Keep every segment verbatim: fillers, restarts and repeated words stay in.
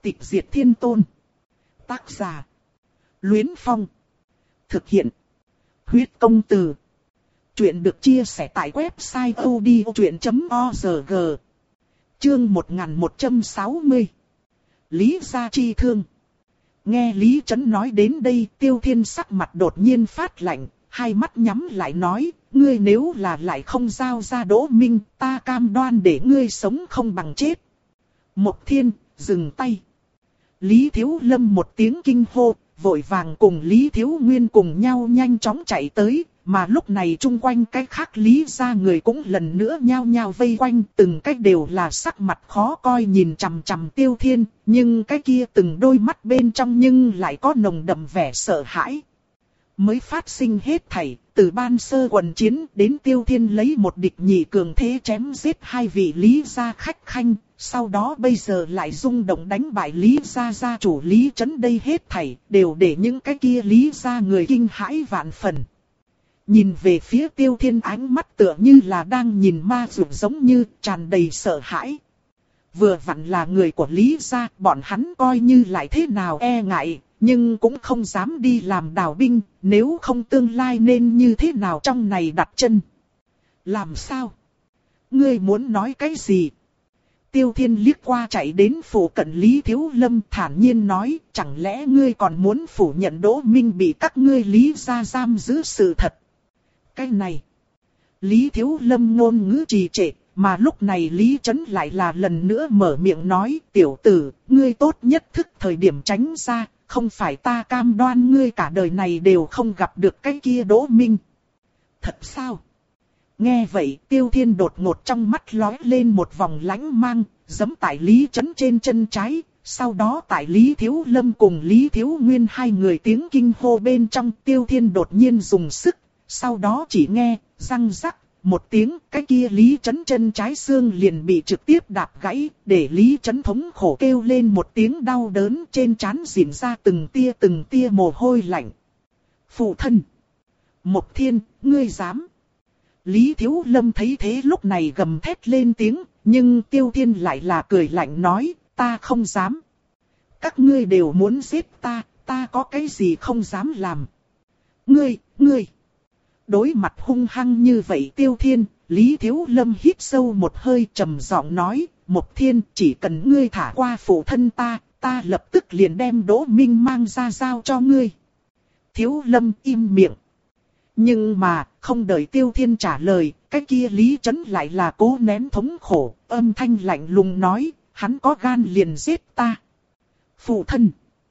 Tịch diệt thiên tôn. Tác giả. Luyến Phong. Thực hiện. Huyết công từ. Chuyện được chia sẻ tại website odchuyện chấm org. Chương một nghìn một trăm sáu mươi. Lý gia chi thương. Nghe Lý Trấn nói đến đây, Tiêu Thiên sắc mặt đột nhiên phát lạnh, hai mắt nhắm lại nói, ngươi nếu là lại không giao ra Đỗ Minh, ta cam đoan để ngươi sống không bằng chết. Mộc Thiên, dừng tay. Lý Thiếu Lâm một tiếng kinh hô, vội vàng cùng Lý Thiếu Nguyên cùng nhau nhanh chóng chạy tới, mà lúc này chung quanh cái khác Lý gia người cũng lần nữa nhao nhao vây quanh, từng cách đều là sắc mặt khó coi nhìn chằm chằm Tiêu Thiên, nhưng cái kia từng đôi mắt bên trong nhưng lại có nồng đậm vẻ sợ hãi. Mới phát sinh hết thảy, từ ban sơ quần chiến đến Tiêu Thiên lấy một địch nhị cường thế chém giết hai vị Lý gia khách khanh, sau đó bây giờ lại rung động đánh bại Lý gia gia chủ Lý Trấn, đây hết thảy đều để những cái kia Lý gia người kinh hãi vạn phần. Nhìn về phía Tiêu Thiên, ánh mắt tựa như là đang nhìn ma dược, giống như tràn đầy sợ hãi. Vừa vặn là người của Lý gia, bọn hắn coi như lại thế nào e ngại, nhưng cũng không dám đi làm đào binh, nếu không tương lai nên như thế nào trong này đặt chân. Làm sao? Ngươi muốn nói cái gì? Tiêu Thiên liếc qua chạy đến phủ cận Lý Thiếu Lâm, thản nhiên nói, chẳng lẽ ngươi còn muốn phủ nhận Đỗ Minh bị các ngươi Lý gia giam giữ sự thật? Cái này, Lý Thiếu Lâm ngôn ngữ trì trệ, mà lúc này Lý Trấn lại là lần nữa mở miệng nói, tiểu tử, ngươi tốt nhất thức thời điểm tránh ra, không phải ta cam đoan ngươi cả đời này đều không gặp được cái kia Đỗ Minh. Thật sao? Nghe vậy, Tiêu Thiên đột ngột trong mắt lóe lên một vòng lãnh mang, giẫm tại Lý Trấn trên chân trái, sau đó tại Lý Thiếu Lâm cùng Lý Thiếu Nguyên hai người tiếng kinh hô bên trong, Tiêu Thiên đột nhiên dùng sức, sau đó chỉ nghe, răng rắc, một tiếng, cái kia Lý Trấn chân trái xương liền bị trực tiếp đạp gãy, để Lý Trấn thống khổ kêu lên một tiếng đau đớn, trên trán rỉn ra từng tia từng tia mồ hôi lạnh. Phụ thân! Mộc Thiên, ngươi dám! Lý Thiếu Lâm thấy thế lúc này gầm thét lên tiếng, nhưng Tiêu Thiên lại là cười lạnh nói, ta không dám. Các ngươi đều muốn giết ta, ta có cái gì không dám làm. Ngươi, ngươi! Đối mặt hung hăng như vậy Tiêu Thiên, Lý Thiếu Lâm hít sâu một hơi trầm giọng nói, Mộc Thiên, chỉ cần ngươi thả qua phụ thân ta, ta lập tức liền đem Đỗ Minh mang ra giao cho ngươi. Thiếu Lâm im miệng. Nhưng mà, không đợi Tiêu Thiên trả lời, cái kia Lý Trấn lại là cố nén thống khổ, âm thanh lạnh lùng nói, hắn có gan liền giết ta. Phụ thân.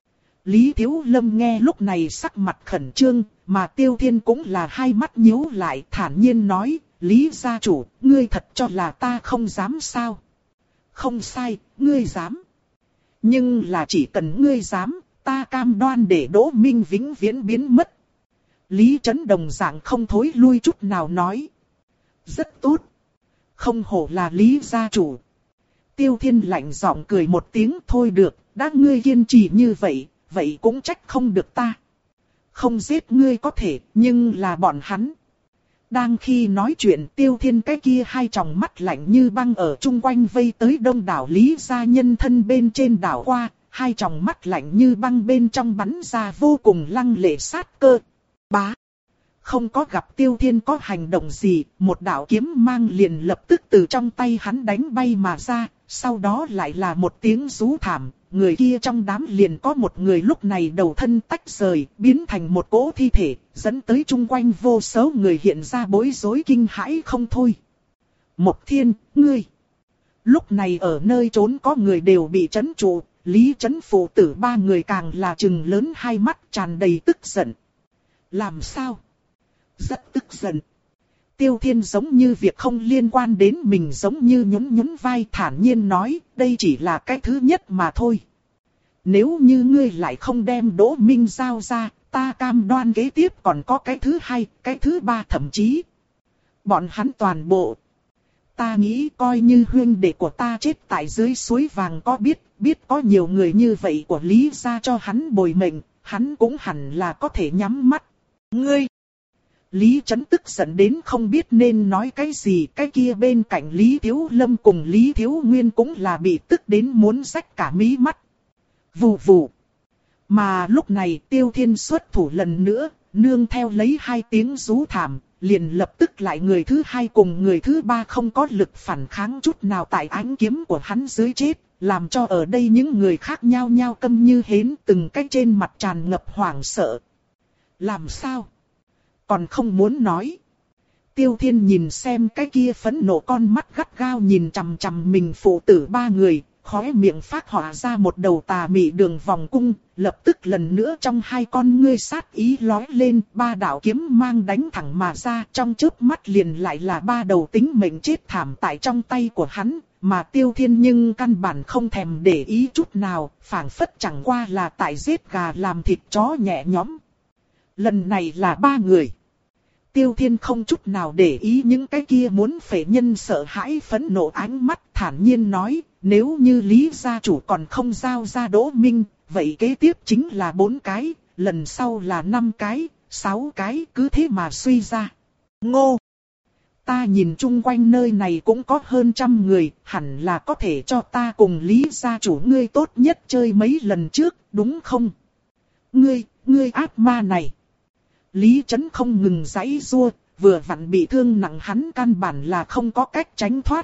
Lý Thiếu Lâm nghe lúc này sắc mặt khẩn trương, mà Tiêu Thiên cũng là hai mắt nhíu lại, thản nhiên nói, Lý gia chủ, ngươi thật cho là ta không dám sao? Không sai, ngươi dám. Nhưng là chỉ cần ngươi dám, ta cam đoan để Đỗ Minh vĩnh viễn biến mất. Lý Trấn đồng dạng không thối lui chút nào nói. Rất tốt. Không hổ là Lý gia chủ. Tiêu Thiên lạnh giọng cười một tiếng, thôi được, đã ngươi kiên trì như vậy, vậy cũng trách không được ta. Không giết ngươi có thể, nhưng là bọn hắn. Đang khi nói chuyện, Tiêu Thiên cái kia hai tròng mắt lạnh như băng ở chung quanh vây tới đông đảo Lý gia nhân thân bên trên đảo qua, hai tròng mắt lạnh như băng bên trong bắn ra vô cùng lăng lệ sát cơ. Bá. Không có gặp Tiêu Thiên có hành động gì, một đạo kiếm mang liền lập tức từ trong tay hắn đánh bay mà ra, sau đó lại là một tiếng rú thảm, người kia trong đám liền có một người lúc này đầu thân tách rời, biến thành một cỗ thi thể, dẫn tới chung quanh vô số người hiện ra bối rối kinh hãi không thôi. Mộc Thiên, ngươi! Lúc này ở nơi trốn có người đều bị trấn trụ, Lý Trấn phụ tử ba người càng là trừng lớn hai mắt tràn đầy tức giận. Làm sao? Rất tức giận. Tiêu Thiên giống như việc không liên quan đến mình, giống như nhún nhún vai thản nhiên nói, đây chỉ là cái thứ nhất mà thôi. Nếu như ngươi lại không đem Đỗ Minh giao ra, ta cam đoan kế tiếp còn có cái thứ hai, cái thứ ba thậm chí. Bọn hắn toàn bộ. Ta nghĩ coi như huynh đệ của ta chết tại dưới suối vàng có biết, biết có nhiều người như vậy của Lý gia cho hắn bồi mệnh, hắn cũng hẳn là có thể nhắm mắt. Ngươi! Lý Trấn tức giận đến không biết nên nói cái gì, cái kia bên cạnh Lý Thiếu Lâm cùng Lý Thiếu Nguyên cũng là bị tức đến muốn rách cả mí mắt. Vù vù. Mà lúc này Tiêu Thiên xuất thủ lần nữa, nương theo lấy hai tiếng rú thảm, liền lập tức lại người thứ hai cùng người thứ ba không có lực phản kháng chút nào tại ánh kiếm của hắn dưới chết, làm cho ở đây những người khác nhao nhao câm như hến, từng cái trên mặt tràn ngập hoảng sợ. Làm sao? Còn không muốn nói. Tiêu Thiên nhìn xem cái kia phẫn nộ con mắt gắt gao nhìn chằm chằm mình phụ tử ba người, khóe miệng phát họa ra một đầu tà mị đường vòng cung, lập tức lần nữa trong hai con ngươi sát ý lói lên, ba đạo kiếm mang đánh thẳng mà ra, trong chớp mắt liền lại là ba đầu tính mệnh chết thảm tại trong tay của hắn, mà Tiêu Thiên nhưng căn bản không thèm để ý chút nào, phảng phất chẳng qua là tại giết gà làm thịt chó nhẹ nhõm. Lần này là ba người. Tiêu Thiên không chút nào để ý những cái kia muốn phệ nhân sợ hãi phẫn nộ ánh mắt, thản nhiên nói, nếu như Lý gia chủ còn không giao ra Đỗ Minh, vậy kế tiếp chính là bốn cái, lần sau là năm cái, sáu cái, cứ thế mà suy ra. Ngô! Ta nhìn chung quanh nơi này cũng có hơn trăm người, hẳn là có thể cho ta cùng Lý gia chủ ngươi tốt nhất chơi mấy lần trước, đúng không? Ngươi, ngươi ác ma này! Lý Chấn không ngừng giãy giụa, vừa vặn bị thương nặng hắn căn bản là không có cách tránh thoát.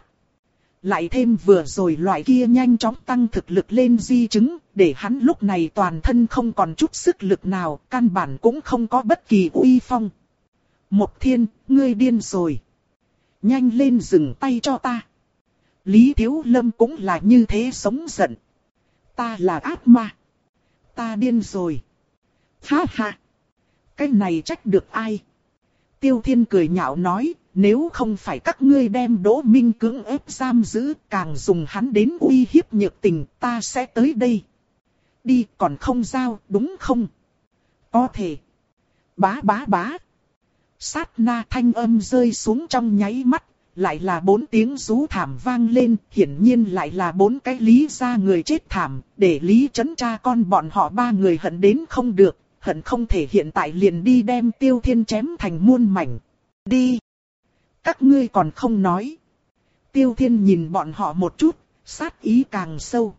Lại thêm vừa rồi loại kia nhanh chóng tăng thực lực lên di chứng, để hắn lúc này toàn thân không còn chút sức lực nào, căn bản cũng không có bất kỳ uy phong. Mộc Thiên, ngươi điên rồi. Nhanh lên dừng tay cho ta. Lý Thiếu Lâm cũng là như thế sống giận. Ta là ác ma. Ta điên rồi. Ha ha. Cái này trách được ai? Tiêu Thiên cười nhạo nói, nếu không phải các ngươi đem Đỗ Minh cưỡng ép giam giữ, càng dùng hắn đến uy hiếp Nhược Tình, ta sẽ tới đây. Đi, còn không giao, đúng không? Có thể. Bá bá bá. Sát na thanh âm rơi xuống trong nháy mắt, lại là bốn tiếng rú thảm vang lên, hiển nhiên lại là bốn cái Lý gia người chết thảm, để Lý Chấn cha con bọn họ ba người hận đến không được. Hận không thể hiện tại liền đi đem Tiêu Thiên chém thành muôn mảnh. Đi! Các ngươi còn không nói. Tiêu Thiên nhìn bọn họ một chút, sát ý càng sâu.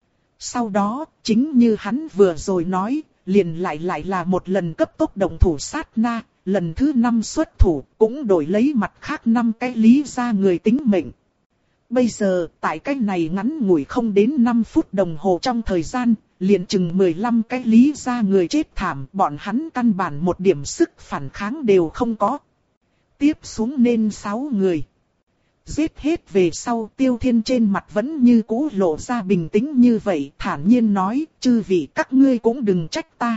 Sau đó, chính như hắn vừa rồi nói, liền lại lại là một lần cấp tốc động thủ sát na, lần thứ năm xuất thủ, cũng đổi lấy mặt khác năm cái Lý gia người tính mệnh. Bây giờ, tại cái này ngắn ngủi không đến năm phút đồng hồ trong thời gian, liền chừng mười lăm cái Lý gia người chết thảm, bọn hắn căn bản một điểm sức phản kháng đều không có. Tiếp xuống nên sáu người. Giết hết về sau, Tiêu Thiên trên mặt vẫn như cũ lộ ra bình tĩnh như vậy, thản nhiên nói, chư vị các ngươi cũng đừng trách ta.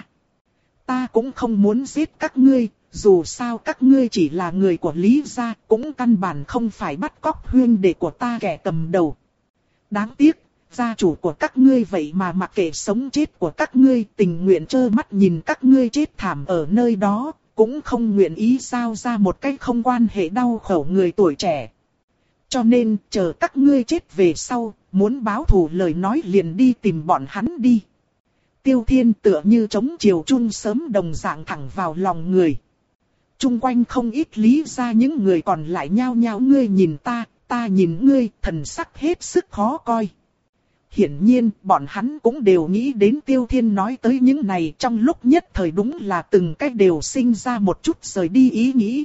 Ta cũng không muốn giết các ngươi, dù sao các ngươi chỉ là người của Lý gia, cũng căn bản không phải bắt cóc huynh đệ của ta kẻ cầm đầu. Đáng tiếc, gia chủ của các ngươi vậy mà mặc kệ sống chết của các ngươi, tình nguyện trơ mắt nhìn các ngươi chết thảm ở nơi đó, cũng không nguyện ý giao ra một cái không quan hệ đau khổ người tuổi trẻ. Cho nên, chờ các ngươi chết về sau, muốn báo thù lời nói liền đi tìm bọn hắn đi. Tiêu Thiên tựa như trống chiều chun sớm đồng dạng thẳng vào lòng người. Trung quanh không ít Lý gia những người còn lại nhao nhao ngươi nhìn ta, ta nhìn ngươi, thần sắc hết sức khó coi. Hiển nhiên, bọn hắn cũng đều nghĩ đến Tiêu Thiên nói tới những này, trong lúc nhất thời đúng là từng cách đều sinh ra một chút rời đi ý nghĩ.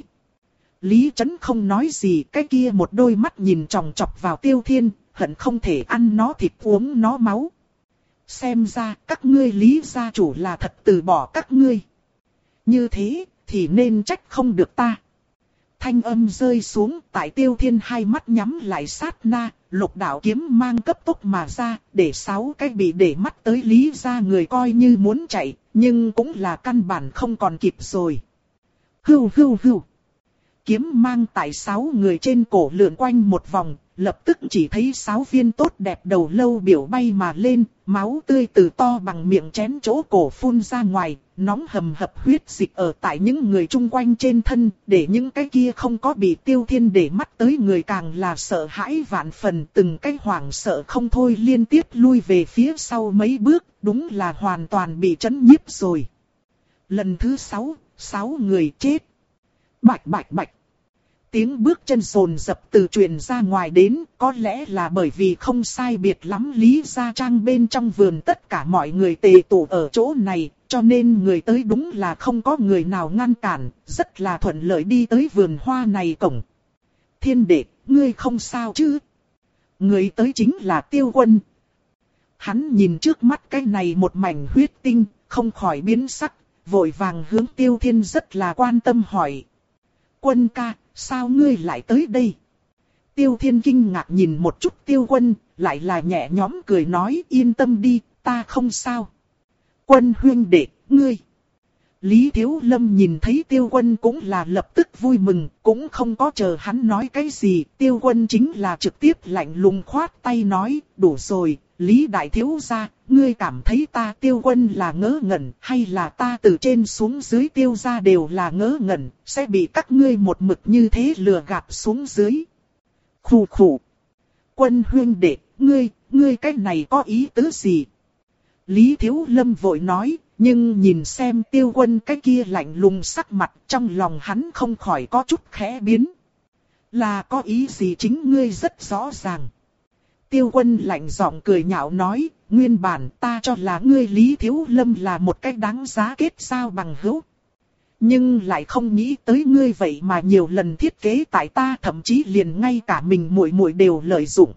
Lý Chấn không nói gì, cái kia một đôi mắt nhìn chòng chọc vào Tiêu Thiên, hận không thể ăn nó thịt uống nó máu. Xem ra các ngươi Lý gia chủ là thật từ bỏ các ngươi. Như thế thì nên trách không được ta. Thanh âm rơi xuống, tại Tiêu Thiên hai mắt nhắm lại sát na, lục đạo kiếm mang cấp tốc mà ra, để sáu cái bị để mắt tới Lý gia người coi như muốn chạy, nhưng cũng là căn bản không còn kịp rồi. Hưu hưu hưu. Kiếm mang tại sáu người trên cổ lượn quanh một vòng, lập tức chỉ thấy sáu viên tốt đẹp đầu lâu biểu bay mà lên, máu tươi từ to bằng miệng chén chỗ cổ phun ra ngoài, nóng hầm hập huyết dịch ở tại những người chung quanh trên thân, để những cái kia không có bị Tiêu Thiên để mắt tới người càng là sợ hãi vạn phần, từng cái hoảng sợ không thôi liên tiếp lui về phía sau mấy bước, đúng là hoàn toàn bị chấn nhiếp rồi. Lần thứ sáu, sáu người chết. Bạch bạch bạch. Tiếng bước chân rồn rập từ truyền ra ngoài đến, có lẽ là bởi vì không sai biệt lắm Lý Gia Trang bên trong vườn tất cả mọi người tề tụ ở chỗ này, cho nên người tới đúng là không có người nào ngăn cản, rất là thuận lợi đi tới vườn hoa này cổng. Thiên đệ, ngươi không sao chứ? Người tới chính là Tiêu Quân. Hắn nhìn trước mắt cái này một mảnh huyết tinh, không khỏi biến sắc, vội vàng hướng Tiêu Thiên rất là quan tâm hỏi. Quân ca, sao ngươi lại tới đây? Tiêu Thiên kinh ngạc nhìn một chút Tiêu Quân, lại là nhẹ nhõm cười nói yên tâm đi, ta không sao. Quân huynh đệ, ngươi. Lý Thiếu Lâm nhìn thấy Tiêu Quân cũng là lập tức vui mừng, cũng không có chờ hắn nói cái gì. Tiêu Quân chính là trực tiếp lạnh lùng khoát tay nói, đủ rồi, Lý Đại Thiếu gia, ngươi cảm thấy ta Tiêu Quân là ngớ ngẩn, hay là ta từ trên xuống dưới Tiêu gia đều là ngớ ngẩn, sẽ bị các ngươi một mực như thế lừa gạt xuống dưới. Khủ khủ. Quân huynh đệ, ngươi, ngươi cái này có ý tứ gì? Lý Thiếu Lâm vội nói, nhưng nhìn xem Tiêu Quân cái kia lạnh lùng sắc mặt, trong lòng hắn không khỏi có chút khẽ biến. Là có ý gì chính ngươi rất rõ ràng. Tiêu Quân lạnh giọng cười nhạo nói, nguyên bản ta cho là ngươi Lý Thiếu Lâm là một cách đáng giá kết giao bằng hữu. Nhưng lại không nghĩ tới ngươi vậy mà nhiều lần thiết kế tại ta, thậm chí liền ngay cả mình muội muội đều lợi dụng.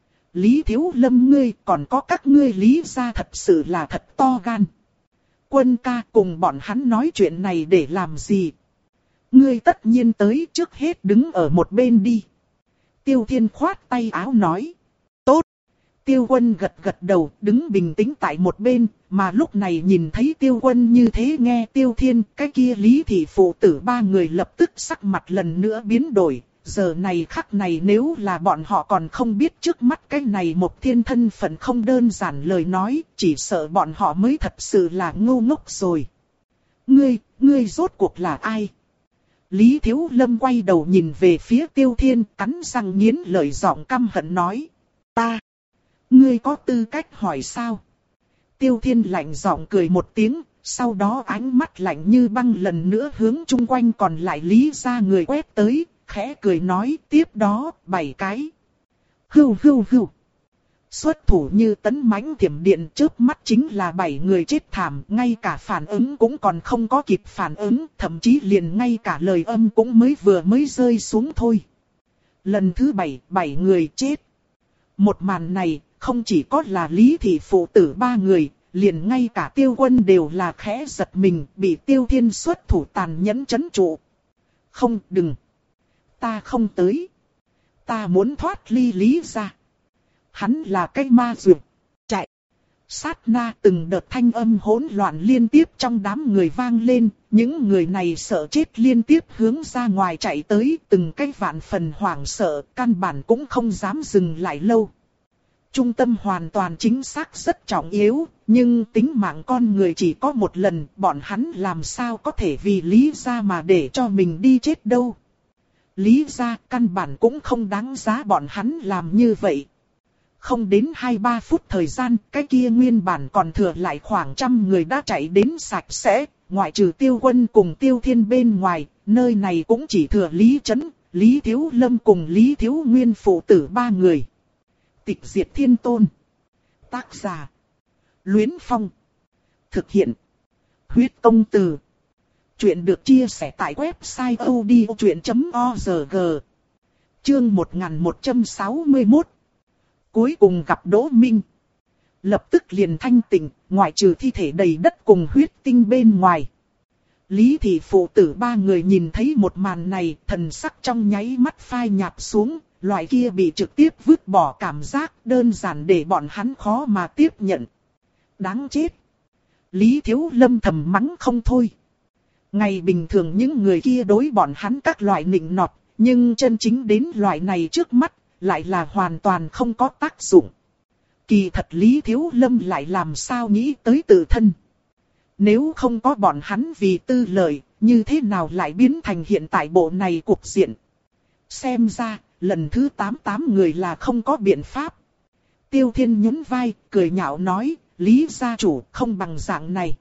Lý Thiếu Lâm ngươi, còn có các ngươi Lý gia thật sự là thật to gan. Quân ca, cùng bọn hắn nói chuyện này để làm gì? Ngươi tất nhiên tới, trước hết đứng ở một bên đi. Tiêu Thiên khoát tay áo nói. Tốt. Tiêu Quân gật gật đầu, đứng bình tĩnh tại một bên, mà lúc này nhìn thấy Tiêu Quân như thế nghe Tiêu Thiên, cái kia Lý thị phụ tử ba người lập tức sắc mặt lần nữa biến đổi. Giờ này khắc này nếu là bọn họ còn không biết trước mắt cái này một thiên thân phận không đơn giản lời nói, chỉ sợ bọn họ mới thật sự là ngu ngốc rồi. Ngươi, ngươi rốt cuộc là ai? Lý Thiếu Lâm quay đầu nhìn về phía Tiêu Thiên, cắn răng nghiến lợi giọng căm hận nói. Ta! Ngươi có tư cách hỏi sao? Tiêu Thiên lạnh giọng cười một tiếng, sau đó ánh mắt lạnh như băng lần nữa hướng chung quanh còn lại Lý gia người quét tới. Khẽ cười nói tiếp đó, bảy cái. Hưu hưu hưu. Xuất thủ như tấn mãnh thiểm điện chớp mắt chính là bảy người chết thảm, ngay cả phản ứng cũng còn không có kịp phản ứng, thậm chí liền ngay cả lời âm cũng mới vừa mới rơi xuống thôi. Lần thứ bảy, bảy người chết. Một màn này, không chỉ có là Lý thị phụ tử ba người, liền ngay cả Tiêu Quân đều là khẽ giật mình, bị Tiêu Thiên xuất thủ tàn nhẫn trấn trụ. Không, đừng. Ta không tới. Ta muốn thoát ly Lý gia. Hắn là cái ma dược. Chạy. Sát na từng đợt thanh âm hỗn loạn liên tiếp trong đám người vang lên. Những người này sợ chết liên tiếp hướng ra ngoài chạy tới. Từng cái vạn phần hoảng sợ. Căn bản cũng không dám dừng lại lâu. Trung tâm hoàn toàn chính xác rất trọng yếu. Nhưng tính mạng con người chỉ có một lần. Bọn hắn làm sao có thể vì Lý gia mà để cho mình đi chết đâu. Lý gia căn bản cũng không đáng giá bọn hắn làm như vậy. Không đến hai ba phút thời gian, cái kia nguyên bản còn thừa lại khoảng trăm người đã chạy đến sạch sẽ, ngoại trừ Tiêu Quân cùng Tiêu Thiên bên ngoài, nơi này cũng chỉ thừa Lý Chấn, Lý Thiếu Lâm cùng Lý Thiếu Nguyên phụ tử ba người. Tịch diệt thiên tôn. Tác giả. Luyến Phong. Thực hiện. Huyết công từ. Chuyện được chia sẻ tại website odchuyện chấm org. Chương một nghìn một trăm sáu mươi mốt. Cuối cùng gặp Đỗ Minh. Lập tức liền thanh tỉnh, ngoại trừ thi thể đầy đất cùng huyết tinh bên ngoài. Lý thị phụ tử ba người nhìn thấy một màn này, thần sắc trong nháy mắt phai nhạt xuống, loại kia bị trực tiếp vứt bỏ cảm giác đơn giản để bọn hắn khó mà tiếp nhận. Đáng chết. Lý Thiếu Lâm thầm mắng không thôi. Ngày bình thường những người kia đối bọn hắn các loại nịnh nọt, nhưng chân chính đến loại này trước mắt, lại là hoàn toàn không có tác dụng. Kỳ thật Lý Thiếu Lâm lại làm sao nghĩ tới tự thân. Nếu không có bọn hắn vì tư lợi, như thế nào lại biến thành hiện tại bộ này cục diện. Xem ra, lần thứ tám tám người là không có biện pháp. Tiêu Thiên nhún vai, cười nhạo nói, Lý gia chủ không bằng dạng này.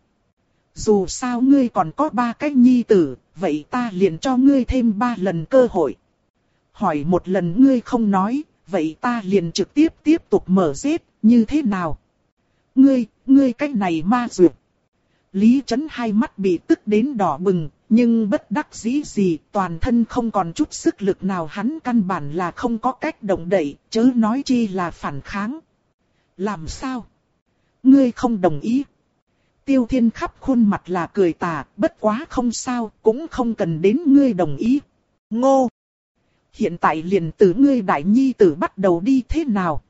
Dù sao ngươi còn có ba cái nhi tử, vậy ta liền cho ngươi thêm ba lần cơ hội. hỏi một lần ngươi không nói, vậy ta liền trực tiếp tiếp tục mở giết, như thế nào? Ngươi, ngươi cái này ma dược. Lý Chấn hai mắt bị tức đến đỏ bừng, nhưng bất đắc dĩ gì, toàn thân không còn chút sức lực nào, hắn căn bản là không có cách động đậy, chớ nói chi là phản kháng. Làm sao? Ngươi không đồng ý? Tiêu Thiên khắp khuôn mặt là cười tà, bất quá không sao, cũng không cần đến ngươi đồng ý. Ngô! Hiện tại liền từ ngươi đại nhi tử bắt đầu đi thế nào?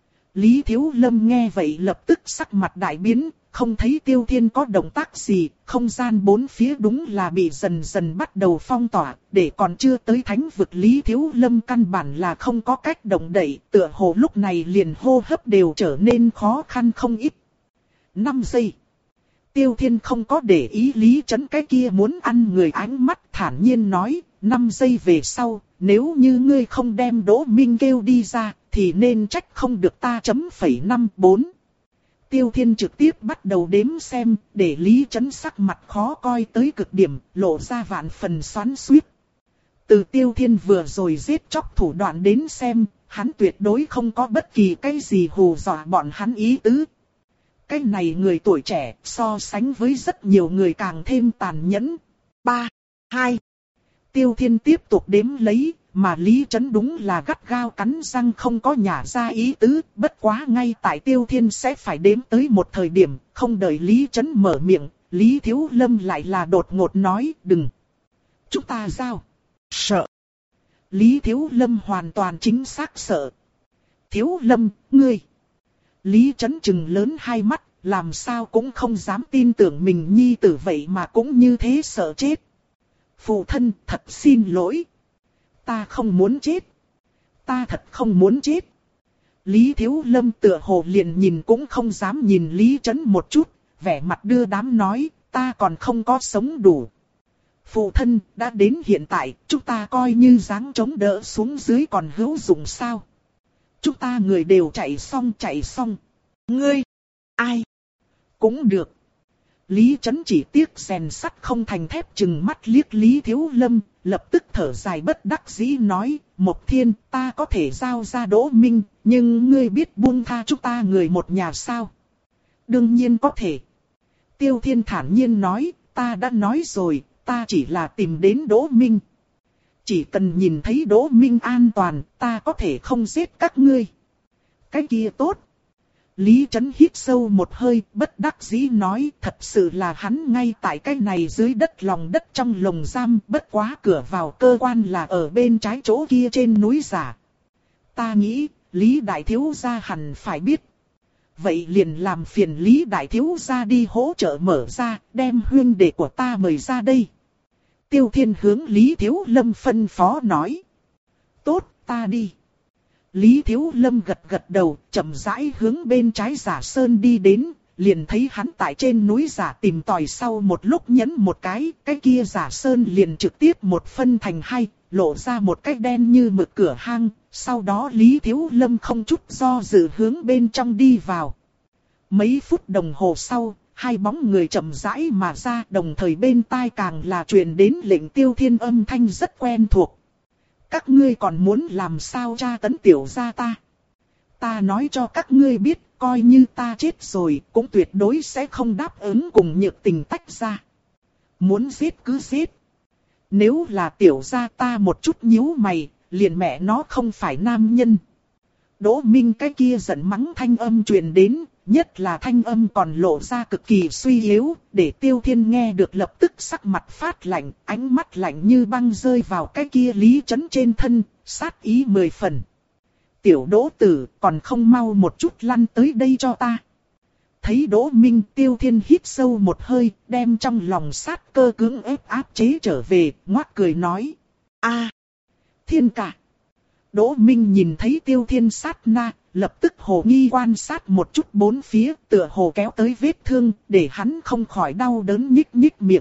Lý Thiếu Lâm nghe vậy lập tức sắc mặt đại biến, không thấy Tiêu Thiên có động tác gì, không gian bốn phía đúng là bị dần dần bắt đầu phong tỏa, để còn chưa tới thánh vực Lý Thiếu Lâm căn bản là không có cách động đậy, tựa hồ lúc này liền hô hấp đều trở nên khó khăn không ít. năm giây. Tiêu Thiên không có để ý Lý Chấn cái kia muốn ăn người ánh mắt, thản nhiên nói, năm giây về sau, nếu như ngươi không đem Đỗ Minh kêu đi ra, thì nên trách không được ta chấm phẩy năm bốn. Tiêu Thiên trực tiếp bắt đầu đếm xem, để Lý Chấn sắc mặt khó coi tới cực điểm, lộ ra vạn phần xoắn xuýt. Từ Tiêu Thiên vừa rồi giết chóc thủ đoạn đến xem, hắn tuyệt đối không có bất kỳ cái gì hù dọa bọn hắn ý tứ. Cái này người tuổi trẻ so sánh với rất nhiều người càng thêm tàn nhẫn. ba, hai. Tiêu Thiên tiếp tục đếm lấy, mà Lý Chấn đúng là gắt gao cắn răng không có nhả ra ý tứ. Bất quá ngay tại Tiêu Thiên sẽ phải đếm tới một thời điểm, không đợi Lý Chấn mở miệng, Lý Thiếu Lâm lại là đột ngột nói đừng. Chúng ta giao. Sợ. Lý Thiếu Lâm hoàn toàn chính xác sợ. Thiếu Lâm, ngươi. Lý Chấn chừng lớn hai mắt, làm sao cũng không dám tin tưởng mình nhi tử vậy mà cũng như thế sợ chết. Phụ thân, thật xin lỗi. Ta không muốn chết. Ta thật không muốn chết. Lý Thiếu Lâm tựa hồ liền nhìn cũng không dám nhìn Lý Chấn một chút, vẻ mặt đưa đám nói, ta còn không có sống đủ. Phụ thân, đã đến hiện tại, chúng ta coi như dáng chống đỡ xuống dưới còn hữu dụng sao? Chúng ta người đều chạy xong chạy xong. Ngươi, ai? Cũng được. Lý Chấn chỉ tiếc rèn sắt không thành thép, chừng mắt liếc Lý Thiếu Lâm, lập tức thở dài bất đắc dĩ nói, Mộc Thiên, ta có thể giao ra Đỗ Minh, nhưng ngươi biết buông tha chúng ta người một nhà sao? Đương nhiên có thể. Tiêu Thiên thản nhiên nói, ta đã nói rồi, ta chỉ là tìm đến Đỗ Minh. Chỉ cần nhìn thấy Đỗ Minh an toàn, ta có thể không giết các ngươi. Cái kia tốt. Lý Chấn hít sâu một hơi, bất đắc dĩ nói, thật sự là hắn ngay tại cái này dưới đất lòng đất trong lồng giam, bất quá cửa vào cơ quan là ở bên trái chỗ kia trên núi giả. Ta nghĩ, Lý Đại Thiếu Gia hẳn phải biết. Vậy liền làm phiền Lý Đại Thiếu Gia đi hỗ trợ mở ra, đem huynh đệ của ta mời ra đây. Tiêu Thiên hướng Lý Thiếu Lâm phân phó nói. Tốt, ta đi. Lý Thiếu Lâm gật gật đầu, chậm rãi hướng bên trái giả sơn đi đến, liền thấy hắn tại trên núi giả tìm tòi sau một lúc nhấn một cái, cái kia giả sơn liền trực tiếp một phân thành hai, lộ ra một cái đen như mực cửa hang, sau đó Lý Thiếu Lâm không chút do dự hướng bên trong đi vào. Mấy phút đồng hồ sau, hai bóng người chậm rãi mà ra, đồng thời bên tai càng là truyền đến lệnh Tiêu Thiên âm thanh rất quen thuộc. Các ngươi còn muốn làm sao tra tấn tiểu gia ta? Ta nói cho các ngươi biết, coi như ta chết rồi, cũng tuyệt đối sẽ không đáp ứng cùng Nhược Tình tách ra. Muốn giết cứ giết. Nếu là tiểu gia ta một chút nhíu mày, liền mẹ nó không phải nam nhân. Đỗ Minh cái kia giận mắng thanh âm truyền đến, nhất là thanh âm còn lộ ra cực kỳ suy yếu, để Tiêu Thiên nghe được lập tức sắc mặt phát lạnh, ánh mắt lạnh như băng rơi vào cái kia Lý Chấn trên thân, sát ý mười phần. Tiểu Đỗ Tử, còn không mau một chút lăn tới đây cho ta. Thấy Đỗ Minh, Tiêu Thiên hít sâu một hơi, đem trong lòng sát cơ cưỡng ép áp chế trở về, ngoác cười nói. A, Thiên ca. Đỗ Minh nhìn thấy Tiêu Thiên sát na, lập tức hồ nghi quan sát một chút bốn phía, tựa hồ kéo tới vết thương, để hắn không khỏi đau đớn nhích nhích miệng.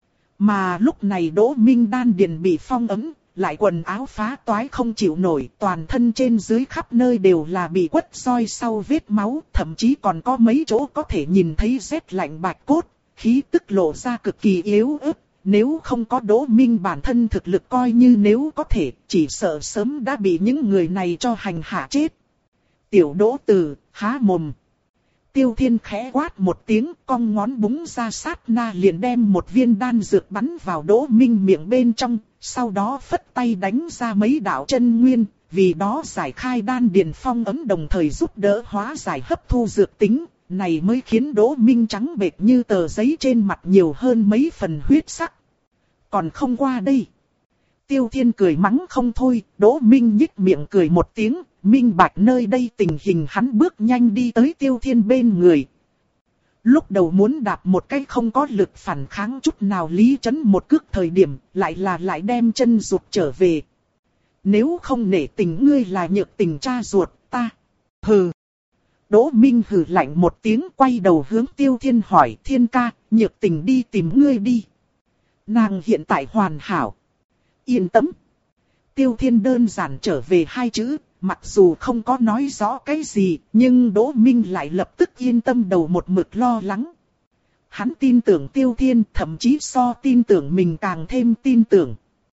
Mà lúc này Đỗ Minh đan điền bị phong ấn, lại quần áo phá toái không chịu nổi, toàn thân trên dưới khắp nơi đều là bị quất roi sau vết máu, thậm chí còn có mấy chỗ có thể nhìn thấy rét lạnh bạch cốt, khí tức lộ ra cực kỳ yếu ớt, nếu không có Đỗ Minh bản thân thực lực coi như nếu có thể, chỉ sợ sớm đã bị những người này cho hành hạ chết. Tiểu Đỗ Từ, há mồm. Tiêu Thiên khẽ quát một tiếng, cong ngón búng ra sát na liền đem một viên đan dược bắn vào Đỗ Minh miệng bên trong, sau đó phất tay đánh ra mấy đạo chân nguyên, vì đó giải khai đan điền phong ấm đồng thời giúp đỡ hóa giải hấp thu dược tính, này mới khiến Đỗ Minh trắng bệch như tờ giấy trên mặt nhiều hơn mấy phần huyết sắc. Còn không qua đây. Tiêu Thiên cười mắng không thôi, Đỗ Minh nhích miệng cười một tiếng, minh bạch nơi đây tình hình hắn bước nhanh đi tới Tiêu Thiên bên người. Lúc đầu muốn đạp một cái không có lực phản kháng chút nào Lý Chấn một cước thời điểm, lại là lại đem chân rụt trở về. Nếu không nể tình ngươi là nhược tình cha ruột, ta. Hừ. Đỗ Minh hừ lạnh một tiếng quay đầu hướng Tiêu Thiên hỏi Thiên ca, nhược tình đi tìm ngươi đi. Nàng hiện tại hoàn hảo. Yên tâm. Tiêu Thiên đơn giản trở về hai chữ, mặc dù không có nói rõ cái gì, nhưng Đỗ Minh lại lập tức yên tâm đầu một mực lo lắng. Hắn tin tưởng Tiêu Thiên, thậm chí so tin tưởng mình càng thêm tin tưởng.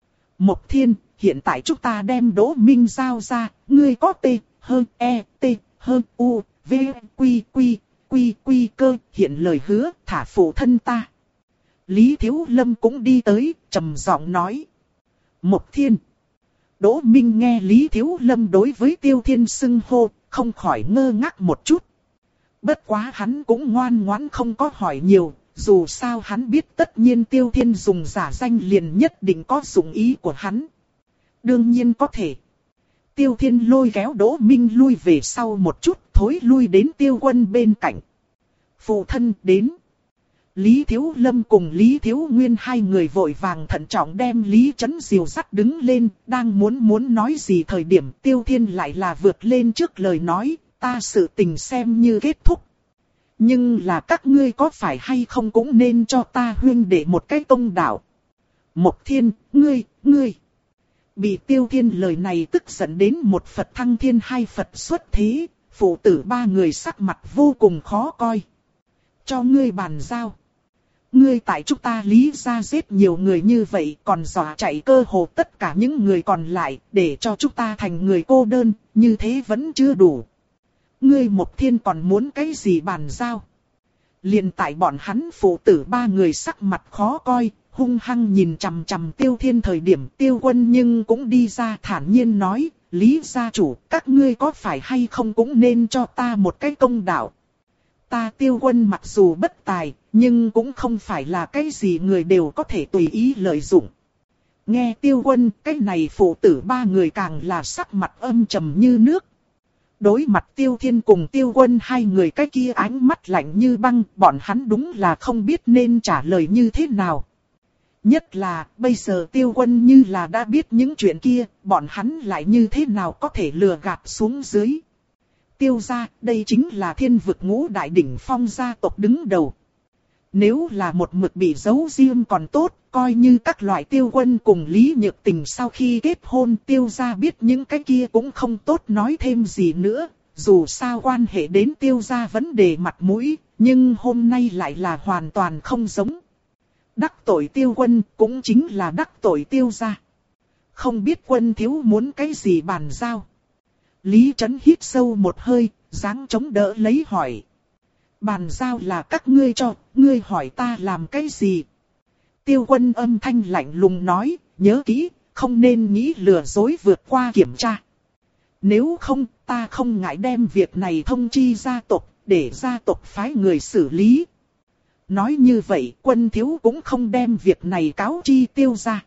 Mộc Thiên, hiện tại chúng ta đem Đỗ Minh giao ra, ngươi có T, hơn E, T, hơn U, V, Quy, Quy, Quy, Quy cơ, hiện lời hứa, thả phụ thân ta. Lý Thiếu Lâm cũng đi tới, trầm giọng nói. Mộc Thiên. Đỗ Minh nghe Lý Thiếu Lâm đối với Tiêu Thiên xưng hô, không khỏi ngơ ngác một chút. Bất quá hắn cũng ngoan ngoãn không có hỏi nhiều, dù sao hắn biết tất nhiên Tiêu Thiên dùng giả danh liền nhất định có dụng ý của hắn. Đương nhiên có thể. Tiêu Thiên lôi kéo Đỗ Minh lui về sau một chút, thối lui đến Tiêu Quân bên cạnh. Phụ thân đến. Lý Thiếu Lâm cùng Lý Thiếu Nguyên hai người vội vàng thận trọng đem Lý Chấn dìu dắt đứng lên, đang muốn muốn nói gì thời điểm Tiêu Thiên lại là vượt lên trước lời nói, ta sự tình xem như kết thúc. Nhưng là các ngươi có phải hay không cũng nên cho ta huynh đệ một cái công đạo. Mộc Thiên, ngươi, ngươi. Bị Tiêu Thiên lời này tức giận đến một Phật thăng thiên hai Phật xuất thế, phụ tử ba người sắc mặt vô cùng khó coi. Cho ngươi bàn giao. Ngươi tại chúng ta Lý gia giết nhiều người như vậy còn dọa chạy cơ hồ tất cả những người còn lại để cho chúng ta thành người cô đơn, như thế vẫn chưa đủ. Ngươi Mộc Thiên còn muốn cái gì bàn giao? Liền tại bọn hắn phụ tử ba người sắc mặt khó coi, hung hăng nhìn chằm chằm Tiêu Thiên thời điểm Tiêu Quân nhưng cũng đi ra thản nhiên nói, Lý gia chủ, các ngươi có phải hay không cũng nên cho ta một cái công đạo. Ta Tiêu Quân mặc dù bất tài, nhưng cũng không phải là cái gì người đều có thể tùy ý lợi dụng. Nghe Tiêu Quân, cái này phụ tử ba người càng là sắc mặt âm trầm như nước. Đối mặt Tiêu Thiên cùng Tiêu Quân hai người cái kia ánh mắt lạnh như băng, bọn hắn đúng là không biết nên trả lời như thế nào. Nhất là, bây giờ Tiêu Quân như là đã biết những chuyện kia, bọn hắn lại như thế nào có thể lừa gạt xuống dưới. Tiêu gia, đây chính là thiên vực ngũ đại đỉnh phong gia tộc đứng đầu. Nếu là một mực bị giấu riêng còn tốt, coi như các loại Tiêu Quân cùng Lý Nhược Tình sau khi kết hôn Tiêu gia biết những cái kia cũng không tốt nói thêm gì nữa. Dù sao quan hệ đến Tiêu gia vấn đề mặt mũi, nhưng hôm nay lại là hoàn toàn không giống. Đắc tội Tiêu Quân cũng chính là đắc tội Tiêu gia. Không biết Quân thiếu muốn cái gì bàn giao. Lý Chấn hít sâu một hơi, dáng chống đỡ lấy hỏi. Bàn giao là các ngươi cho, ngươi hỏi ta làm cái gì? Tiêu Quân âm thanh lạnh lùng nói, nhớ kỹ, không nên nghĩ lừa dối vượt qua kiểm tra. Nếu không, ta không ngại đem việc này thông chi gia tộc, để gia tộc phái người xử lý. Nói như vậy, Quân thiếu cũng không đem việc này cáo chi Tiêu gia.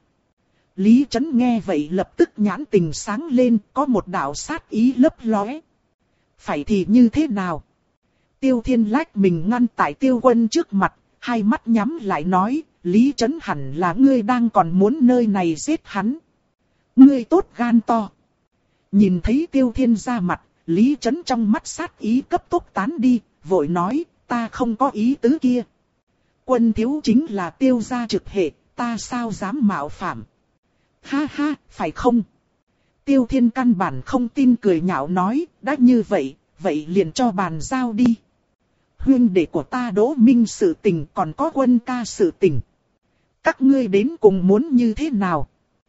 Lý Chấn nghe vậy lập tức nhãn tình sáng lên, có một đạo sát ý lấp lóe. Phải thì như thế nào? Tiêu Thiên lách mình ngăn tại Tiêu Quân trước mặt, hai mắt nhắm lại nói, Lý Chấn hẳn là ngươi đang còn muốn nơi này giết hắn. Ngươi tốt gan to. Nhìn thấy Tiêu Thiên ra mặt, Lý Chấn trong mắt sát ý cấp tốc tán đi, vội nói, ta không có ý tứ kia. Quân thiếu chính là Tiêu gia trực hệ, ta sao dám mạo phạm. Ha ha, phải không? Tiêu Thiên căn bản không tin cười nhạo nói, đã như vậy, vậy liền cho bàn giao đi. Huynh đệ của ta Đỗ Minh sự tình còn có Quân ca sự tình. Các ngươi đến cùng muốn như thế nào?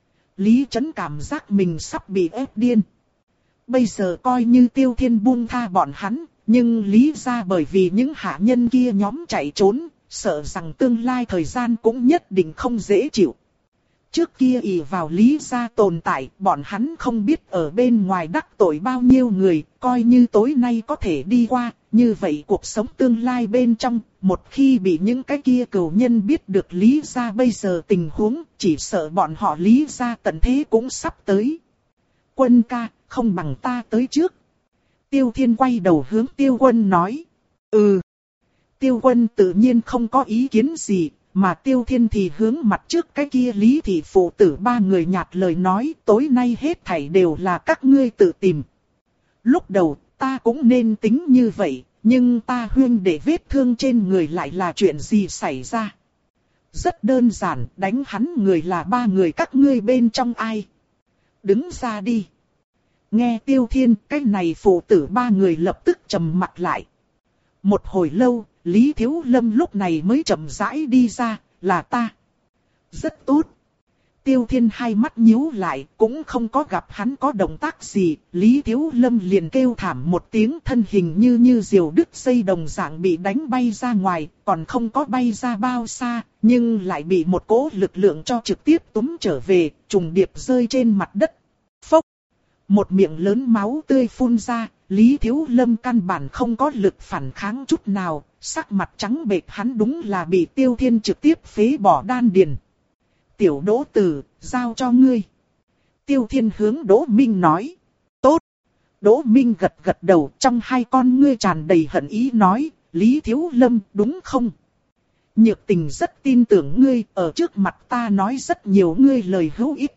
Lý Trấn cảm giác mình sắp bị ép điên. Bây giờ coi như Tiêu Thiên buông tha bọn hắn, nhưng Lý gia bởi vì những hạ nhân kia nhóm chạy trốn, sợ rằng tương lai thời gian cũng nhất định không dễ chịu. Trước kia ỷ vào Lý gia tồn tại, bọn hắn không biết ở bên ngoài đắc tội bao nhiêu người, coi như tối nay có thể đi qua, như vậy cuộc sống tương lai bên trong, một khi bị những cái kia cừu nhân biết được Lý gia bây giờ tình huống, chỉ sợ bọn họ Lý gia tận thế cũng sắp tới. Quân ca, không bằng ta tới trước. Tiêu Thiên quay đầu hướng Tiêu Quân nói. Ừ. Tiêu Quân tự nhiên không có ý kiến gì, mà Tiêu Thiên thì hướng mặt trước cái kia Lý thị phụ tử ba người nhạt lời nói, tối nay hết thảy đều là các ngươi tự tìm. Lúc đầu, ta cũng nên tính như vậy, nhưng ta huyên để vết thương trên người lại là chuyện gì xảy ra. Rất đơn giản, đánh hắn người là ba người các ngươi bên trong ai. Đứng ra đi. Nghe Tiêu Thiên, cái này phụ tử ba người lập tức trầm mặt lại. Một hồi lâu, Lý Thiếu Lâm lúc này mới chậm rãi đi ra, là ta. Rất tốt. Tiêu Thiên hai mắt nhíu lại, cũng không có gặp hắn có động tác gì, Lý Thiếu Lâm liền kêu thảm một tiếng, thân hình như như diều đứt dây đồng dạng bị đánh bay ra ngoài, còn không có bay ra bao xa, nhưng lại bị một cỗ lực lượng cho trực tiếp túm trở về, trùng điệp rơi trên mặt đất. Phốc! Một miệng lớn máu tươi phun ra, Lý Thiếu Lâm căn bản không có lực phản kháng chút nào, sắc mặt trắng bệch, hắn đúng là bị Tiêu Thiên trực tiếp phế bỏ đan điền. Tiểu Đỗ Tử, giao cho ngươi. Tiêu Thiên hướng Đỗ Minh nói. Tốt. Đỗ Minh gật gật đầu, trong hai con ngươi tràn đầy hận ý nói, Lý Thiếu Lâm đúng không? Nhược Tình rất tin tưởng ngươi, ở trước mặt ta nói rất nhiều ngươi lời hữu ích.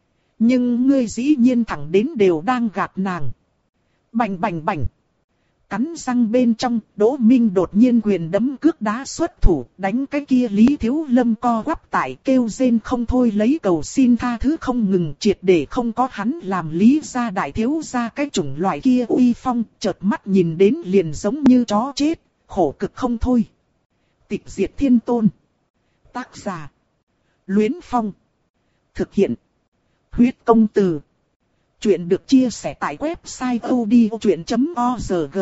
Nhưng ngươi dĩ nhiên thẳng đến đều đang gạt nàng. Bành bành bành. Cắn răng bên trong, Đỗ Minh đột nhiên quyền đấm cước đá xuất thủ, đánh cái kia Lý Thiếu Lâm co quắp tại kêu rên không thôi, lấy cầu xin tha thứ không ngừng, triệt để không có hắn làm Lý gia đại thiếu gia cái chủng loại kia uy phong, chợt mắt nhìn đến liền giống như chó chết, khổ cực không thôi. Tịch diệt thiên tôn. Tác giả. Luyến Phong. Thực hiện. Huyết công từ. Chuyện được chia sẻ tại website odchuyện chấm org.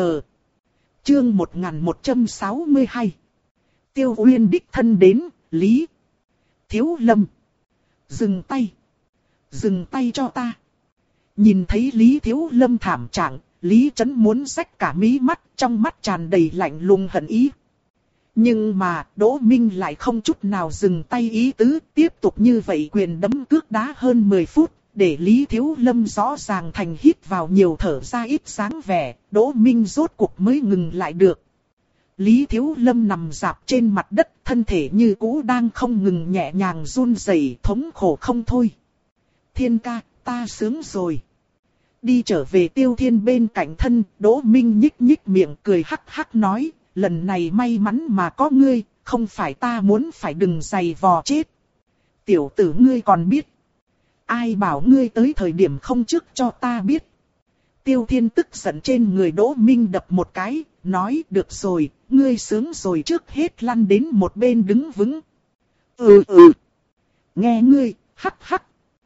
Chương một nghìn một trăm sáu mươi hai. Tiêu Uyên đích thân đến, Lý Thiếu Lâm. Dừng tay. Dừng tay cho ta. Nhìn thấy Lý Thiếu Lâm thảm trạng, Lý Trấn muốn rách cả mí mắt, trong mắt tràn đầy lạnh lùng hận ý. Nhưng mà, Đỗ Minh lại không chút nào dừng tay ý tứ, tiếp tục như vậy quyền đấm cước đá hơn mười phút. Để Lý Thiếu Lâm rõ ràng thành hít vào nhiều thở ra ít sáng vẻ, Đỗ Minh rốt cuộc mới ngừng lại được. Lý Thiếu Lâm nằm rạp trên mặt đất, thân thể như cũ đang không ngừng nhẹ nhàng run rẩy, thống khổ không thôi. Thiên ca, ta sướng rồi. Đi trở về Tiêu Thiên bên cạnh thân, Đỗ Minh nhích nhích miệng cười hắc hắc nói, lần này may mắn mà có ngươi, không phải ta muốn phải đừng giày vò chết. Tiểu tử ngươi còn biết. Ai bảo ngươi tới thời điểm không trước cho ta biết. Tiêu Thiên tức giận trên người Đỗ Minh đập một cái, nói được rồi, ngươi sướng rồi trước hết lăn đến một bên đứng vững. Ừ ừ. Nghe ngươi, hắc hắc.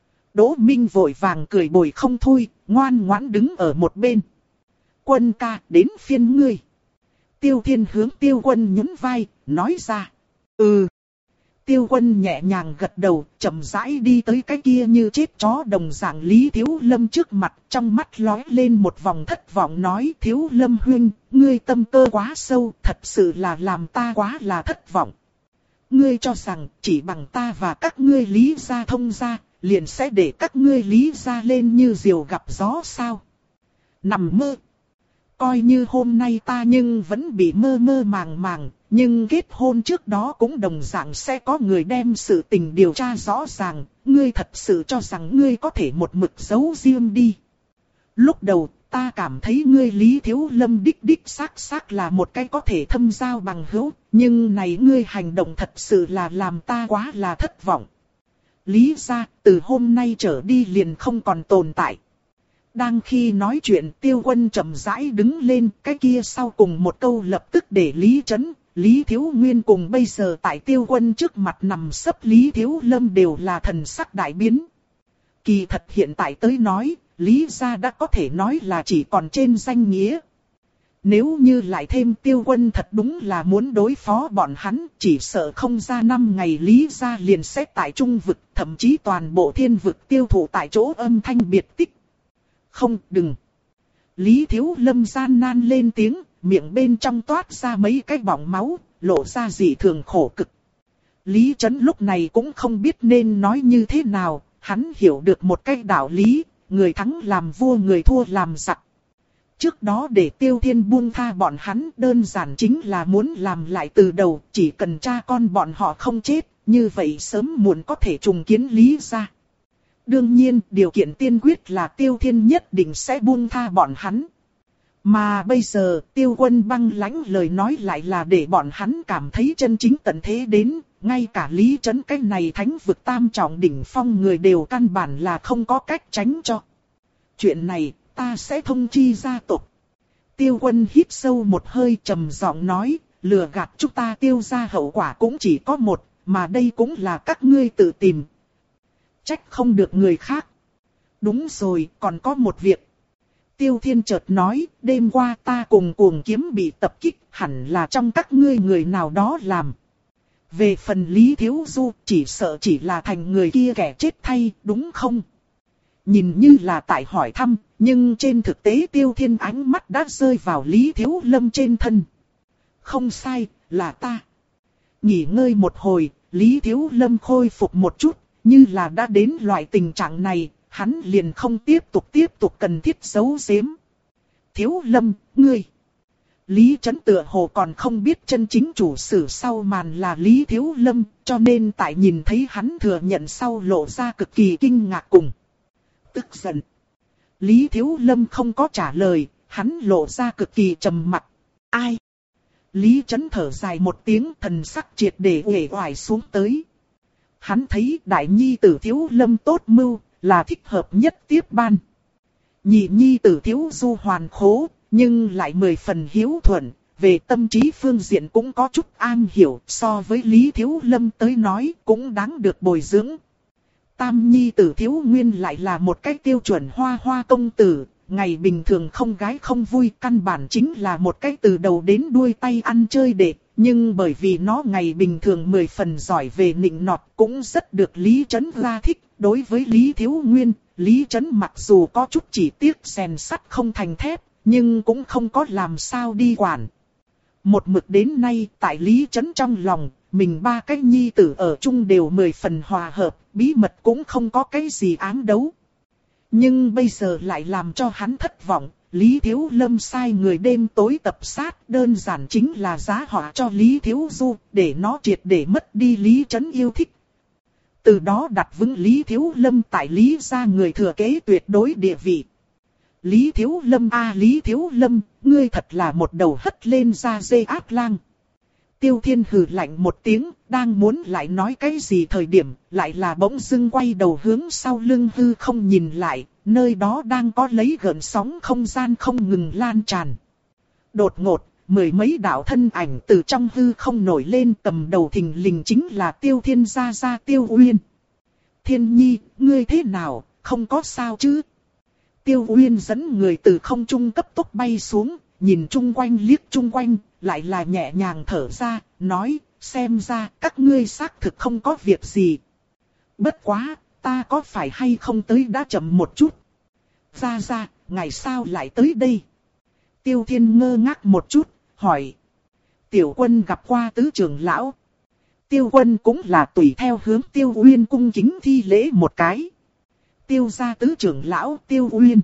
Đỗ Minh vội vàng cười bồi không thôi, ngoan ngoãn đứng ở một bên. Quân ca, đến phiên ngươi. Tiêu Thiên hướng Tiêu Quân nhún vai, nói ra. Ừ. Tiêu Quân nhẹ nhàng gật đầu, chậm rãi đi tới cái kia như chết chó đồng dạng Lý Thiếu Lâm trước mặt, trong mắt lóe lên một vòng thất vọng nói, Thiếu Lâm huynh, ngươi tâm cơ quá sâu, thật sự là làm ta quá là thất vọng. Ngươi cho rằng, chỉ bằng ta và các ngươi Lý gia thông gia, liền sẽ để các ngươi Lý gia lên như diều gặp gió sao? Nằm mơ. Coi như hôm nay ta nhưng vẫn bị mơ mơ màng màng, nhưng kết hôn trước đó cũng đồng dạng sẽ có người đem sự tình điều tra rõ ràng, ngươi thật sự cho rằng ngươi có thể một mực giấu riêng đi. Lúc đầu, ta cảm thấy ngươi Lý Thiếu Lâm đích đích xác xác là một cái có thể thâm giao bằng hữu, nhưng này ngươi hành động thật sự là làm ta quá là thất vọng. Lý gia, từ hôm nay trở đi liền không còn tồn tại. Đang khi nói chuyện Tiêu Quân chậm rãi đứng lên, cái kia sau cùng một câu lập tức để Lý Trấn, Lý Thiếu Nguyên cùng bây giờ tại Tiêu Quân trước mặt nằm sấp Lý Thiếu Lâm đều là thần sắc đại biến. Kỳ thật hiện tại tới nói, Lý gia đã có thể nói là chỉ còn trên danh nghĩa. Nếu như lại thêm Tiêu Quân thật đúng là muốn đối phó bọn hắn, chỉ sợ không ra năm ngày Lý gia liền sẽ tại trung vực, thậm chí toàn bộ thiên vực tiêu thụ tại chỗ âm thanh biệt tích. Không, đừng. Lý Thiếu Lâm gian nan lên tiếng, miệng bên trong toát ra mấy cái bọng máu, lộ ra dị thường khổ cực. Lý Chấn lúc này cũng không biết nên nói như thế nào, hắn hiểu được một cái đạo lý, người thắng làm vua người thua làm giặc. Trước đó để Tiêu Thiên buông tha bọn hắn đơn giản chính là muốn làm lại từ đầu, chỉ cần cha con bọn họ không chết, như vậy sớm muộn có thể trùng kiến Lý gia. Đương nhiên, điều kiện tiên quyết là Tiêu Thiên nhất định sẽ buông tha bọn hắn. Mà bây giờ, Tiêu Quân băng lãnh lời nói lại là để bọn hắn cảm thấy chân chính tận thế đến, ngay cả Lý Chấn cái này thánh vực tam trọng đỉnh phong người đều căn bản là không có cách tránh cho. Chuyện này, ta sẽ thông chi gia tộc. Tiêu Quân hít sâu một hơi trầm giọng nói, lừa gạt chúng ta Tiêu gia hậu quả cũng chỉ có một, mà đây cũng là các ngươi tự tìm. Trách không được người khác. Đúng rồi, còn có một việc. Tiêu Thiên chợt nói, đêm qua ta cùng Cuồng Kiếm bị tập kích, hẳn là trong các ngươi người nào đó làm. Về phần Lý Thiếu Du, chỉ sợ chỉ là thành người kia kẻ chết thay, đúng không? Nhìn như là tại hỏi thăm, nhưng trên thực tế Tiêu Thiên ánh mắt đã rơi vào Lý Thiếu Lâm trên thân. Không sai, là ta. Nghỉ ngơi một hồi, Lý Thiếu Lâm khôi phục một chút, như là đã đến loại tình trạng này, hắn liền không tiếp tục tiếp tục cần thiết giấu giếm. Thiếu Lâm, ngươi. Lý Chấn tựa hồ còn không biết chân chính chủ sử sau màn là Lý Thiếu Lâm, cho nên tại nhìn thấy hắn thừa nhận sau lộ ra cực kỳ kinh ngạc cùng tức giận. Lý Thiếu Lâm không có trả lời, hắn lộ ra cực kỳ trầm mặc. Ai? Lý Chấn thở dài một tiếng, thần sắc triệt để uể oải xuống tới. Hắn thấy đại nhi tử Thiếu Lâm tốt mưu, là thích hợp nhất tiếp ban. Nhị nhi tử Thiếu Du hoàn khố, nhưng lại mười phần hiếu thuận, về tâm trí phương diện cũng có chút an hiểu, so với Lý Thiếu Lâm tới nói cũng đáng được bồi dưỡng. Tam nhi tử Thiếu Nguyên lại là một cách tiêu chuẩn hoa hoa công tử, ngày bình thường không gái không vui, căn bản chính là một cách từ đầu đến đuôi tay ăn chơi đệ, nhưng bởi vì nó ngày bình thường mười phần giỏi về nịnh nọt cũng rất được Lý Chấn ra thích. Đối với Lý Thiếu Nguyên, Lý Chấn mặc dù có chút chỉ tiếc rèn sắt không thành thép, nhưng cũng không có làm sao đi quản. Một mực đến nay, tại Lý Chấn trong lòng, mình ba cái nhi tử ở chung đều mười phần hòa hợp, bí mật cũng không có cái gì ám đấu. Nhưng bây giờ lại làm cho hắn thất vọng, Lý Thiếu Lâm sai người đêm tối tập sát, đơn giản chính là giá họa cho Lý Thiếu Du, để nó triệt để mất đi Lý Chấn yêu thích. Từ đó đặt vững Lý Thiếu Lâm tại Lý gia người thừa kế tuyệt đối địa vị. Lý Thiếu Lâm a à, Lý Thiếu Lâm, ngươi thật là một đầu hất lên ra dê ác lang. Tiêu Thiên hừ lạnh một tiếng, đang muốn lại nói cái gì thời điểm, lại là bỗng dưng quay đầu hướng sau lưng hư không nhìn lại, nơi đó đang có lấy gợn sóng không gian không ngừng lan tràn. Đột ngột, mười mấy đạo thân ảnh từ trong hư không nổi lên, cầm đầu thình lình chính là Tiêu Thiên gia gia Tiêu Uyên. Thiên Nhi, ngươi thế nào, không có sao chứ? Tiêu Uyên dẫn người từ không trung cấp tốc bay xuống, nhìn chung quanh liếc chung quanh, lại là nhẹ nhàng thở ra, nói, xem ra các ngươi xác thực không có việc gì. Bất quá, ta có phải hay không tới đã chậm một chút? Ra ra, ngày sao lại tới đây? Tiêu Thiên ngơ ngác một chút, hỏi. Tiểu Quân gặp qua tứ trưởng lão. Tiêu Quân cũng là tùy theo hướng Tiêu Uyên cung kính thi lễ một cái. Tiêu gia tứ trưởng lão Tiêu Uyên.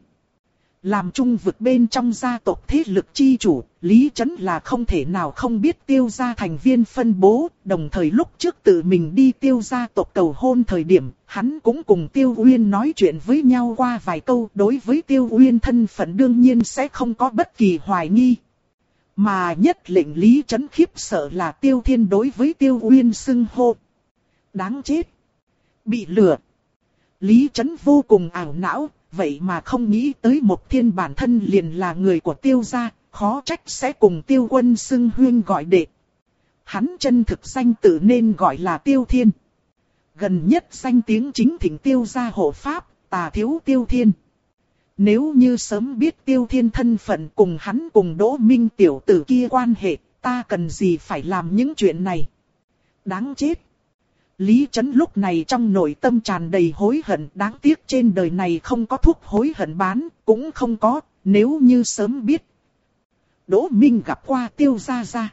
Làm trung vực bên trong gia tộc thế lực chi chủ, Lý Chấn là không thể nào không biết Tiêu gia thành viên phân bố, đồng thời lúc trước tự mình đi Tiêu gia tộc cầu hôn thời điểm, hắn cũng cùng Tiêu Uyên nói chuyện với nhau qua vài câu, đối với Tiêu Uyên thân phận đương nhiên sẽ không có bất kỳ hoài nghi. Mà nhất lệnh Lý Chấn khiếp sợ là Tiêu Thiên đối với Tiêu Uyên xưng hô. Đáng chết! Bị lừa! Lý Chấn vô cùng ảo não, vậy mà không nghĩ tới Mộc Thiên bản thân liền là người của Tiêu gia, khó trách sẽ cùng Tiêu Quân xưng huyên gọi đệ. hắn chân thực danh tự nên gọi là Tiêu Thiên. Gần nhất danh tiếng chính thỉnh Tiêu gia hộ pháp, Tà thiếu Tiêu Thiên. Nếu như sớm biết Tiêu Thiên thân phận cùng hắn cùng Đỗ Minh tiểu tử kia quan hệ, ta cần gì phải làm những chuyện này. Đáng chết. Lý Chấn lúc này trong nội tâm tràn đầy hối hận, đáng tiếc trên đời này không có thuốc hối hận bán, cũng không có, nếu như sớm biết. Đỗ Minh gặp qua Tiêu gia gia.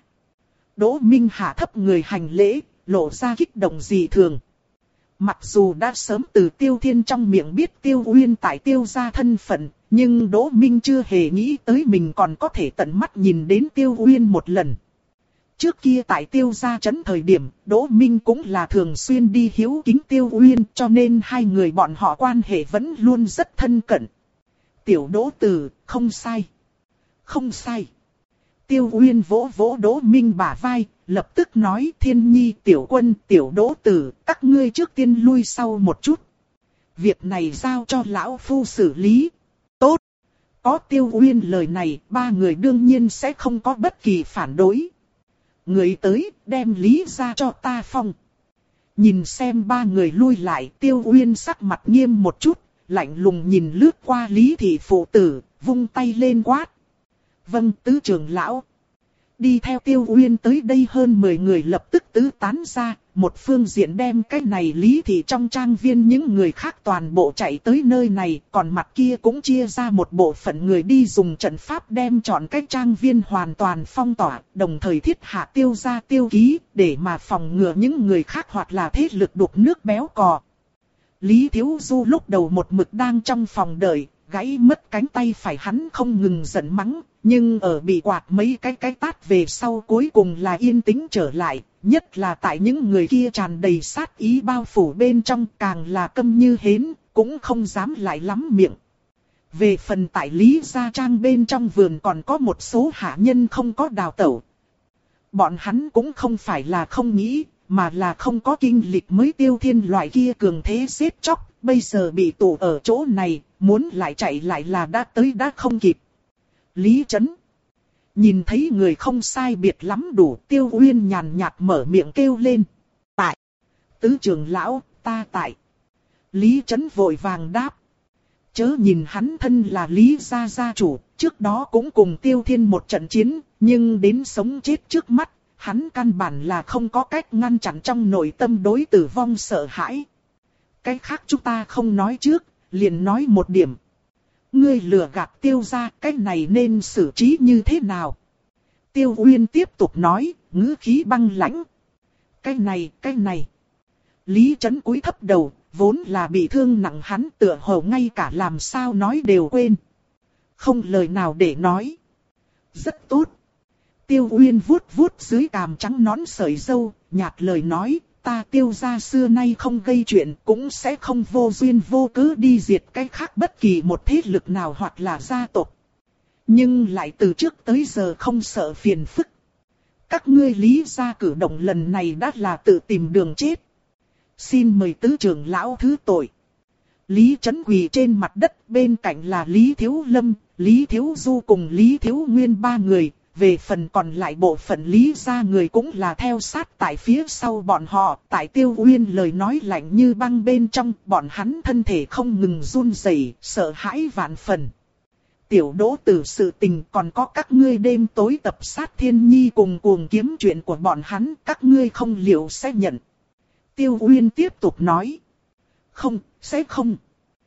Đỗ Minh hạ thấp người hành lễ, lộ ra kích động dị thường. Mặc dù đã sớm từ Tiêu Thiên trong miệng biết Tiêu Uyên tại Tiêu gia thân phận, nhưng Đỗ Minh chưa hề nghĩ tới mình còn có thể tận mắt nhìn đến Tiêu Uyên một lần. Trước kia tại Tiêu gia trấn thời điểm, Đỗ Minh cũng là thường xuyên đi hiếu kính Tiêu Uyên, cho nên hai người bọn họ quan hệ vẫn luôn rất thân cận. Tiểu Đỗ Tử, không sai. Không sai. Tiêu Uyên vỗ vỗ Đỗ Minh bả vai, lập tức nói Thiên Nhi, Tiểu Quân, Tiểu Đỗ Tử, các ngươi trước tiên lui sau một chút. Việc này giao cho lão phu xử lý. Tốt. Có Tiêu Uyên lời này, ba người đương nhiên sẽ không có bất kỳ phản đối. Người tới, đem Lý ra cho ta phong. Nhìn xem ba người lui lại, Tiêu Uyên sắc mặt nghiêm một chút, lạnh lùng nhìn lướt qua Lý thị phụ tử, vung tay lên quát. Vâng, tứ trưởng lão. Đi theo Tiêu Uyên tới đây hơn mười người lập tức tứ tán ra, một phương diện đem cái này Lý thị trong trang viên những người khác toàn bộ chạy tới nơi này, còn mặt kia cũng chia ra một bộ phận người đi dùng trận pháp đem chọn cái trang viên hoàn toàn phong tỏa, đồng thời thiết hạ Tiêu gia tiêu ký, để mà phòng ngừa những người khác hoặc là thế lực đục nước béo cò. Lý Thiếu Du lúc đầu một mực đang trong phòng đợi, gãy mất cánh tay phải hắn không ngừng giận mắng. Nhưng ở bị quạt mấy cái cái tát về sau cuối cùng là yên tĩnh trở lại, nhất là tại những người kia tràn đầy sát ý bao phủ bên trong càng là câm như hến, cũng không dám lại lắm miệng. Về phần tại Lý Gia Trang bên trong vườn còn có một số hạ nhân không có đào tẩu. Bọn hắn cũng không phải là không nghĩ, mà là không có kinh lịch mới Tiêu Thiên loại kia cường thế giết chóc, bây giờ bị tù ở chỗ này, muốn lại chạy lại là đã tới đã không kịp. Lý Chấn nhìn thấy người không sai biệt lắm đủ, Tiêu Uyên nhàn nhạt mở miệng kêu lên. Tại. Tứ trưởng lão, ta tại. Lý Chấn vội vàng đáp. Chớ nhìn hắn thân là Lý gia gia chủ, trước đó cũng cùng Tiêu Thiên một trận chiến, nhưng đến sống chết trước mắt, hắn căn bản là không có cách ngăn chặn trong nội tâm đối tử vong sợ hãi. Cái khác chúng ta không nói trước, liền nói một điểm. Ngươi lừa gạt Tiêu gia, cái này nên xử trí như thế nào? Tiêu Uyên tiếp tục nói, ngữ khí băng lãnh. Cái này, cái này. Lý Chấn cúi thấp đầu, vốn là bị thương nặng hắn tựa hồ ngay cả làm sao nói đều quên. Không lời nào để nói. Rất tốt. Tiêu Uyên vuốt vuốt dưới cằm trắng nõn sợi râu, nhạt lời nói. Ta Tiêu gia xưa nay không gây chuyện, cũng sẽ không vô duyên vô cớ đi diệt cái khác bất kỳ một thế lực nào hoặc là gia tộc. Nhưng lại từ trước tới giờ không sợ phiền phức. Các ngươi Lý gia cử động lần này đã là tự tìm đường chết. Xin mời tứ trưởng lão thứ tội. Lý Chấn quỳ trên mặt đất, bên cạnh là Lý Thiếu Lâm, Lý Thiếu Du cùng Lý Thiếu Nguyên ba người. Về phần còn lại bộ phận Lý gia người cũng là theo sát tại phía sau bọn họ, tại Tiêu Uyên lời nói lạnh như băng bên trong, bọn hắn thân thể không ngừng run rẩy, sợ hãi vạn phần. Tiểu Đỗ Tử sự tình còn có các ngươi đêm tối tập sát Thiên Nhi cùng cuồng kiếm chuyện của bọn hắn, các ngươi không liệu sẽ nhận. Tiêu Uyên tiếp tục nói. Không, sẽ không.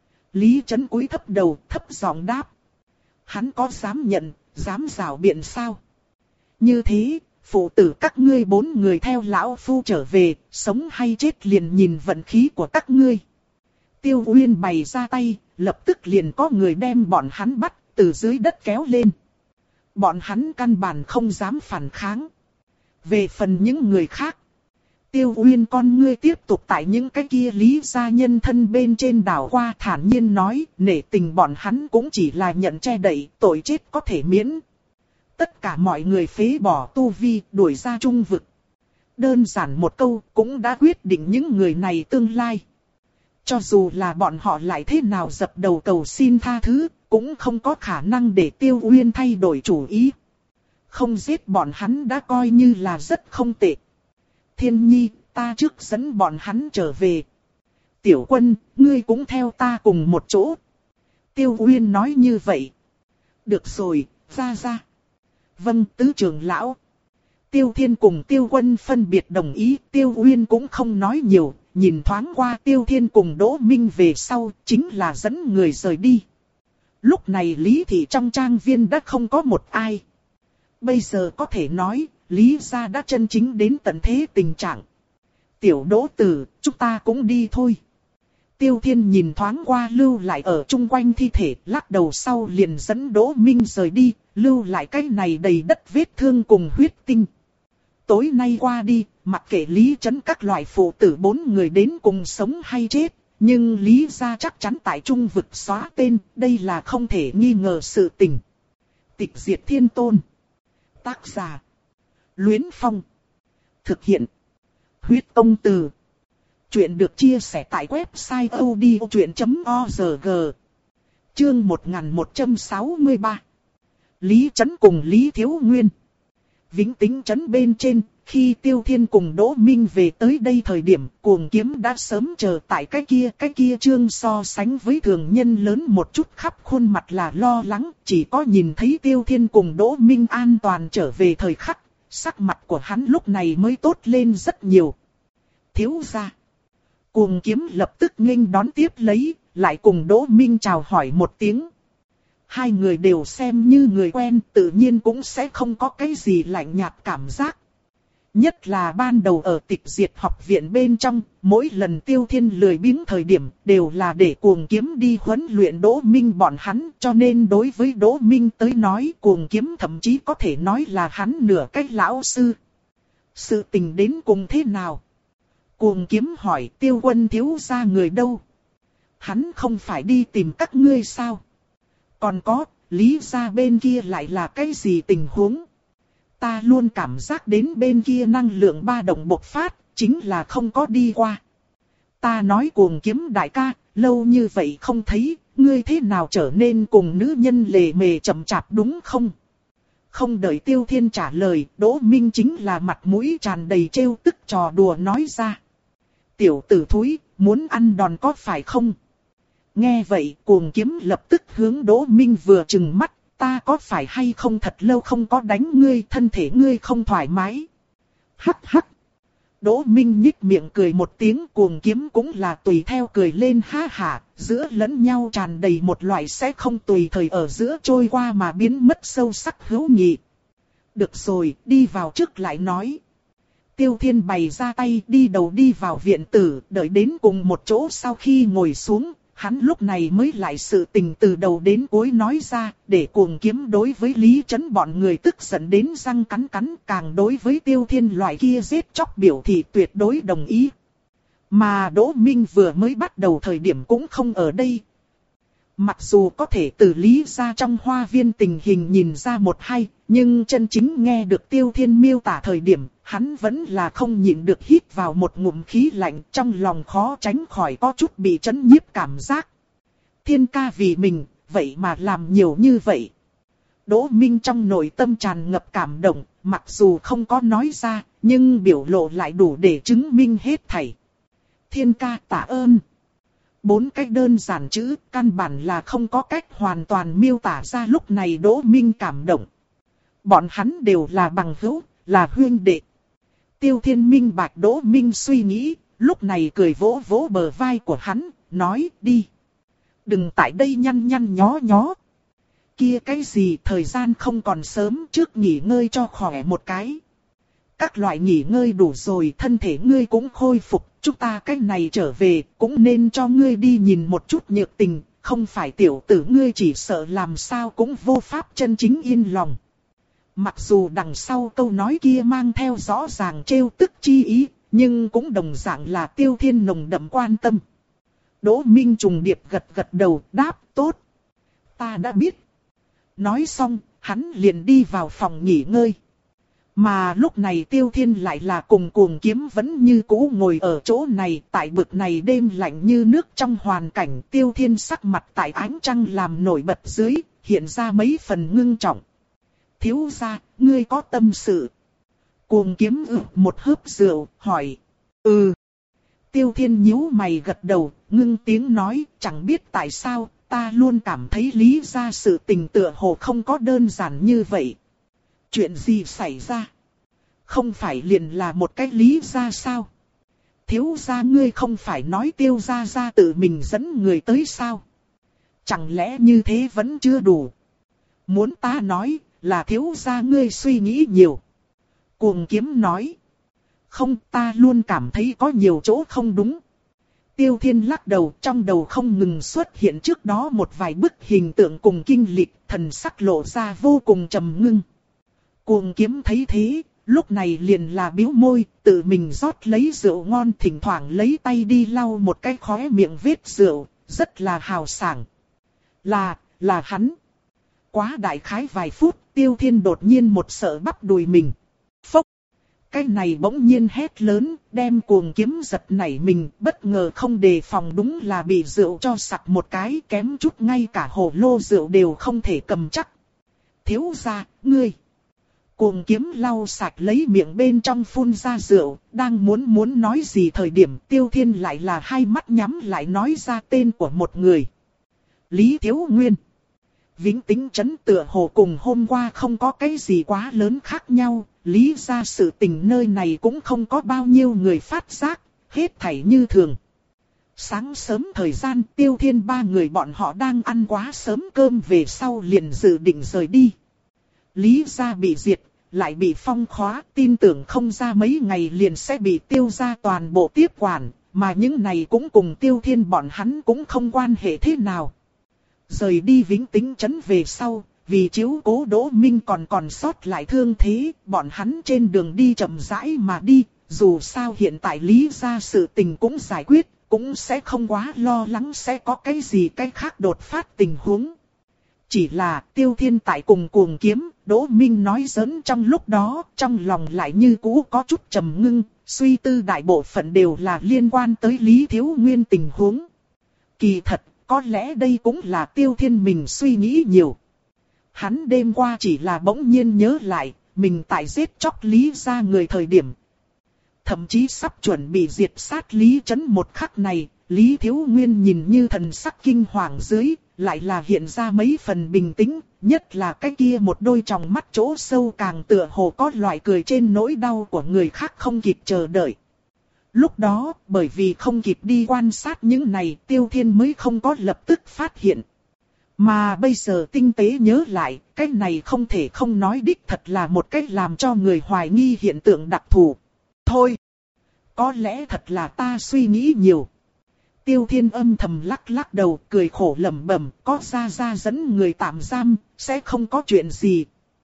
Lý Chấn cúi thấp đầu, thấp giọng đáp. Hắn có dám nhận, dám rảo biện sao? Như thế, phụ tử các ngươi bốn người theo lão phu trở về, sống hay chết liền nhìn vận khí của các ngươi. Tiêu Uyên bày ra tay, lập tức liền có người đem bọn hắn bắt, từ dưới đất kéo lên. Bọn hắn căn bản không dám phản kháng. Về phần những người khác, Tiêu Uyên con ngươi tiếp tục tại những cái kia Lý gia nhân thân bên trên đảo qua, thản nhiên nói, nể tình bọn hắn cũng chỉ là nhận che đậy, tội chết có thể miễn. Tất cả mọi người phế bỏ tu vi, đuổi ra trung vực. Đơn giản một câu cũng đã quyết định những người này tương lai. Cho dù là bọn họ lại thế nào dập đầu cầu xin tha thứ, cũng không có khả năng để Tiêu Uyên thay đổi chủ ý. Không giết bọn hắn đã coi như là rất không tệ. Thiên nhi, ta trước dẫn bọn hắn trở về. Tiểu quân, ngươi cũng theo ta cùng một chỗ. Tiêu Uyên nói như vậy. Được rồi, ra ra. Vâng, tứ trưởng lão. Tiêu Thiên cùng Tiêu Quân phân biệt đồng ý, Tiêu Uyên cũng không nói nhiều, nhìn thoáng qua Tiêu Thiên cùng Đỗ Minh về sau, chính là dẫn người rời đi. Lúc này Lý Thị trong trang viên đã không có một ai. Bây giờ có thể nói, Lý gia đã chân chính đến tận thế tình trạng. Tiểu Đỗ Tử, chúng ta cũng đi thôi. Tiêu Thiên nhìn thoáng qua lưu lại ở chung quanh thi thể, lắc đầu sau liền dẫn Đỗ Minh rời đi, lưu lại cái này đầy đất vết thương cùng huyết tinh. Tối nay qua đi, mặc kệ Lý Trấn các loại phụ tử bốn người đến cùng sống hay chết, nhưng Lý gia chắc chắn tại trung vực xóa tên, đây là không thể nghi ngờ sự tình. Tịch diệt thiên tôn. Tác giả. Luyến Phong. Thực hiện. Huyết công từ. Chuyện được chia sẻ tại website odchuyện chấm org. Chương một nghìn một trăm sáu mươi ba. Lý Trấn cùng Lý Thiếu Nguyên. Vĩnh Tính trấn bên trên, khi Tiêu Thiên cùng Đỗ Minh về tới đây thời điểm, Cuồng Kiếm đã sớm chờ tại cái kia, cái kia trương so sánh với thường nhân lớn một chút, khắp khuôn mặt là lo lắng, chỉ có nhìn thấy Tiêu Thiên cùng Đỗ Minh an toàn trở về thời khắc, sắc mặt của hắn lúc này mới tốt lên rất nhiều. Thiếu gia. Cuồng Kiếm lập tức nghênh đón tiếp lấy, lại cùng Đỗ Minh chào hỏi một tiếng. Hai người đều xem như người quen, tự nhiên cũng sẽ không có cái gì lạnh nhạt cảm giác. Nhất là ban đầu ở Tịch Diệt học viện bên trong, mỗi lần Tiêu Thiên lười biếng thời điểm, đều là để Cuồng Kiếm đi huấn luyện Đỗ Minh bọn hắn, cho nên đối với Đỗ Minh tới nói, Cuồng Kiếm thậm chí có thể nói là hắn nửa cái lão sư. Sự tình đến cùng thế nào? Cuồng Kiếm hỏi. Tiêu Quân thiếu gia người đâu? Hắn không phải đi tìm các ngươi sao? Còn có, Lý gia bên kia lại là cái gì tình huống? Ta luôn cảm giác đến bên kia năng lượng ba động bộc phát, chính là không có đi qua. Ta nói Cuồng Kiếm đại ca, lâu như vậy không thấy, ngươi thế nào trở nên cùng nữ nhân lề mề chậm chạp đúng không? Không đợi Tiêu Thiên trả lời, Đỗ Minh chính là mặt mũi tràn đầy trêu tức trò đùa nói ra. Tiểu tử thúi, muốn ăn đòn có phải không? Nghe vậy, Cuồng Kiếm lập tức hướng Đỗ Minh vừa trừng mắt, ta có phải hay không thật lâu không có đánh ngươi, thân thể ngươi không thoải mái. Hắc hắc. Đỗ Minh nhích miệng cười một tiếng, Cuồng Kiếm cũng là tùy theo cười lên ha hả, giữa lẫn nhau tràn đầy một loại sẽ không tùy thời ở giữa trôi qua mà biến mất sâu sắc hữu nghị. Được rồi, đi vào trước lại nói. Tiêu Thiên bày ra tay đi đầu đi vào viện tử, đợi đến cùng một chỗ sau khi ngồi xuống. Hắn lúc này mới lại sự tình từ đầu đến cuối nói ra, để Cuồng Kiếm đối với Lý Trấn bọn người tức giận đến răng cắn cắn, càng đối với Tiêu Thiên loại kia giết chóc biểu thị tuyệt đối đồng ý. Mà Đỗ Minh vừa mới bắt đầu thời điểm cũng không ở đây. Mặc dù có thể từ Lý gia trong hoa viên tình hình nhìn ra một hai, nhưng chân chính nghe được Tiêu Thiên miêu tả thời điểm, hắn vẫn là không nhịn được hít vào một ngụm khí lạnh, trong lòng khó tránh khỏi có chút bị chấn nhiếp cảm giác. Thiên ca vì mình, vậy mà làm nhiều như vậy. Đỗ Minh trong nội tâm tràn ngập cảm động, mặc dù không có nói ra, nhưng biểu lộ lại đủ để chứng minh hết thảy. Thiên ca tạ ơn. Bốn cách đơn giản chữ, căn bản là không có cách hoàn toàn miêu tả ra lúc này Đỗ Minh cảm động. Bọn hắn đều là bằng hữu, là huynh đệ. Tiêu Thiên minh bạch Đỗ Minh suy nghĩ, lúc này cười vỗ vỗ bờ vai của hắn, nói đi. Đừng tại đây nhăn nhăn nhó nhó. Kia cái gì, thời gian không còn sớm, trước nghỉ ngơi cho khỏe một cái. Các loại nghỉ ngơi đủ rồi, thân thể ngươi cũng khôi phục, chúng ta cái này trở về, cũng nên cho ngươi đi nhìn một chút nhược tình, không phải tiểu tử ngươi chỉ sợ làm sao cũng vô pháp chân chính yên lòng. Mặc dù đằng sau câu nói kia mang theo rõ ràng trêu tức chi ý, nhưng cũng đồng dạng là Tiêu Thiên nồng đậm quan tâm. Đỗ Minh trùng điệp gật gật đầu, đáp tốt. Ta đã biết. Nói xong, hắn liền đi vào phòng nghỉ ngơi. Mà lúc này Tiêu Thiên lại là cùng Cuồng Kiếm vẫn như cũ ngồi ở chỗ này, tại bực này đêm lạnh như nước trong hoàn cảnh, Tiêu Thiên sắc mặt tại ánh trăng làm nổi bật dưới, hiện ra mấy phần ngưng trọng. Thiếu gia, ngươi có tâm sự. Cuồng kiếm ực một hớp rượu, hỏi. Ừ. Tiêu Thiên nhíu mày gật đầu, ngưng tiếng nói, chẳng biết tại sao, ta luôn cảm thấy Lý gia sự tình tựa hồ không có đơn giản như vậy. Chuyện gì xảy ra? Không phải liền là một cái Lý gia sao? Thiếu gia ngươi không phải nói Tiêu gia gia tự mình dẫn người tới sao? Chẳng lẽ như thế vẫn chưa đủ? Muốn ta nói, là thiếu gia ngươi suy nghĩ nhiều. Cuồng kiếm nói. Không, ta luôn cảm thấy có nhiều chỗ không đúng. Tiêu Thiên lắc đầu, trong đầu không ngừng xuất hiện trước đó một vài bức hình tượng cùng kinh lịch, thần sắc lộ ra vô cùng trầm ngưng. Cuồng kiếm thấy thế, lúc này liền là bĩu môi, tự mình rót lấy rượu ngon, thỉnh thoảng lấy tay đi lau một cái khóe miệng vết rượu, rất là hào sảng. Là, là hắn. Quá đại khái vài phút, Tiêu Thiên đột nhiên một sợ bắp đùi mình. Phốc! Cái này bỗng nhiên hét lớn, đem cuồng kiếm giật nảy mình, bất ngờ không đề phòng đúng là bị rượu cho sặc một cái, kém chút ngay cả hồ lô rượu đều không thể cầm chắc. Thiếu gia, ngươi! Cuồng kiếm lau sạch lấy miệng bên trong phun ra rượu, đang muốn muốn nói gì thời điểm Tiêu Thiên lại là hai mắt nhắm lại nói ra tên của một người. Lý Thiếu Nguyên. Vĩnh Tĩnh trấn tựa hồ cùng hôm qua không có cái gì quá lớn khác nhau, lý ra sự tình nơi này cũng không có bao nhiêu người phát giác, hết thảy như thường. Sáng sớm thời gian Tiêu Thiên ba người bọn họ đang ăn quá sớm cơm về sau liền dự định rời đi. Lý gia bị diệt, lại bị phong khóa, tin tưởng không ra mấy ngày liền sẽ bị Tiêu gia toàn bộ tiếp quản, mà những này cũng cùng Tiêu Thiên bọn hắn cũng không quan hệ thế nào. Rời đi Vĩnh Tĩnh trấn về sau, vì chiếu cố Đỗ Minh còn còn sót lại thương thế, bọn hắn trên đường đi chậm rãi mà đi, dù sao hiện tại Lý gia sự tình cũng giải quyết, cũng sẽ không quá lo lắng sẽ có cái gì cái khác đột phát tình huống. Chỉ là Tiêu Thiên tại cùng cuồng kiếm, Đỗ Minh nói giỡn trong lúc đó, trong lòng lại như cũ có chút trầm ngưng, suy tư đại bộ phận đều là liên quan tới Lý Thiếu Nguyên tình huống. Kỳ thật, có lẽ đây cũng là Tiêu Thiên mình suy nghĩ nhiều. Hắn đêm qua chỉ là bỗng nhiên nhớ lại, mình tại giết chóc Lý gia người thời điểm. Thậm chí sắp chuẩn bị diệt sát Lý Trấn một khắc này, Lý Thiếu Nguyên nhìn như thần sắc kinh hoàng dưới, lại là hiện ra mấy phần bình tĩnh, nhất là cái kia một đôi tròng mắt chỗ sâu càng tựa hồ có loại cười trên nỗi đau của người khác không kịp chờ đợi. Lúc đó, bởi vì không kịp đi quan sát những này, Tiêu Thiên mới không có lập tức phát hiện. Mà bây giờ tinh tế nhớ lại, cái này không thể không nói đích thật là một cách làm cho người hoài nghi hiện tượng đặc thù. Thôi, có lẽ thật là ta suy nghĩ nhiều. Tiêu Thiên âm thầm lắc lắc đầu, cười khổ lẩm bẩm, có ra ra dẫn người tạm giam, sẽ không có chuyện gì.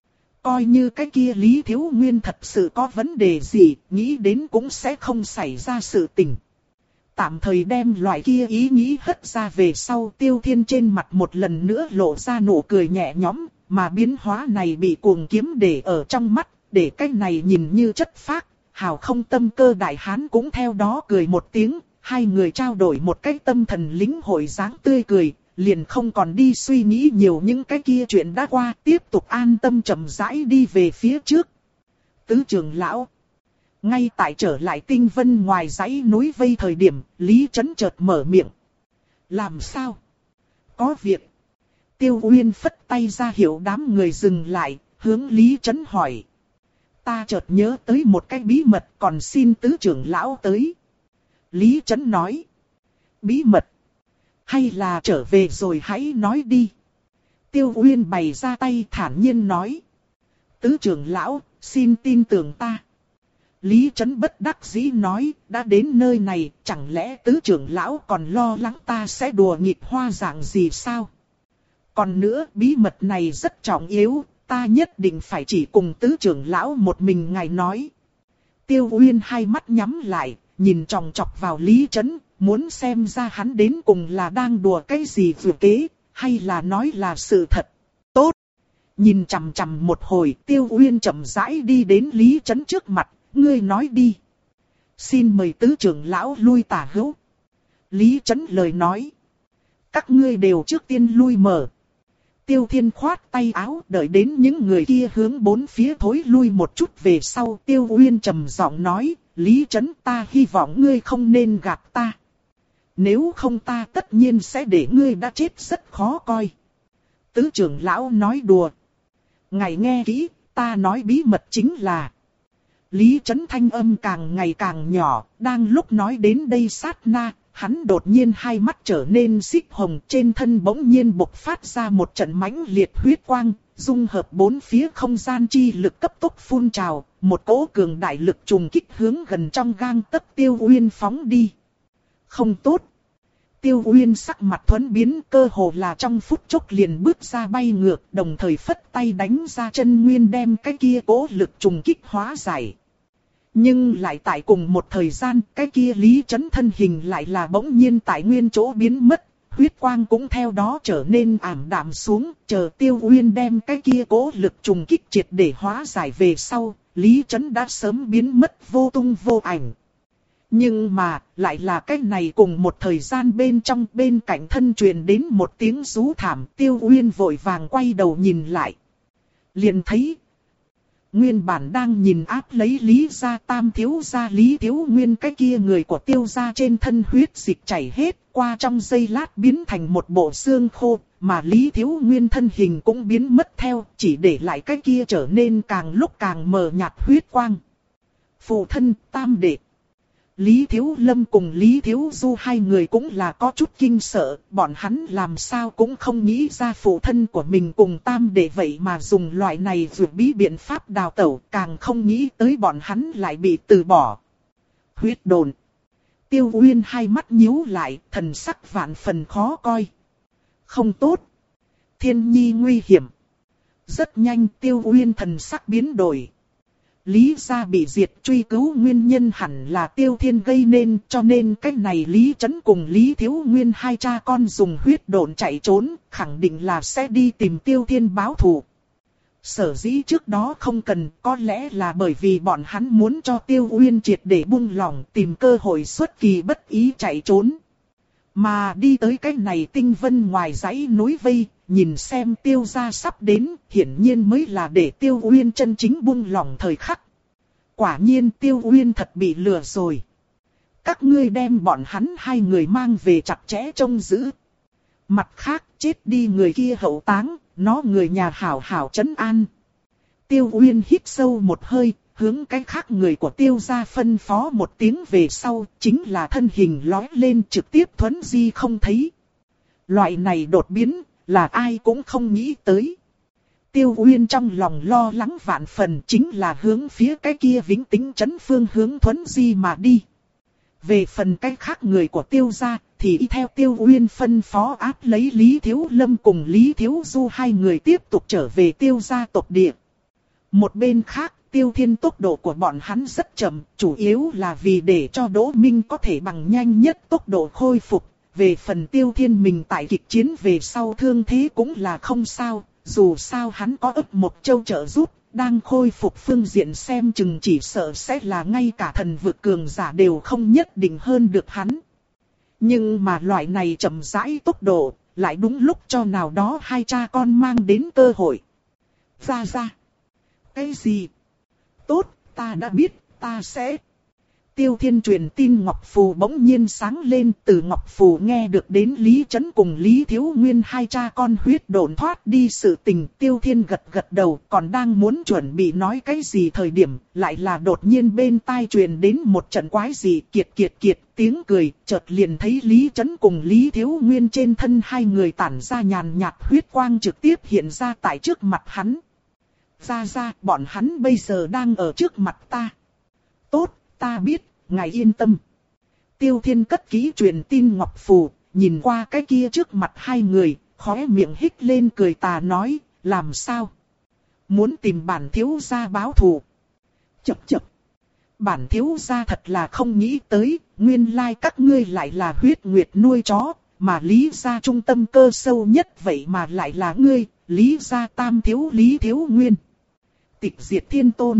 Coi như cái kia Lý Thiếu Nguyên thật sự có vấn đề gì, nghĩ đến cũng sẽ không xảy ra sự tình. Tạm thời đem loại kia ý nghĩ hất ra về sau, Tiêu Thiên trên mặt một lần nữa lộ ra nụ cười nhẹ nhõm, mà biến hóa này bị cuồng kiếm để ở trong mắt, để cái này nhìn như chất phác, hào không tâm cơ đại hán cũng theo đó cười một tiếng, hai người trao đổi một cái tâm thần lĩnh hội dáng tươi cười, liền không còn đi suy nghĩ nhiều những cái kia chuyện đã qua, tiếp tục an tâm chậm rãi đi về phía trước. Tứ trưởng lão. Ngay tại trở lại Tinh Vân ngoài dãy núi vây thời điểm, Lý Trấn chợt mở miệng. Làm sao? Có việc. Tiêu Uyên phất tay ra hiệu đám người dừng lại, hướng Lý Trấn hỏi. Ta chợt nhớ tới một cái bí mật còn xin tứ trưởng lão tới. Lý Trấn nói. Bí mật? Hay là trở về rồi hãy nói đi. Tiêu Uyên bày ra tay thản nhiên nói. Tứ trưởng lão, xin tin tưởng ta. Lý Trấn bất đắc dĩ nói, đã đến nơi này, chẳng lẽ tứ trưởng lão còn lo lắng ta sẽ đùa nghịch hoa dạng gì sao? Còn nữa, bí mật này rất trọng yếu, ta nhất định phải chỉ cùng tứ trưởng lão một mình ngài nói. Tiêu Uyên hai mắt nhắm lại, nhìn chòng chọc vào Lý Trấn, muốn xem ra hắn đến cùng là đang đùa cái gì vừa kế, hay là nói là sự thật. Tốt! Nhìn chằm chằm một hồi, Tiêu Uyên chậm rãi đi đến Lý Trấn trước mặt. Ngươi nói đi. Xin mời tứ trưởng lão lui tả hữu. Lý Trấn lời nói. Các ngươi đều trước tiên lui mở. Tiêu Thiên khoát tay áo, đợi đến những người kia hướng bốn phía thối lui một chút về sau. Tiêu Uyên trầm giọng nói, Lý Chấn, ta hy vọng ngươi không nên gạt ta. Nếu không ta tất nhiên sẽ để ngươi đã chết rất khó coi. Tứ trưởng lão nói đùa. Ngài nghe kỹ, ta nói bí mật chính là... Lý Chấn thanh âm càng ngày càng nhỏ, đang lúc nói đến đây sát na, hắn đột nhiên hai mắt trở nên xích hồng, trên thân bỗng nhiên bộc phát ra một trận mãnh liệt huyết quang, dung hợp bốn phía không gian chi lực cấp tốc phun trào, một cỗ cường đại lực trùng kích hướng gần trong gang tấc Tiêu Uyên phóng đi. Không tốt. Tiêu Uyên sắc mặt thuẫn biến, cơ hồ là trong phút chốc liền bước ra bay ngược, đồng thời phất tay đánh ra chân nguyên đem cái kia cỗ lực trùng kích hóa giải. Nhưng lại tại cùng một thời gian, cái kia Lý Chấn thân hình lại là bỗng nhiên tại nguyên chỗ biến mất, huyết quang cũng theo đó trở nên ảm đạm xuống, chờ Tiêu Uyên đem cái kia cỗ lực trùng kích triệt để hóa giải về sau, Lý Chấn đã sớm biến mất vô tung vô ảnh. Nhưng mà, lại là cái này cùng một thời gian bên trong bên cạnh thân truyền đến một tiếng rú thảm, Tiêu Uyên vội vàng quay đầu nhìn lại. Liền thấy, nguyên bản đang nhìn áp lấy Lý gia tam thiếu gia Lý Thiếu Nguyên, cái kia người của Tiêu gia trên thân huyết dịch chảy hết, qua trong giây lát biến thành một bộ xương khô, mà Lý Thiếu Nguyên thân hình cũng biến mất theo, chỉ để lại cái kia trở nên càng lúc càng mờ nhạt huyết quang. Phụ thân, tam đệ. Lý Thiếu Lâm cùng Lý Thiếu Du hai người cũng là có chút kinh sợ, bọn hắn làm sao cũng không nghĩ ra phụ thân của mình cùng tam đệ vậy mà dùng loại này vượt bí biện pháp đào tẩu, càng không nghĩ tới bọn hắn lại bị từ bỏ. Huyết đồn. Tiêu Uyên hai mắt nhíu lại, thần sắc vạn phần khó coi. Không tốt. Thiên nhi nguy hiểm. Rất nhanh Tiêu Uyên thần sắc biến đổi. Lý gia bị diệt, truy cứu nguyên nhân hẳn là Tiêu Thiên gây nên, cho nên cái này Lý Chấn cùng Lý Thiếu Nguyên hai cha con dùng huyết độn chạy trốn, khẳng định là sẽ đi tìm Tiêu Thiên báo thù. Sở dĩ trước đó không cần, có lẽ là bởi vì bọn hắn muốn cho Tiêu Uyên triệt để buông lỏng, tìm cơ hội xuất kỳ bất ý chạy trốn. Mà đi tới cái này tinh vân ngoài dãy núi vây, nhìn xem Tiêu gia sắp đến, hiển nhiên mới là để Tiêu Uyên chân chính buông lỏng thời khắc. Quả nhiên Tiêu Uyên thật bị lừa rồi. Các ngươi đem bọn hắn hai người mang về chặt chẽ trông giữ. Mặt khác, chết đi người kia hậu táng, nó người nhà hảo hảo trấn an. Tiêu Uyên hít sâu một hơi, hướng cái khác người của Tiêu gia phân phó một tiếng về sau, chính là thân hình lói lên trực tiếp thuấn di không thấy. Loại này đột biến, là ai cũng không nghĩ tới. Tiêu Uyên trong lòng lo lắng vạn phần, chính là hướng phía cái kia Vĩnh Tính trấn phương hướng thuấn di mà đi. Về phần cái khác người của Tiêu gia, thì y theo Tiêu Uyên phân phó áp lấy Lý Thiếu Lâm cùng Lý Thiếu Du hai người tiếp tục trở về Tiêu gia tộc địa. Một bên khác, Tiêu Thiên tốc độ của bọn hắn rất chậm, chủ yếu là vì để cho Đỗ Minh có thể bằng nhanh nhất tốc độ khôi phục. Về phần Tiêu Thiên mình tại kịch chiến về sau thương thế cũng là không sao, dù sao hắn có ấp một châu trợ giúp, đang khôi phục phương diện xem chừng chỉ sợ sẽ là ngay cả thần vực cường giả đều không nhất định hơn được hắn. Nhưng mà loại này chậm rãi tốc độ, lại đúng lúc cho nào đó hai cha con mang đến cơ hội. Ra ra. Cái gì? Tốt, ta đã biết, ta sẽ... Tiêu Thiên truyền tin Ngọc Phù bỗng nhiên sáng lên, từ Ngọc Phù nghe được đến Lý Chấn cùng Lý Thiếu Nguyên hai cha con huyết độn thoát đi sự tình. Tiêu Thiên gật gật đầu, còn đang muốn chuẩn bị nói cái gì thời điểm, lại là đột nhiên bên tai truyền đến một trận quái gì kiệt kiệt kiệt tiếng cười, chợt liền thấy Lý Chấn cùng Lý Thiếu Nguyên trên thân hai người tản ra nhàn nhạt huyết quang trực tiếp hiện ra tại trước mặt hắn. Ra ra, bọn hắn bây giờ đang ở trước mặt ta. Tốt. Ta biết, ngài yên tâm. Tiêu Thiên cất kỹ truyền tin Ngọc Phù, nhìn qua cái kia trước mặt hai người, khóe miệng hít lên cười tà nói, làm sao? Muốn tìm bản thiếu gia báo thù. Chập chập. Bản thiếu gia thật là không nghĩ tới, nguyên lai các ngươi lại là huyết nguyệt nuôi chó, mà Lý gia trung tâm cơ sâu nhất vậy mà lại là ngươi, Lý gia tam thiếu Lý Thiếu Nguyên. Tịch diệt thiên tôn.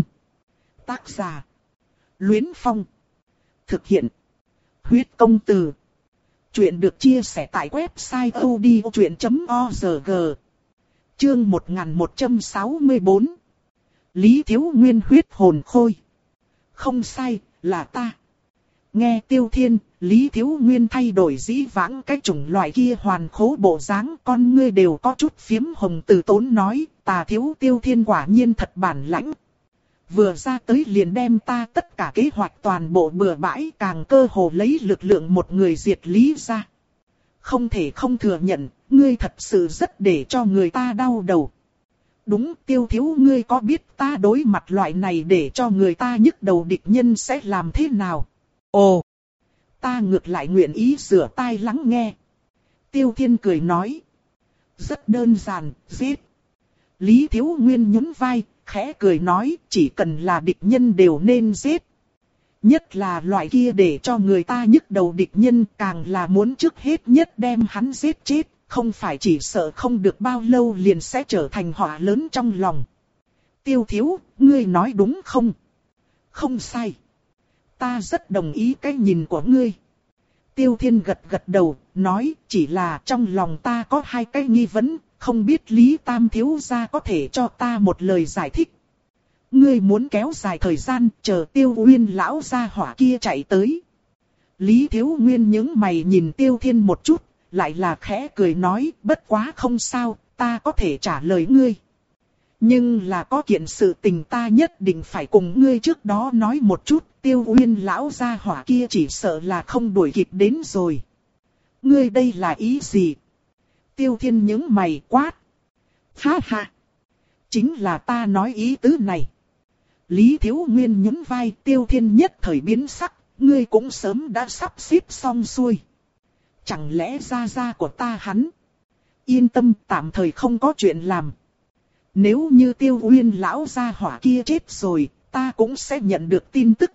Tác giả. Luyến Phong. Thực hiện. Huyết công từ. Chuyện được chia sẻ tại website odchuyện chấm org. Chương một nghìn một trăm sáu mươi bốn. Lý Thiếu Nguyên huyết hồn khôi. Không sai, là ta. Nghe Tiêu Thiên, Lý Thiếu Nguyên thay đổi dĩ vãng cái chủng loại kia hoàn khố bộ dáng, con ngươi đều có chút phiếm hồng từ tốn nói, Tà thiếu Tiêu Thiên quả nhiên thật bản lãnh. Vừa ra tới liền đem ta tất cả kế hoạch toàn bộ bừa bãi, càng cơ hồ lấy lực lượng một người diệt Lý ra. Không thể không thừa nhận, ngươi thật sự rất để cho người ta đau đầu. Đúng, Tiêu thiếu ngươi có biết ta đối mặt loại này để cho người ta nhức đầu địch nhân sẽ làm thế nào? Ồ, ta ngược lại nguyện ý rửa tai lắng nghe. Tiêu Thiên cười nói. Rất đơn giản, giết. Lý Thiếu Nguyên nhún vai, khẽ cười nói, chỉ cần là địch nhân đều nên giết. Nhất là loại kia để cho người ta nhức đầu địch nhân, càng là muốn trước hết nhất đem hắn giết chết, không phải chỉ sợ không được bao lâu liền sẽ trở thành họa lớn trong lòng. Tiêu thiếu, ngươi nói đúng không? Không sai. Ta rất đồng ý cái nhìn của ngươi. Tiêu Thiên gật gật đầu, nói chỉ là trong lòng ta có hai cái nghi vấn, không biết Lý Tam thiếu gia có thể cho ta một lời giải thích. Ngươi muốn kéo dài thời gian, chờ Tiêu Uyên lão gia hỏa kia chạy tới. Lý Thiếu Nguyên nhướng mày nhìn Tiêu Thiên một chút, lại là khẽ cười nói, bất quá không sao, ta có thể trả lời ngươi. Nhưng là có kiện sự tình ta nhất định phải cùng ngươi trước đó nói một chút, Tiêu Uyên lão gia hỏa kia chỉ sợ là không đuổi kịp đến rồi. Ngươi đây là ý gì? Tiêu Thiên nhướng mày quát. Ha ha! Chính là ta nói ý tứ này. Lý Thiếu Nguyên nhún vai, Tiêu Thiên nhất thời biến sắc, ngươi cũng sớm đã sắp xếp xong xuôi. Chẳng lẽ gia gia của ta hắn? Yên tâm, tạm thời không có chuyện làm. Nếu như Tiêu Uyên lão gia hỏa kia chết rồi, ta cũng sẽ nhận được tin tức.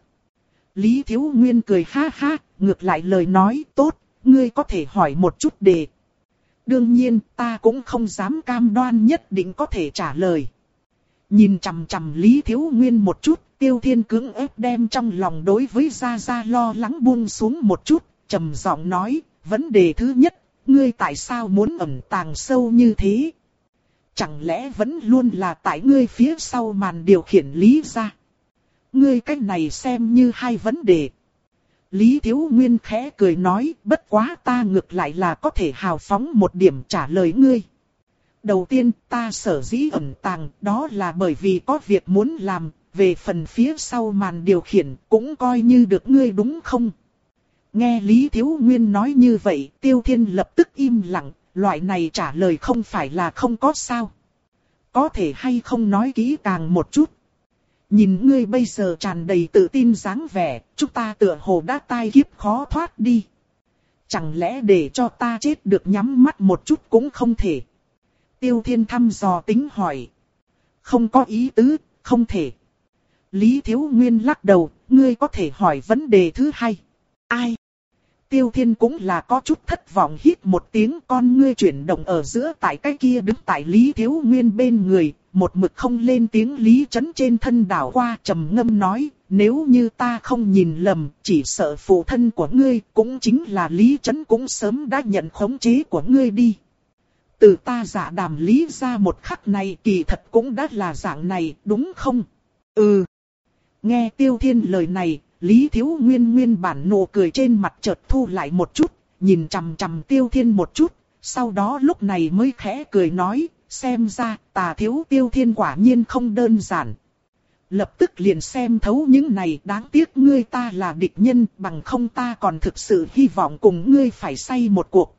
Lý Thiếu Nguyên cười ha ha, ngược lại lời nói, tốt, ngươi có thể hỏi một chút đề. Đương nhiên, ta cũng không dám cam đoan nhất định có thể trả lời. Nhìn chằm chằm Lý Thiếu Nguyên một chút, Tiêu Thiên cưỡng ép đem trong lòng đối với gia gia lo lắng buông xuống một chút, trầm giọng nói, vấn đề thứ nhất, ngươi tại sao muốn ẩn tàng sâu như thế? Chẳng lẽ vẫn luôn là tại ngươi phía sau màn điều khiển Lý gia? Ngươi cách này xem như hai vấn đề. Lý Thiếu Nguyên khẽ cười nói, bất quá ta ngược lại là có thể hào phóng một điểm trả lời ngươi. Đầu tiên, ta sở dĩ ẩn tàng, đó là bởi vì có việc muốn làm, về phần phía sau màn điều khiển, cũng coi như được ngươi đúng không? Nghe Lý Thiếu Nguyên nói như vậy, Tiêu Thiên lập tức im lặng, loại này trả lời không phải là không có sao. Có thể hay không nói kỹ càng một chút. Nhìn ngươi bây giờ tràn đầy tự tin dáng vẻ, chúng ta tựa hồ đã tai kiếp khó thoát đi. Chẳng lẽ để cho ta chết được nhắm mắt một chút cũng không thể. Tiêu Thiên thăm dò tính hỏi. Không có ý tứ, không thể. Lý Thiếu Nguyên lắc đầu, ngươi có thể hỏi vấn đề thứ hai. Ai? Tiêu Thiên cũng là có chút thất vọng hít một tiếng, con ngươi chuyển động ở giữa tại cái kia đứng tại Lý Thiếu Nguyên bên người, một mực không lên tiếng Lý Chấn trên thân đảo qua trầm ngâm nói, nếu như ta không nhìn lầm, chỉ sợ phụ thân của ngươi cũng chính là Lý Chấn cũng sớm đã nhận khống chế của ngươi đi. Từ ta giả đàm Lý ra một khắc này kỳ thật cũng đã là dạng này, đúng không? Ừ. Nghe Tiêu Thiên lời này, Lý Thiếu Nguyên nguyên bản nụ cười trên mặt chợt thu lại một chút, nhìn chằm chằm Tiêu Thiên một chút, sau đó lúc này mới khẽ cười nói, xem ra Tà thiếu Tiêu Thiên quả nhiên không đơn giản. Lập tức liền xem thấu những này, đáng tiếc ngươi ta là địch nhân, bằng không ta còn thực sự hy vọng cùng ngươi phải say một cuộc.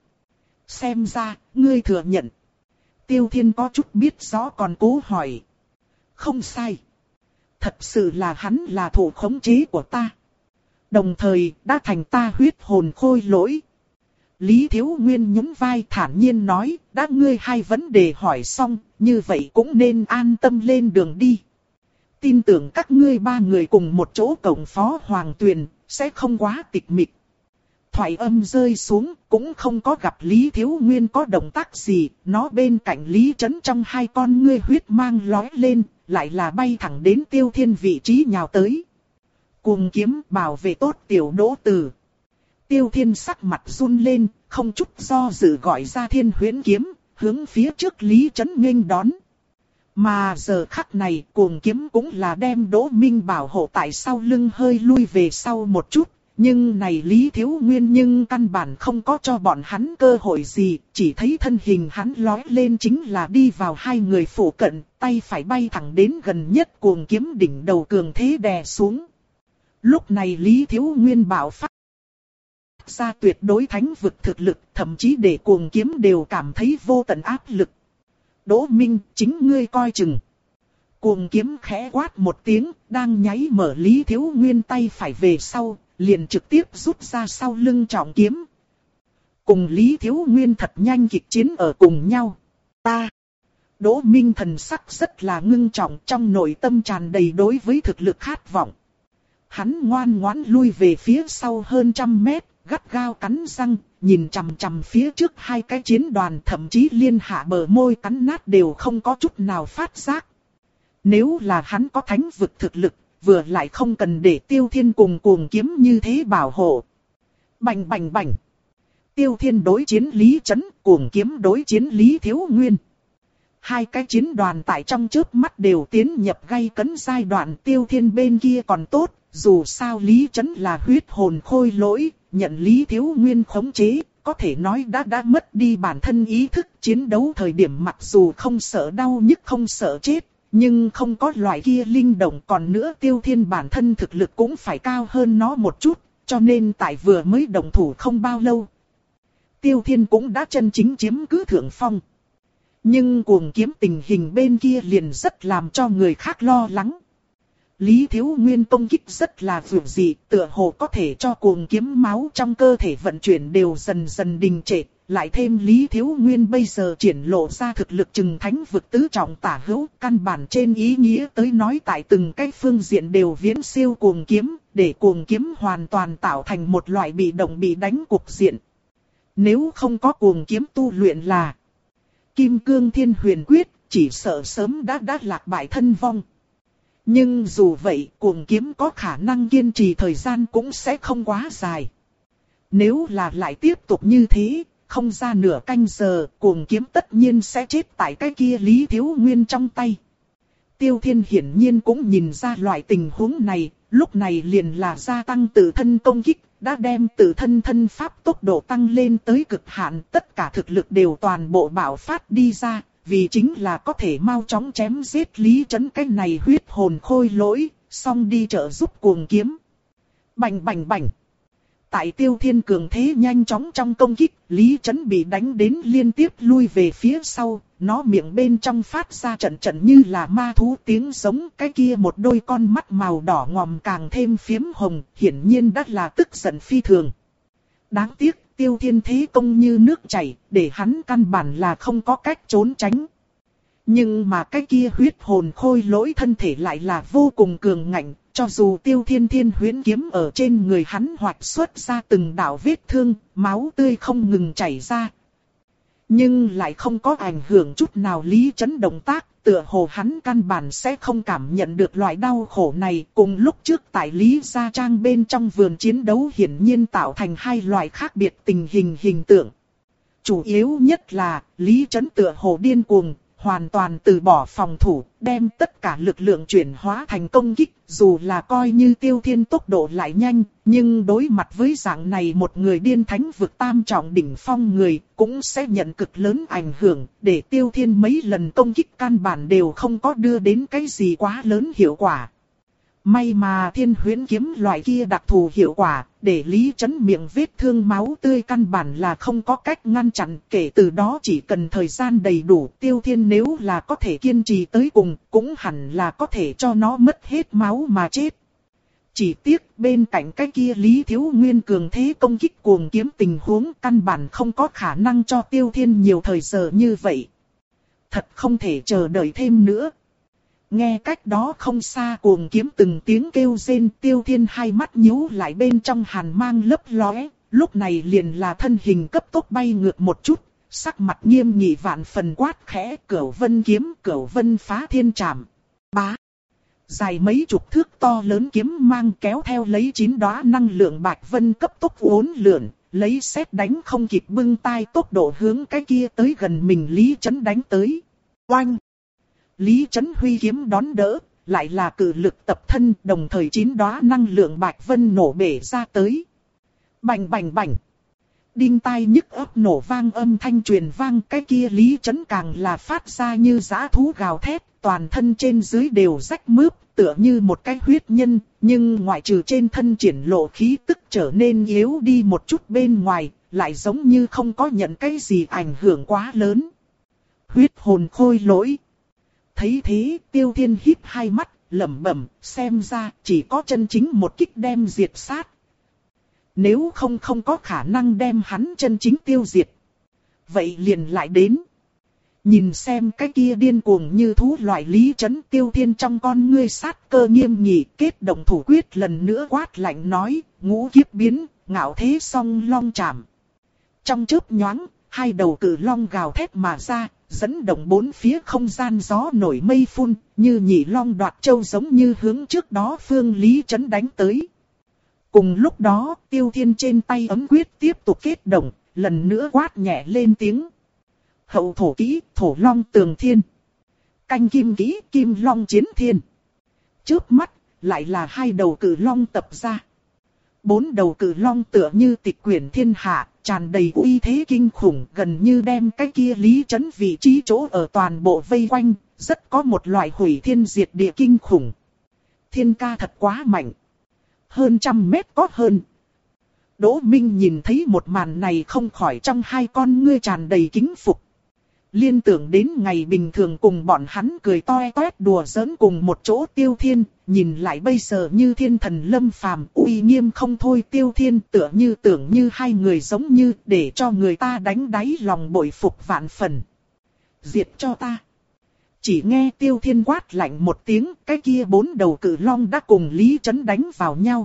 Xem ra, ngươi thừa nhận. Tiêu Thiên có chút biết rõ còn cố hỏi. Không sai. Thật sự là hắn là thủ khống chế của ta. Đồng thời, đã thành ta huyết hồn khôi lỗi. Lý Thiếu Nguyên nhún vai thản nhiên nói, đã ngươi hai vấn đề hỏi xong, như vậy cũng nên an tâm lên đường đi. Tin tưởng các ngươi ba người cùng một chỗ cộng phó Hoàng Tuyền, sẽ không quá tịch mịch. Thoại âm rơi xuống, cũng không có gặp Lý Thiếu Nguyên có động tác gì, nó bên cạnh Lý Chấn trong hai con ngươi huyết mang lói lên, lại là bay thẳng đến Tiêu Thiên vị trí nhào tới. Cuồng kiếm bảo vệ tốt tiểu đỗ tử. Tiêu Thiên sắc mặt run lên, không chút do dự gọi ra Thiên Huyễn kiếm, hướng phía trước Lý Chấn nghênh đón. Mà giờ khắc này Cuồng Kiếm cũng là đem Đỗ Minh bảo hộ tại sau lưng hơi lui về sau một chút. Nhưng này Lý Thiếu Nguyên nhưng căn bản không có cho bọn hắn cơ hội gì, chỉ thấy thân hình hắn lói lên chính là đi vào hai người phủ cận, tay phải bay thẳng đến gần nhất Cuồng Kiếm đỉnh đầu cường thế đè xuống. Lúc này Lý Thiếu Nguyên bạo phát ra tuyệt đối thánh vực thực lực, thậm chí để Cuồng Kiếm đều cảm thấy vô tận áp lực. Đỗ Minh, chính ngươi coi chừng. Cuồng Kiếm khẽ quát một tiếng, đang nháy mở Lý Thiếu Nguyên tay phải về sau, liền trực tiếp rút ra sau lưng trọng kiếm. Cùng Lý Thiếu Nguyên thật nhanh kịch chiến ở cùng nhau. Ta. Đỗ Minh thần sắc rất là ngưng trọng, trong nội tâm tràn đầy đối với thực lực khát vọng. Hắn ngoan ngoãn lui về phía sau hơn trăm mét, gắt gao cắn răng, nhìn chằm chằm phía trước hai cái chiến đoàn, thậm chí liên hạ bờ môi cắn nát đều không có chút nào phát giác. Nếu là hắn có thánh vực thực lực, vừa lại không cần để Tiêu Thiên cùng Cuồng Kiếm như thế bảo hộ. Bành bành bành. Tiêu Thiên đối chiến Lý Chấn, Cuồng Kiếm đối chiến Lý Thiếu Nguyên. Hai cái chiến đoàn tại trong chớp mắt đều tiến nhập gay cấn giai đoạn. Tiêu Thiên bên kia còn tốt, dù sao Lý Chấn là huyết hồn khôi lỗi, nhận Lý Thiếu Nguyên khống chế, có thể nói đã đã mất đi bản thân ý thức chiến đấu thời điểm, mặc dù không sợ đau nhức không sợ chết. Nhưng không có loại kia linh động, còn nữa Tiêu Thiên bản thân thực lực cũng phải cao hơn nó một chút, cho nên tại vừa mới động thủ không bao lâu, Tiêu Thiên cũng đã chân chính chiếm cứ thượng phong. Nhưng Cuồng Kiếm tình hình bên kia liền rất làm cho người khác lo lắng. Lý Thiếu Nguyên công kích rất là vượt dị, tựa hồ có thể cho Cuồng Kiếm máu trong cơ thể vận chuyển đều dần dần đình trệ. Lại thêm Lý Thiếu Nguyên bây giờ triển lộ ra thực lực chừng thánh vực tứ trọng tả hữu, căn bản trên ý nghĩa tới nói tại từng cái phương diện đều viễn siêu Cuồng Kiếm, để Cuồng Kiếm hoàn toàn tạo thành một loại bị động bị đánh cục diện. Nếu không có Cuồng Kiếm tu luyện là Kim Cương Thiên Huyền Quyết, chỉ sợ sớm đã đã lạc bại thân vong. Nhưng dù vậy, Cuồng Kiếm có khả năng kiên trì thời gian cũng sẽ không quá dài. Nếu là lại tiếp tục như thế, không ra nửa canh giờ, Cuồng Kiếm tất nhiên sẽ chết tại cái kia Lý Thiếu Nguyên trong tay. Tiêu Thiên hiển nhiên cũng nhìn ra loại tình huống này, lúc này liền là gia tăng tự thân công kích, đã đem tự thân thân pháp tốc độ tăng lên tới cực hạn, tất cả thực lực đều toàn bộ bạo phát đi ra, vì chính là có thể mau chóng chém giết Lý Chấn cái này huyết hồn khôi lỗi, xong đi trợ giúp Cuồng Kiếm. Bành bành bành. Tại Tiêu Thiên cường thế nhanh chóng trong công kích, Lý Chấn bị đánh đến liên tiếp lui về phía sau, nó miệng bên trong phát ra trận trận như là ma thú tiếng giống, cái kia một đôi con mắt màu đỏ ngòm càng thêm phiếm hồng, hiển nhiên đã là tức giận phi thường. Đáng tiếc, Tiêu Thiên thế công như nước chảy, để hắn căn bản là không có cách trốn tránh. Nhưng mà cái kia huyết hồn khôi lỗi thân thể lại là vô cùng cường ngạnh. Cho dù Tiêu Thiên Thiên huyễn kiếm ở trên người hắn hoạch xuất ra từng đạo vết thương, máu tươi không ngừng chảy ra. Nhưng lại không có ảnh hưởng chút nào Lý Chấn động tác, tựa hồ hắn căn bản sẽ không cảm nhận được loại đau khổ này. Cùng lúc trước tại Lý Gia Trang bên trong vườn chiến đấu hiển nhiên tạo thành hai loại khác biệt tình hình hình tượng. Chủ yếu nhất là Lý Chấn tựa hồ điên cuồng, hoàn toàn từ bỏ phòng thủ, đem tất cả lực lượng chuyển hóa thành công kích, dù là coi như Tiêu Thiên tốc độ lại nhanh, nhưng đối mặt với dạng này một người điên thánh vực tam trọng đỉnh phong người, cũng sẽ nhận cực lớn ảnh hưởng, để Tiêu Thiên mấy lần công kích căn bản đều không có đưa đến cái gì quá lớn hiệu quả. May mà Thiên Huyễn kiếm loại kia đặc thù hiệu quả, để Lý Chấn miệng vết thương máu tươi căn bản là không có cách ngăn chặn, kể từ đó chỉ cần thời gian đầy đủ, Tiêu Thiên nếu là có thể kiên trì tới cùng, cũng hẳn là có thể cho nó mất hết máu mà chết. Chỉ tiếc bên cạnh cái kia Lý Thiếu Nguyên cường thế công kích Cuồng Kiếm tình huống căn bản không có khả năng cho Tiêu Thiên nhiều thời giờ như vậy. Thật không thể chờ đợi thêm nữa. Nghe cách đó không xa Cuồng Kiếm từng tiếng kêu rên, Tiêu Thiên hai mắt nhíu lại bên trong hàn mang lấp lóe, lúc này liền là thân hình cấp tốc bay ngược một chút, sắc mặt nghiêm nghị vạn phần quát khẽ, Cửu Vân kiếm, Cửu Vân phá thiên trảm. Bá. Dài mấy chục thước to lớn kiếm mang kéo theo lấy chín đóa năng lượng bạch vân cấp tốc uốn lượn, lấy sét đánh không kịp bưng tai tốc độ hướng cái kia tới gần mình Lý Chấn đánh tới. Oanh! Lý Chấn huy kiếm đón đỡ, lại là cự lực tập thân, đồng thời chín đóa năng lượng bạch vân nổ bể ra tới. Bành bành bành! Đinh tai nhức óc nổ vang âm thanh truyền vang, cái kia Lý Chấn càng là phát ra như dã thú gào thét, toàn thân trên dưới đều rách mướp, tựa như một cái huyết nhân, nhưng ngoại trừ trên thân triển lộ khí tức trở nên yếu đi một chút bên ngoài, lại giống như không có nhận cái gì ảnh hưởng quá lớn. Huyết hồn khôi lỗi. Thấy thế, Tiêu Thiên híp hai mắt, lẩm bẩm, xem ra chỉ có chân chính một kích đem diệt sát. Nếu không không có khả năng đem hắn chân chính tiêu diệt. Vậy liền lại đến. Nhìn xem cái kia điên cuồng như thú loại Lý Chấn, Tiêu Thiên trong con ngươi sát cơ nghiêm nghị, kết động thủ quyết lần nữa quát lạnh nói, ngũ kiếp biến, ngạo thế song long chạm. Trong chớp nhoáng, hai đầu cự long gào thét mà ra, dẫn động bốn phía không gian gió nổi mây phun, như nhị long đoạt châu giống như hướng trước đó phương Lý Chấn đánh tới. Cùng lúc đó, Tiêu Thiên trên tay ấm quyết tiếp tục kết động, lần nữa quát nhẹ lên tiếng. Hậu thổ kỹ, thổ long tường thiên. Canh kim kỹ, kim long chiến thiên. Trước mắt, lại là hai đầu cự long tập ra. Bốn đầu cự long tựa như tịch quyển thiên hạ, tràn đầy uy thế kinh khủng, gần như đem cái kia Lý Chấn vị trí chỗ ở toàn bộ vây quanh, rất có một loại hủy thiên diệt địa kinh khủng. Thiên ca thật quá mạnh. Hơn trăm mét có hơn. Đỗ Minh nhìn thấy một màn này không khỏi trong hai con ngươi tràn đầy kính phục. Liên tưởng đến ngày bình thường cùng bọn hắn cười toe toét đùa giỡn cùng một chỗ Tiêu Thiên, nhìn lại bây giờ như thiên thần lâm phàm, uy nghiêm không thôi. Tiêu Thiên tựa như tưởng như hai người giống như, để cho người ta đánh đáy lòng bội phục vạn phần. Diệt cho ta. Chỉ nghe Tiêu Thiên quát lạnh một tiếng, cái kia bốn đầu cự long đã cùng Lý Chấn đánh vào nhau.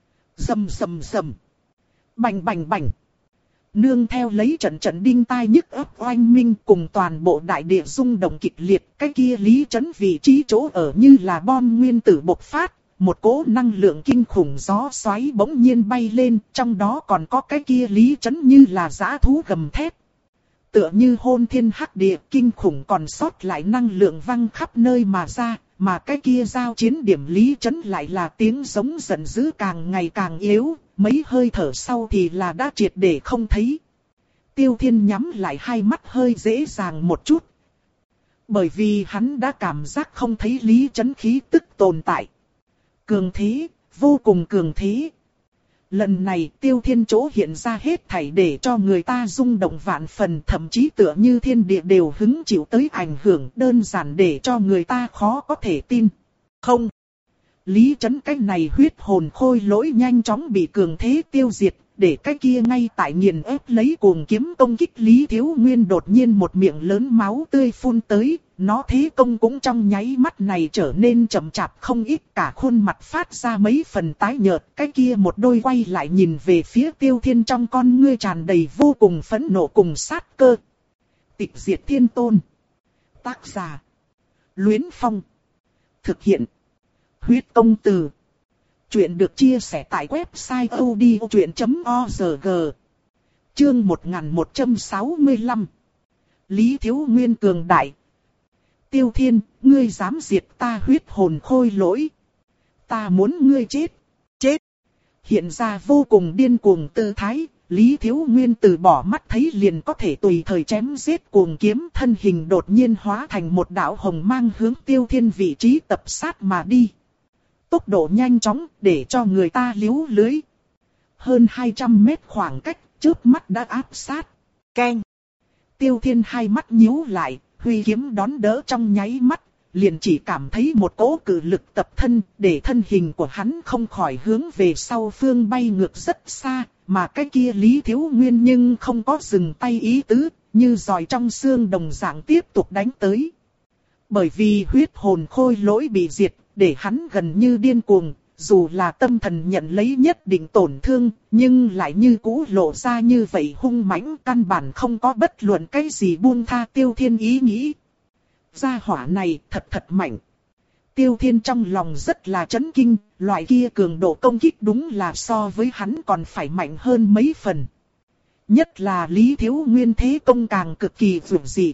Rầm rầm rầm. Bành bành bành. Nương theo lấy trận trận đinh tai nhức óc oanh minh cùng toàn bộ đại địa rung động kịch liệt, cái kia Lý Chấn vị trí chỗ ở như là bom nguyên tử bộc phát, một cỗ năng lượng kinh khủng gió xoáy bỗng nhiên bay lên, trong đó còn có cái kia Lý Chấn như là dã thú gầm thét. Tựa như hôn thiên hắc địa kinh khủng còn sót lại năng lượng văng khắp nơi mà ra, mà cái kia giao chiến điểm Lý Chấn lại là tiếng giống giận dữ càng ngày càng yếu, mấy hơi thở sau thì là đã triệt để không thấy. Tiêu Thiên nhắm lại hai mắt hơi dễ dàng một chút. Bởi vì hắn đã cảm giác không thấy Lý Chấn khí tức tồn tại. Cường thế, vô cùng cường thế. Lần này Tiêu Thiên chỗ hiện ra hết thảy để cho người ta rung động vạn phần, thậm chí tựa như thiên địa đều hứng chịu tới ảnh hưởng, đơn giản để cho người ta khó có thể tin. Không. Lý Chấn cái này huyết hồn khôi lỗi nhanh chóng bị cường thế tiêu diệt, để cái kia ngay tại nghiền ép lấy cuồng kiếm công kích Lý Thiếu Nguyên đột nhiên một miệng lớn máu tươi phun tới, nó thế công cũng trong nháy mắt này trở nên chậm chạp không ít, cả khuôn mặt phát ra mấy phần tái nhợt, cái kia một đôi quay lại nhìn về phía Tiêu Thiên trong con ngươi tràn đầy vô cùng phẫn nộ cùng sát cơ. Tịch diệt thiên tôn. Tác giả. Luyến Phong. Thực hiện. Huyết công từ. Chuyện được chia sẻ tại website odchuyện chấm org. Chương một nghìn một trăm sáu mươi lăm. Lý Thiếu Nguyên cường đại. Tiêu Thiên, ngươi dám diệt ta huyết hồn khôi lỗi. Ta muốn ngươi chết. Chết. Hiện ra vô cùng điên cuồng tư thái, Lý Thiếu Nguyên từ bỏ mắt thấy liền có thể tùy thời chém giết cuồng kiếm, thân hình đột nhiên hóa thành một đạo hồng mang hướng Tiêu Thiên vị trí tập sát mà đi. Tốc độ nhanh chóng để cho người ta liếu lưới. Hơn hai trăm mét khoảng cách, chớp mắt đã áp sát. Keng. Tiêu Thiên hai mắt nhíu lại, huy kiếm đón đỡ trong nháy mắt, liền chỉ cảm thấy một cỗ cự lực tập thân, để thân hình của hắn không khỏi hướng về sau phương bay ngược rất xa, mà cái kia Lý Thiếu Nguyên nhưng không có dừng tay ý tứ, như giòi trong xương đồng dạng tiếp tục đánh tới. Bởi vì huyết hồn khôi lỗi bị diệt, để hắn gần như điên cuồng, dù là tâm thần nhận lấy nhất định tổn thương, nhưng lại như cũ lộ ra như vậy hung mãnh, căn bản không có bất luận cái gì buông tha Tiêu Thiên ý nghĩ. Gia hỏa này thật thật mạnh. Tiêu Thiên trong lòng rất là chấn kinh, loại kia cường độ công kích đúng là so với hắn còn phải mạnh hơn mấy phần. Nhất là Lý Thiếu Nguyên thế công càng cực kỳ vượt dị.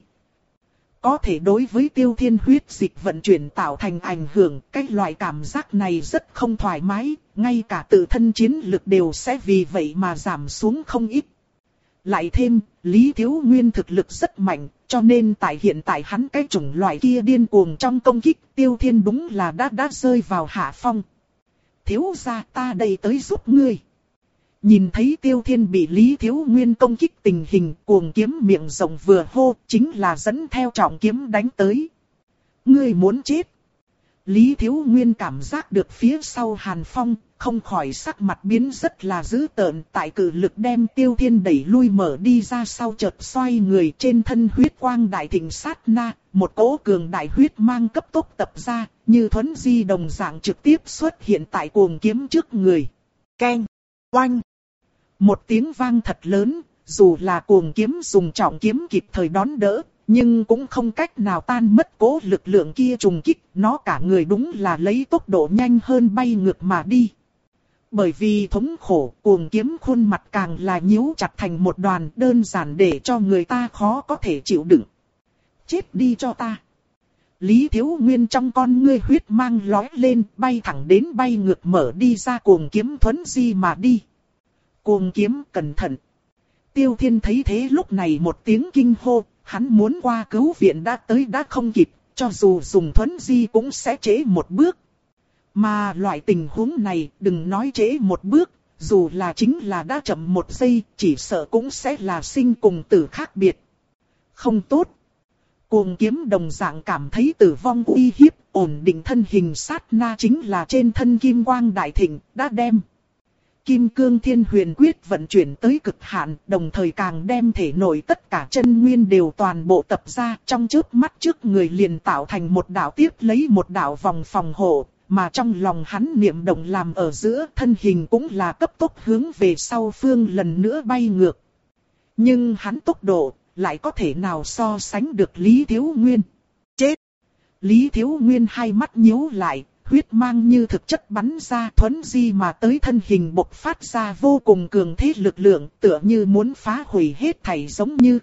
Có thể đối với Tiêu Thiên huyết dịch vận chuyển tạo thành ảnh hưởng, cái loại cảm giác này rất không thoải mái, ngay cả tự thân chiến lực đều sẽ vì vậy mà giảm xuống không ít. Lại thêm, Lý Thiếu Nguyên thực lực rất mạnh, cho nên tại hiện tại hắn cái chủng loại kia điên cuồng trong công kích, Tiêu Thiên đúng là đã đã rơi vào hạ phong. Thiếu gia, ta đây tới giúp ngươi. Nhìn thấy Tiêu Thiên bị Lý Thiếu Nguyên công kích tình hình, cuồng kiếm miệng rộng vừa hô, chính là dẫn theo trọng kiếm đánh tới. Ngươi muốn chết. Lý Thiếu Nguyên cảm giác được phía sau Hàn Phong, không khỏi sắc mặt biến rất là dữ tợn, tại cử lực đem Tiêu Thiên đẩy lui mở đi ra sau chợt xoay người, trên thân huyết quang đại thịnh sát na, một cỗ cường đại huyết mang cấp tốc tập ra, như thuấn di đồng dạng trực tiếp xuất hiện tại cuồng kiếm trước người. Keng, oanh. Một tiếng vang thật lớn, dù là cuồng kiếm dùng trọng kiếm kịp thời đón đỡ, nhưng cũng không cách nào tan mất cố lực lượng kia trùng kích, nó cả người đúng là lấy tốc độ nhanh hơn bay ngược mà đi. Bởi vì thống khổ, cuồng kiếm khuôn mặt càng là nhíu chặt thành một đoàn, đơn giản để cho người ta khó có thể chịu đựng. Chết đi cho ta. Lý Thiếu Nguyên trong con ngươi huyết mang lói lên, bay thẳng đến bay ngược mở đi ra cuồng kiếm thuấn di mà đi. Cuồng kiếm cẩn thận. Tiêu Thiên thấy thế lúc này một tiếng kinh hô, hắn muốn qua cứu viện đã tới đã không kịp, cho dù dùng thuấn di cũng sẽ trễ một bước. Mà loại tình huống này đừng nói trễ một bước, dù là chính là đã chậm một giây, chỉ sợ cũng sẽ là sinh cùng tử khác biệt. Không tốt. Cuồng kiếm đồng dạng cảm thấy tử vong uy hiếp, ổn định thân hình sát na chính là trên thân kim quang đại thịnh, đã đem Kim Cương Thiên Huyền Quyết vận chuyển tới cực hạn, đồng thời càng đem thể nội tất cả chân nguyên đều toàn bộ tập ra, trong chớp mắt trước người liền tạo thành một đạo tiếp lấy một đạo vòng phòng hộ, mà trong lòng hắn niệm động làm ở giữa, thân hình cũng là cấp tốc hướng về sau phương lần nữa bay ngược. Nhưng hắn tốc độ lại có thể nào so sánh được Lý Thiếu Nguyên? Chết! Lý Thiếu Nguyên hai mắt nhíu lại. Huyết mang như thực chất bắn ra thuấn di mà tới thân hình bộc phát ra vô cùng cường thế lực lượng, tựa như muốn phá hủy hết thảy giống như.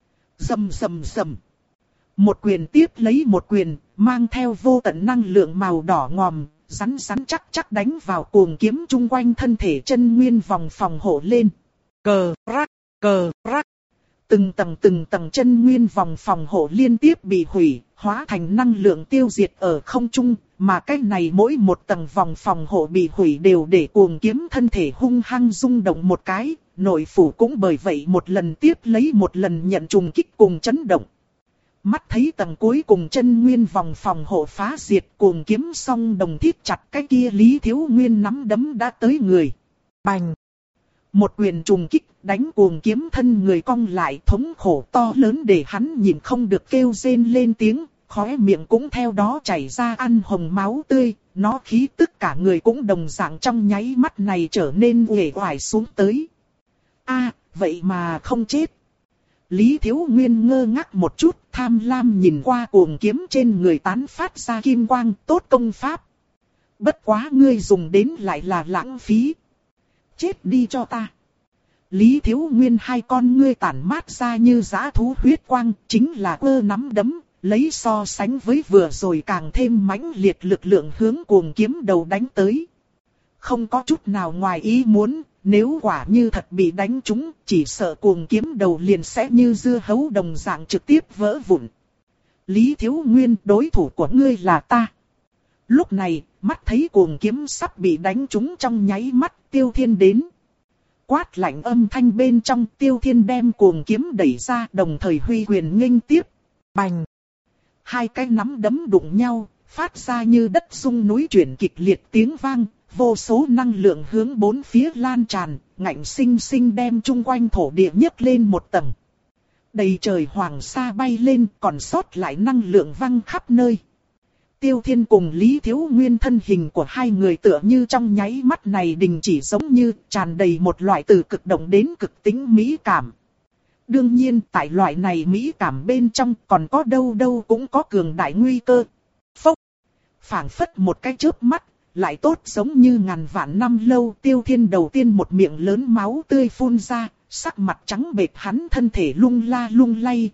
Rầm rầm rầm. Một quyền tiếp lấy một quyền, mang theo vô tận năng lượng màu đỏ ngòm, rắn rắn chắc chắc đánh vào cuồng kiếm chung quanh thân thể chân nguyên vòng phòng hộ lên. Cờ rắc, cờ rắc. Từng tầng từng tầng chân nguyên vòng phòng hộ liên tiếp bị hủy, hóa thành năng lượng tiêu diệt ở không trung, mà cái này mỗi một tầng vòng phòng hộ bị hủy đều để cuồng kiếm thân thể hung hăng rung động một cái, nội phủ cũng bởi vậy một lần tiếp lấy một lần nhận trùng kích cùng chấn động. Mắt thấy tầng cuối cùng chân nguyên vòng phòng hộ phá diệt, cuồng kiếm song đồng thiết chặt cái kia Lý Thiếu Nguyên nắm đấm đã tới người. Bành! Một quyền trùng kích đánh cuồng kiếm thân người cong lại, thống khổ to lớn để hắn nhìn không được kêu rên lên tiếng, khóe miệng cũng theo đó chảy ra ăn hồng máu tươi, nó khí tức cả người cũng đồng dạng trong nháy mắt này trở nên uể oải xuống tới. A, vậy mà không chết. Lý Thiếu Nguyên ngơ ngác một chút, tham lam nhìn qua cuồng kiếm trên người tán phát ra kim quang, tốt công pháp. Bất quá ngươi dùng đến lại là lãng phí. Chết đi cho ta. Lý Thiếu Nguyên hai con ngươi tản mát ra như dã thú huyết quang, chính là ơ nắm đấm, lấy so sánh với vừa rồi càng thêm mãnh liệt lực lượng hướng cuồng kiếm đầu đánh tới. Không có chút nào ngoài ý muốn, nếu quả như thật bị đánh trúng, chỉ sợ cuồng kiếm đầu liền sẽ như dưa hấu đồng dạng trực tiếp vỡ vụn. Lý Thiếu Nguyên, đối thủ của ngươi là ta. Lúc này, mắt thấy cuồng kiếm sắp bị đánh trúng trong nháy mắt, Tiêu Thiên đến. Quát lạnh âm thanh bên trong, Tiêu Thiên đem cuồng kiếm đẩy ra, đồng thời huy quyền nghênh tiếp. Bành! Hai cái nắm đấm đụng nhau, phát ra như đất rung núi chuyển kịch liệt tiếng vang, vô số năng lượng hướng bốn phía lan tràn, ngạnh sinh sinh đem chung quanh thổ địa nhấc lên một tầng. Đầy trời hoàng sa bay lên, còn sót lại năng lượng văng khắp nơi. Tiêu Thiên cùng Lý Thiếu Nguyên thân hình của hai người tựa như trong nháy mắt này đình chỉ, giống như tràn đầy một loại từ cực động đến cực tính mỹ cảm. Đương nhiên tại loại này mỹ cảm bên trong còn có đâu đâu cũng có cường đại nguy cơ. Phốc! Phảng phất một cái chớp mắt, lại tốt giống như ngàn vạn năm lâu. Tiêu Thiên đầu tiên một miệng lớn máu tươi phun ra, sắc mặt trắng bệch hắn thân thể lung la lung lay.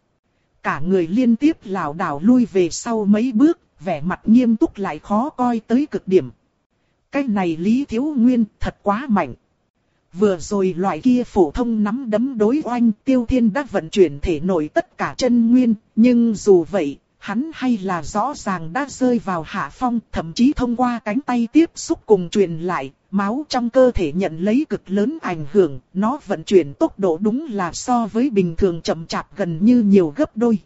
Cả người liên tiếp lảo đảo lui về sau mấy bước, vẻ mặt nghiêm túc lại khó coi tới cực điểm. Cái này Lý Thiếu Nguyên thật quá mạnh. Vừa rồi loại kia phổ thông nắm đấm đối oanh, Tiêu Thiên đã vận chuyển thể nội tất cả chân nguyên, nhưng dù vậy, hắn hay là rõ ràng đã rơi vào hạ phong, thậm chí thông qua cánh tay tiếp xúc cùng truyền lại, máu trong cơ thể nhận lấy cực lớn ảnh hưởng, nó vận chuyển tốc độ đúng là so với bình thường chậm chạp gần như nhiều gấp đôi.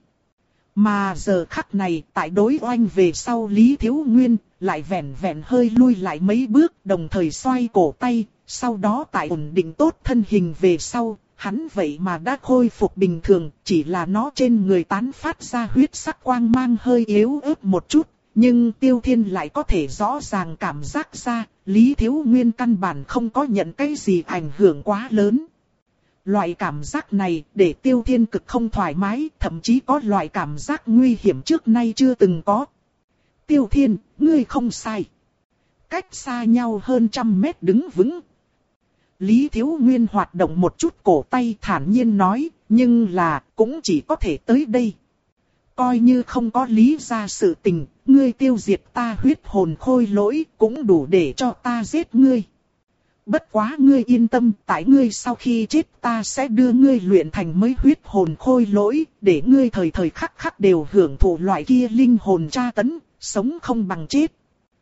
Mà giờ khắc này, tại đối oanh về sau Lý Thiếu Nguyên, lại vẹn vẹn hơi lui lại mấy bước, đồng thời xoay cổ tay, sau đó tại ổn định tốt thân hình về sau, hắn vậy mà đã khôi phục bình thường, chỉ là nó trên người tán phát ra huyết sắc quang mang hơi yếu ớt một chút, nhưng Tiêu Thiên lại có thể rõ ràng cảm giác ra, Lý Thiếu Nguyên căn bản không có nhận cái gì ảnh hưởng quá lớn. Loại cảm giác này để Tiêu Thiên cực không thoải mái, thậm chí có loại cảm giác nguy hiểm trước nay chưa từng có. Tiêu Thiên, ngươi không sai. Cách xa nhau hơn trăm mét đứng vững. Lý Thiếu Nguyên hoạt động một chút cổ tay thản nhiên nói, nhưng là cũng chỉ có thể tới đây. Coi như không có lý ra sự tình, ngươi tiêu diệt ta huyết hồn khôi lỗi cũng đủ để cho ta giết ngươi. Bất quá ngươi yên tâm, tại ngươi sau khi chết ta sẽ đưa ngươi luyện thành mới huyết hồn khôi lỗi, để ngươi thời thời khắc khắc đều hưởng thụ loại kia linh hồn tra tấn, sống không bằng chết.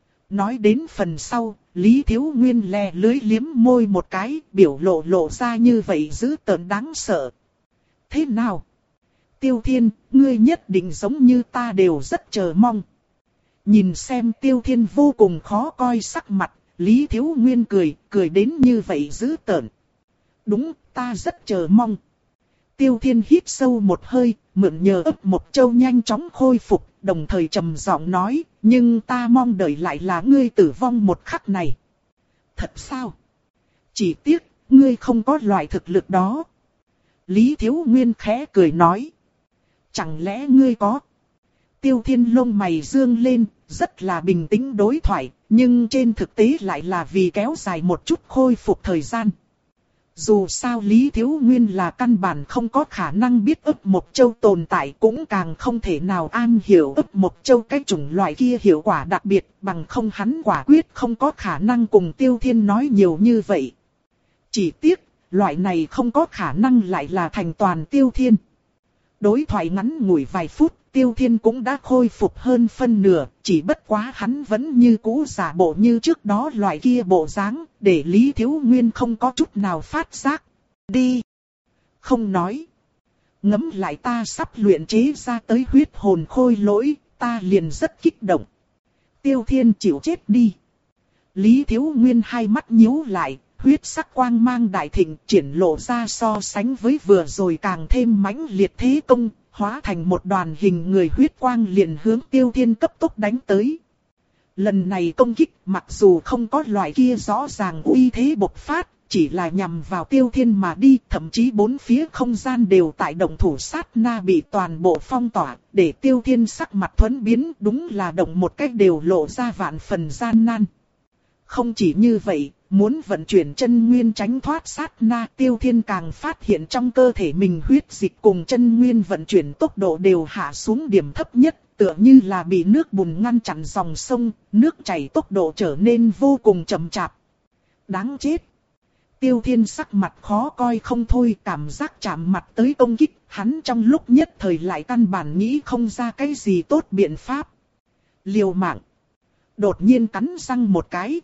Nói đến phần sau, Lý Thiếu Nguyên lè lưới liếm môi một cái, biểu lộ lộ ra như vậy dữ tợn đáng sợ. Thế nào? Tiêu Thiên, ngươi nhất định giống như ta đều rất chờ mong. Nhìn xem Tiêu Thiên vô cùng khó coi sắc mặt, Lý Thiếu Nguyên cười, cười đến như vậy dữ tợn. Đúng, ta rất chờ mong. Tiêu Thiên hít sâu một hơi, mượn nhờ ấp một châu nhanh chóng khôi phục, đồng thời trầm giọng nói, nhưng ta mong đợi lại là ngươi tử vong một khắc này. Thật sao? Chỉ tiếc, ngươi không có loại thực lực đó. Lý Thiếu Nguyên khẽ cười nói. Chẳng lẽ ngươi có? Tiêu Thiên lông mày dương lên, rất là bình tĩnh đối thoại, nhưng trên thực tế lại là vì kéo dài một chút khôi phục thời gian. Dù sao Lý Thiếu Nguyên là căn bản không có khả năng biết ấp Mộc Châu tồn tại, cũng càng không thể nào am hiểu ấp Mộc Châu cái chủng loại kia hiệu quả đặc biệt, bằng không hắn quả quyết không có khả năng cùng Tiêu Thiên nói nhiều như vậy. Chỉ tiếc, loại này không có khả năng lại là thành toàn Tiêu Thiên. Đối thoại ngắn ngủi vài phút, Tiêu Thiên cũng đã khôi phục hơn phân nửa, chỉ bất quá hắn vẫn như cũ giả bộ như trước đó loại kia bộ dáng, để Lý Thiếu Nguyên không có chút nào phát giác. Đi! Không nói. Ngẫm lại ta sắp luyện chế ra tới huyết hồn khôi lỗi, ta liền rất kích động. Tiêu Thiên chịu chết đi. Lý Thiếu Nguyên hai mắt nhíu lại, huyết sắc quang mang đại thịnh triển lộ ra so sánh với vừa rồi càng thêm mãnh liệt thế công, hóa thành một đoàn hình người huyết quang liền hướng Tiêu Thiên cấp tốc đánh tới. Lần này công kích mặc dù không có loại kia rõ ràng uy thế bộc phát, chỉ là nhằm vào Tiêu Thiên mà đi, thậm chí bốn phía không gian đều tại động thủ sát na bị toàn bộ phong tỏa, để Tiêu Thiên sắc mặt thuẫn biến, đúng là động một cách đều lộ ra vạn phần gian nan. Không chỉ như vậy, muốn vận chuyển chân nguyên tránh thoát sát na, Tiêu Thiên càng phát hiện trong cơ thể mình huyết dịch cùng chân nguyên vận chuyển tốc độ đều hạ xuống điểm thấp nhất, tựa như là bị nước bùn ngăn chặn dòng sông, nước chảy tốc độ trở nên vô cùng chậm chạp. Đáng chết! Tiêu Thiên sắc mặt khó coi không thôi, cảm giác chạm mặt tới công kích, hắn trong lúc nhất thời lại căn bản nghĩ không ra cái gì tốt biện pháp. Liều mạng! Đột nhiên cắn răng một cái.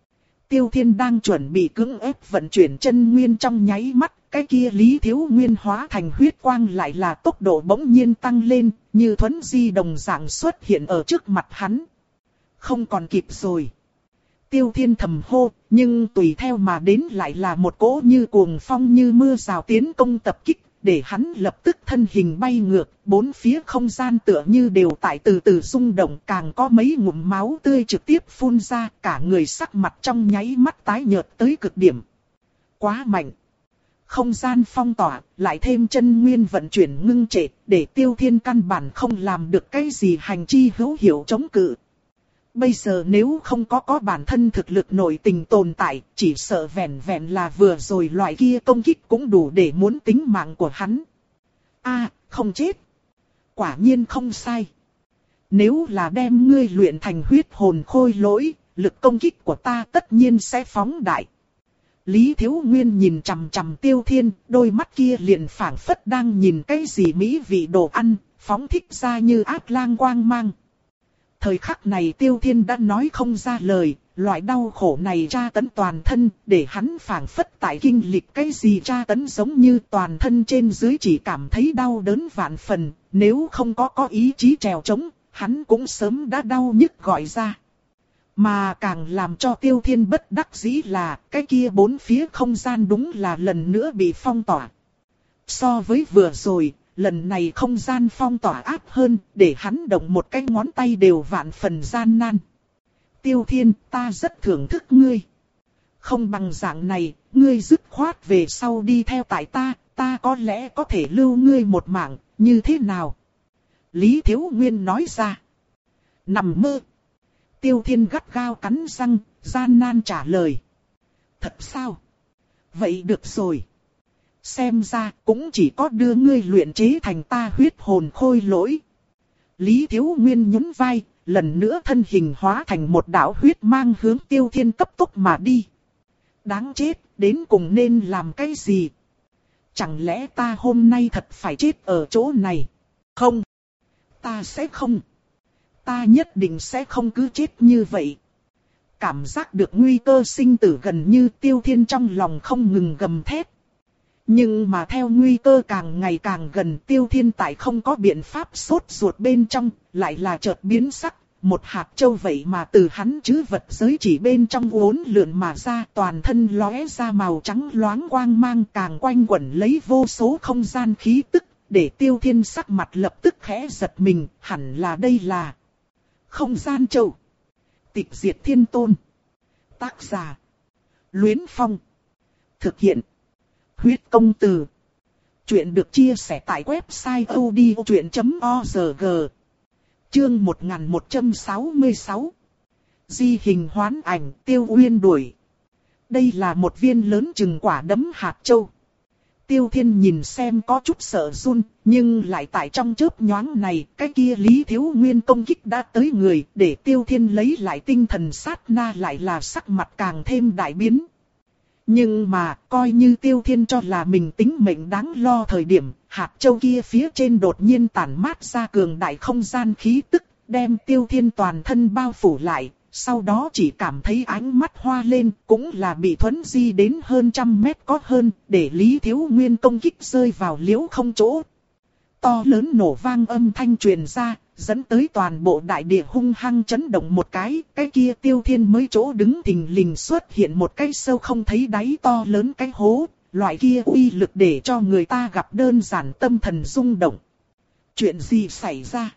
Tiêu Thiên đang chuẩn bị cưỡng ép vận chuyển chân nguyên trong nháy mắt, cái kia Lý Thiếu Nguyên hóa thành huyết quang lại là tốc độ bỗng nhiên tăng lên, như thuấn di đồng dạng xuất hiện ở trước mặt hắn. Không còn kịp rồi. Tiêu Thiên thầm hô, nhưng tùy theo mà đến lại là một cỗ như cuồng phong như mưa rào tiến công tập kích, để hắn lập tức thân hình bay ngược, bốn phía không gian tựa như đều tại từ từ rung động, càng có mấy ngụm máu tươi trực tiếp phun ra, cả người sắc mặt trong nháy mắt tái nhợt tới cực điểm. Quá mạnh. Không gian phong tỏa, lại thêm chân nguyên vận chuyển ngưng trệ, để Tiêu Thiên căn bản không làm được cái gì hành chi hữu hiệu chống cự. Bây giờ nếu không có có bản thân thực lực nội tình tồn tại, chỉ sợ vẹn vẹn là vừa rồi loại kia công kích cũng đủ để muốn tính mạng của hắn. A, không chết. Quả nhiên không sai. Nếu là đem ngươi luyện thành huyết hồn khôi lỗi, lực công kích của ta tất nhiên sẽ phóng đại. Lý Thiếu Nguyên nhìn chằm chằm Tiêu Thiên, đôi mắt kia liền phảng phất đang nhìn cái gì mỹ vị đồ ăn, phóng thích ra như ác lang quang mang. Thời khắc này Tiêu Thiên đã nói không ra lời, loại đau khổ này tra tấn toàn thân, để hắn phảng phất tại kinh lịch cái gì tra tấn giống như toàn thân trên dưới chỉ cảm thấy đau đớn vạn phần, nếu không có có ý chí trèo chống, hắn cũng sớm đã đau nhức gọi ra. Mà càng làm cho Tiêu Thiên bất đắc dĩ là cái kia bốn phía không gian đúng là lần nữa bị phong tỏa. So với vừa rồi, lần này không gian phong tỏa áp hơn, để hắn động một cái ngón tay đều vạn phần gian nan. Tiêu Thiên, ta rất thưởng thức ngươi. Không bằng dạng này, ngươi dứt khoát về sau đi theo tại ta, ta có lẽ có thể lưu ngươi một mạng, như thế nào? Lý Thiếu Nguyên nói ra. Nằm mơ. Tiêu Thiên gắt gao cắn răng, gian nan trả lời. Thật sao? Vậy được rồi. Xem ra cũng chỉ có đưa ngươi luyện chế thành ta huyết hồn khôi lỗi. Lý Thiếu Nguyên nhún vai, lần nữa thân hình hóa thành một đạo huyết mang hướng Tiêu Thiên cấp tốc mà đi. Đáng chết, đến cùng nên làm cái gì? Chẳng lẽ ta hôm nay thật phải chết ở chỗ này? Không, ta sẽ không. Ta nhất định sẽ không cứ chết như vậy. Cảm giác được nguy cơ sinh tử gần như Tiêu Thiên trong lòng không ngừng gầm thét. Nhưng mà theo nguy cơ càng ngày càng gần, Tiêu Thiên tại không có biện pháp sốt ruột bên trong, lại là chợt biến sắc. Một hạt châu vậy mà từ hắn trữ vật giới chỉ bên trong uốn lượn mà ra, toàn thân lóe ra màu trắng loáng quang mang, càng quanh quẩn lấy vô số không gian khí tức, để Tiêu Thiên sắc mặt lập tức khẽ giật mình, hẳn là đây là không gian châu. Tịch Diệt Thiên Tôn. Tác giả Luyến Phong. Thực hiện Huyết Công Từ. Chuyện được chia sẻ tại website odchuyện chấm org. Chương một nghìn một trăm sáu mươi sáu. Di hình hoán ảnh, Tiêu Uyên đuổi. Đây là một viên lớn chừng quả đấm hạt châu. Tiêu Thiên nhìn xem có chút sợ run, nhưng lại tại trong chớp nhoáng này, cái kia Lý Thiếu Nguyên công kích đã tới người, để Tiêu Thiên lấy lại tinh thần sát na lại là sắc mặt càng thêm đại biến. Nhưng mà, coi như Tiêu Thiên cho là mình tính mệnh đáng lo thời điểm, hạt châu kia phía trên đột nhiên tản mát ra cường đại không gian khí tức, đem Tiêu Thiên toàn thân bao phủ lại, sau đó chỉ cảm thấy ánh mắt hoa lên, cũng là bị thuấn di đến hơn trăm mét có hơn, để Lý Thiếu Nguyên công kích rơi vào liễu không chỗ. To lớn nổ vang âm thanh truyền ra, dẫn tới toàn bộ đại địa hung hăng chấn động một cái, cái kia Tiêu Thiên mới chỗ đứng thình lình xuất hiện một cái sâu không thấy đáy to lớn cái hố, loại kia uy lực để cho người ta gặp đơn giản tâm thần rung động. Chuyện gì xảy ra?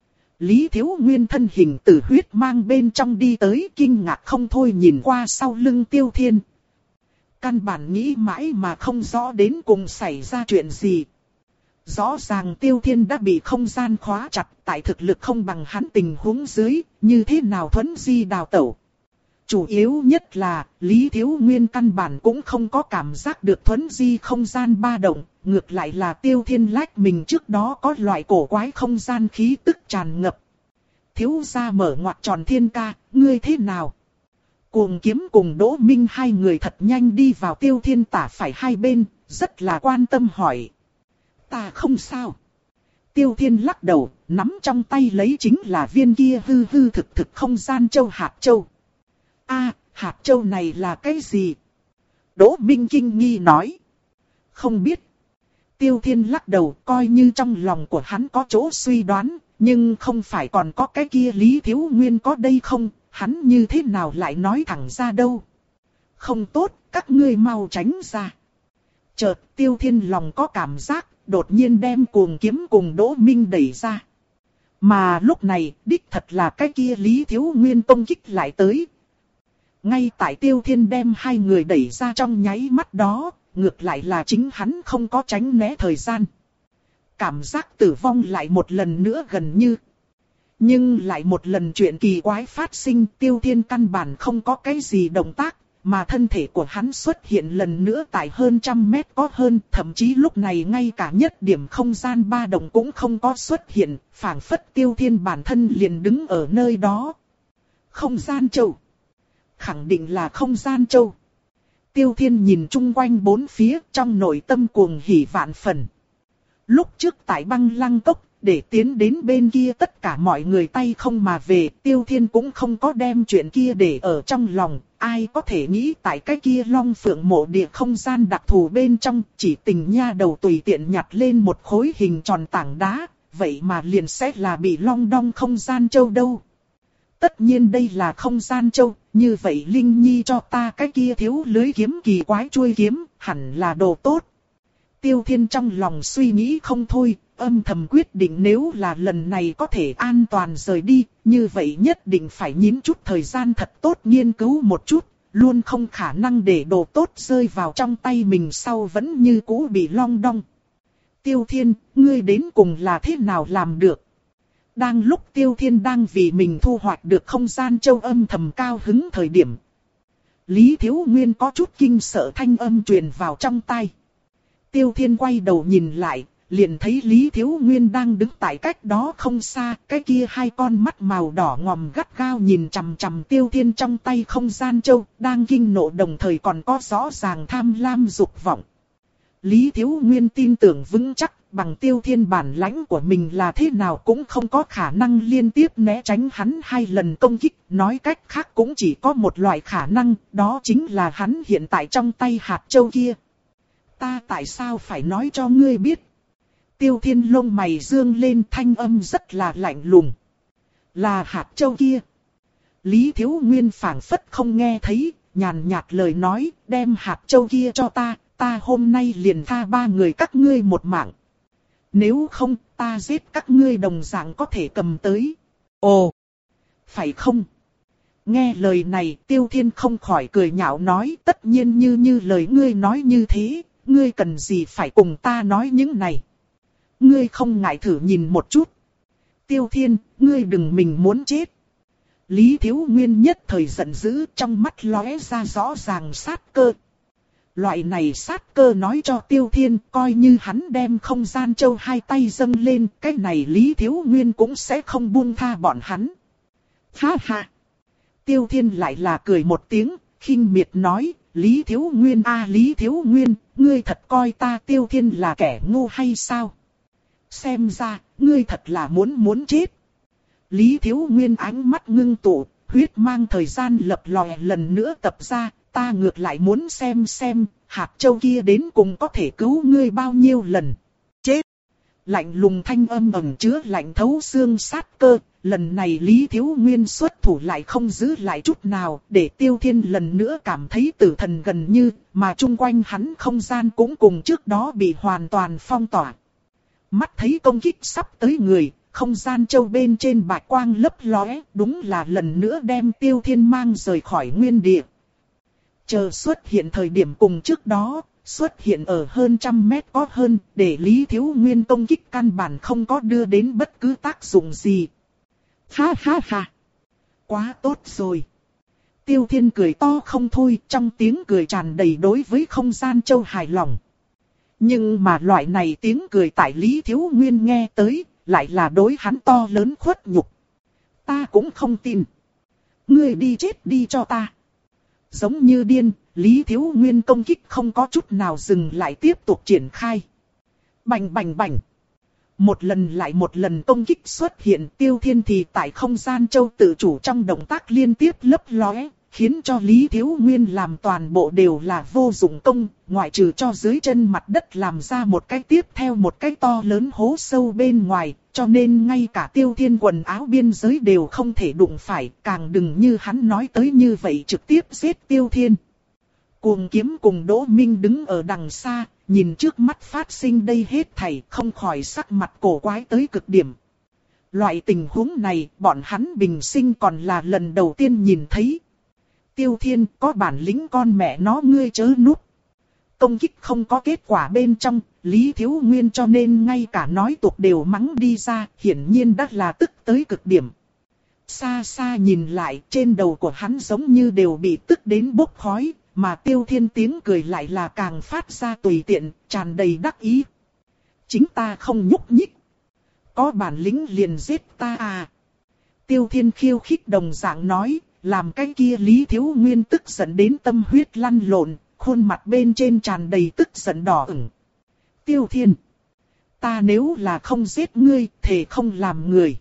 Lý Thiếu Nguyên thân hình từ huyết mang bên trong đi tới, kinh ngạc không thôi nhìn qua sau lưng Tiêu Thiên. Căn bản nghĩ mãi mà không rõ đến cùng xảy ra chuyện gì. Rõ ràng Tiêu Thiên đã bị không gian khóa chặt, tại thực lực không bằng hắn tình huống dưới, như thế nào thuấn di đào tẩu. Chủ yếu nhất là, Lý Thiếu Nguyên căn bản cũng không có cảm giác được thuấn di không gian ba động, ngược lại là Tiêu Thiên lách mình trước đó có loại cổ quái không gian khí tức tràn ngập. Thiếu gia mở ngoặc tròn thiên ca, ngươi thế nào? Cuồng Kiếm cùng Đỗ Minh hai người thật nhanh đi vào Tiêu Thiên tả phải hai bên, rất là quan tâm hỏi. Ta không sao. Tiêu Thiên lắc đầu, nắm trong tay lấy chính là viên kia hư hư thực thực không gian châu hạt châu. A, hạt châu này là cái gì? Đỗ Minh kinh nghi nói. Không biết. Tiêu Thiên lắc đầu, coi như trong lòng của hắn có chỗ suy đoán, nhưng không phải còn có cái kia Lý Thiếu Nguyên có đây không, hắn như thế nào lại nói thẳng ra đâu. Không tốt, các ngươi mau tránh ra. Chợt Tiêu Thiên lòng có cảm giác, đột nhiên đem Cuồng Kiếm cùng Đỗ Minh đẩy ra. Mà lúc này, đích thật là cái kia Lý Thiếu Nguyên công kích lại tới. Ngay tại Tiêu Thiên đem hai người đẩy ra trong nháy mắt đó, ngược lại là chính hắn không có tránh né thời gian. Cảm giác tử vong lại một lần nữa gần như. Nhưng lại một lần chuyện kỳ quái phát sinh, Tiêu Thiên căn bản không có cái gì động tác, mà thân thể của hắn xuất hiện lần nữa tại hơn trăm mét có hơn, thậm chí lúc này ngay cả nhất điểm không gian ba động cũng không có xuất hiện, phảng phất Tiêu Thiên bản thân liền đứng ở nơi đó. Không gian châu. Khẳng định là không gian châu. Tiêu Thiên nhìn chung quanh bốn phía, trong nội tâm cuồng hỉ vạn phần. Lúc trước tại băng lăng cốc, để tiến đến bên kia tất cả mọi người tay không mà về, Tiêu Thiên cũng không có đem chuyện kia để ở trong lòng. Ai có thể nghĩ tại cái kia Long Phượng mộ địa không gian đặc thù bên trong, chỉ tình nha đầu tùy tiện nhặt lên một khối hình tròn tảng đá, vậy mà liền sẽ là bị long đong không gian châu đâu. Tất nhiên đây là không gian châu, như vậy Linh Nhi cho ta cái kia thiếu lưới kiếm kỳ quái chuôi kiếm, hẳn là đồ tốt. Tiêu Thiên trong lòng suy nghĩ không thôi, âm thầm quyết định nếu là lần này có thể an toàn rời đi, như vậy nhất định phải nhịn chút thời gian thật tốt nghiên cứu một chút, luôn không khả năng để đồ tốt rơi vào trong tay mình sau vẫn như cũ bị long đong. Tiêu Thiên, ngươi đến cùng là thế nào làm được? Đang lúc Tiêu Thiên đang vì mình thu hoạch được không gian châu âm thầm cao hứng thời điểm, Lý Thiếu Nguyên có chút kinh sợ thanh âm truyền vào trong tai. Tiêu Thiên quay đầu nhìn lại, liền thấy Lý Thiếu Nguyên đang đứng tại cách đó không xa, cái kia hai con mắt màu đỏ ngòm gắt gao nhìn chằm chằm Tiêu Thiên trong tay không gian châu, đang kinh nộ đồng thời còn có rõ ràng tham lam dục vọng. Lý Thiếu Nguyên tin tưởng vững chắc, bằng Tiêu Thiên bản lãnh của mình là thế nào cũng không có khả năng liên tiếp né tránh hắn hai lần công kích, nói cách khác cũng chỉ có một loại khả năng, đó chính là hắn hiện tại trong tay hạt châu kia. Ta tại sao phải nói cho ngươi biết? Tiêu Thiên lông mày dương lên thanh âm rất là lạnh lùng. Là hạt châu kia. Lý Thiếu Nguyên phảng phất không nghe thấy, nhàn nhạt lời nói, đem hạt châu kia cho ta, ta hôm nay liền tha ba người các ngươi một mạng. Nếu không, ta giết các ngươi đồng dạng có thể cầm tới. Ồ, phải không? Nghe lời này, Tiêu Thiên không khỏi cười nhạo nói, tất nhiên như như lời ngươi nói như thế, ngươi cần gì phải cùng ta nói những này. Ngươi không ngại thử nhìn một chút. Tiêu Thiên, ngươi đừng mình muốn chết. Lý Thiếu Nguyên nhất thời giận dữ, trong mắt lóe ra rõ ràng sát cơ. Loại này sát cơ nói cho Tiêu Thiên, coi như hắn đem không gian châu hai tay dâng lên, cái này Lý Thiếu Nguyên cũng sẽ không buông tha bọn hắn. Ha ha! Tiêu Thiên lại là cười một tiếng, khinh miệt nói, Lý Thiếu Nguyên a à, Lý Thiếu Nguyên, ngươi thật coi ta Tiêu Thiên là kẻ ngu hay sao? Xem ra, ngươi thật là muốn muốn chết. Lý Thiếu Nguyên ánh mắt ngưng tụ, huyết mang thời gian lập lòe lần nữa tập ra, ta ngược lại muốn xem xem, hạt châu kia đến cùng có thể cứu ngươi bao nhiêu lần. Chết! Lạnh lùng thanh âm ẩn chứa lạnh thấu xương sát cơ, lần này Lý Thiếu Nguyên xuất thủ lại không giữ lại chút nào, để Tiêu Thiên lần nữa cảm thấy tử thần gần như, mà chung quanh hắn không gian cũng cùng trước đó bị hoàn toàn phong tỏa. Mắt thấy công kích sắp tới người, không gian châu bên trên bạch quang lấp lóe, đúng là lần nữa đem Tiêu Thiên mang rời khỏi nguyên địa. Chờ xuất hiện thời điểm cùng trước đó, xuất hiện ở hơn trăm mét có hơn, để Lý Thiếu Nguyên công kích căn bản không có đưa đến bất cứ tác dụng gì. Ha ha ha! Quá tốt rồi! Tiêu Thiên cười to không thôi, trong tiếng cười tràn đầy đối với không gian châu hài lòng. Nhưng mà loại này tiếng cười tại Lý Thiếu Nguyên nghe tới, lại là đối hắn to lớn khuất nhục. Ta cũng không tin. Ngươi đi chết đi cho ta. Giống như điên, Lý Thiếu Nguyên công kích không có chút nào dừng lại tiếp tục triển khai. Bành bành bành. Một lần lại một lần công kích xuất hiện, Tiêu Thiên thì tại không gian châu tự chủ trong động tác liên tiếp lấp lóe, khiến cho Lý Thiếu Nguyên làm toàn bộ đều là vô dụng công, ngoại trừ cho dưới chân mặt đất làm ra một cái tiếp theo một cái to lớn hố sâu bên ngoài, cho nên ngay cả Tiêu Thiên quần áo biên giới đều không thể đụng phải, càng đừng như hắn nói tới như vậy trực tiếp giết Tiêu Thiên. Cuồng Kiếm cùng Đỗ Minh đứng ở đằng xa, nhìn trước mắt phát sinh đây hết thảy, không khỏi sắc mặt cổ quái tới cực điểm. Loại tình huống này, bọn hắn bình sinh còn là lần đầu tiên nhìn thấy. Tiêu Thiên, có bản lĩnh con mẹ nó ngươi chớ núp. công kích không có kết quả bên trong, Lý Thiếu Nguyên cho nên ngay cả nói tục đều mắng đi ra, hiển nhiên đã là tức tới cực điểm. Xa xa nhìn lại, trên đầu của hắn giống như đều bị tức đến bốc khói, mà Tiêu Thiên tiếng cười lại là càng phát ra tùy tiện, tràn đầy đắc ý. Chính ta không nhúc nhích. Có bản lĩnh liền giết ta à. Tiêu Thiên khiêu khích đồng dạng nói, làm cái kia Lý Thiếu Nguyên tức giận đến tâm huyết lăn lộn, khuôn mặt bên trên tràn đầy tức giận đỏ ửng. Tiêu Thiên, ta nếu là không giết ngươi, thề không làm người.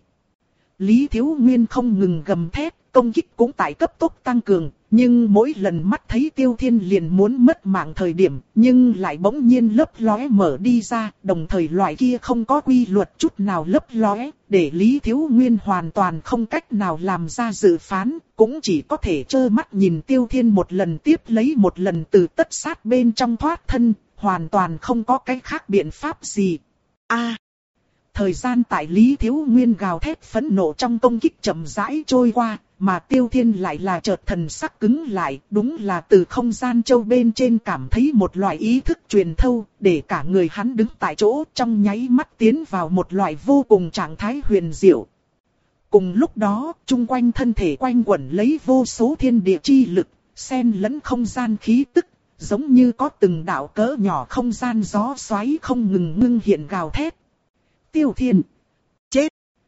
Lý Thiếu Nguyên không ngừng gầm thét, công kích cũng tại cấp tốc tăng cường, nhưng mỗi lần mắt thấy Tiêu Thiên liền muốn mất mạng thời điểm, nhưng lại bỗng nhiên lấp lóe mở đi ra, đồng thời loại kia không có quy luật chút nào lấp lóe, để Lý Thiếu Nguyên hoàn toàn không cách nào làm ra dự phán, cũng chỉ có thể trơ mắt nhìn Tiêu Thiên một lần tiếp lấy một lần từ tất sát bên trong thoát thân, hoàn toàn không có cái khác biện pháp gì. A. Thời gian tại Lý Thiếu Nguyên gào thét phẫn nộ trong công kích chậm rãi trôi qua, mà Tiêu Thiên lại là chợt thần sắc cứng lại, đúng là từ không gian châu bên trên cảm thấy một loại ý thức truyền thâu, để cả người hắn đứng tại chỗ trong nháy mắt tiến vào một loại vô cùng trạng thái huyền diệu. Cùng lúc đó, chung quanh thân thể quanh quẩn lấy vô số thiên địa chi lực, xen lẫn không gian khí tức, giống như có từng đạo cỡ nhỏ không gian gió xoáy không ngừng ngưng hiện gào thét. Tiêu Thiên, chết!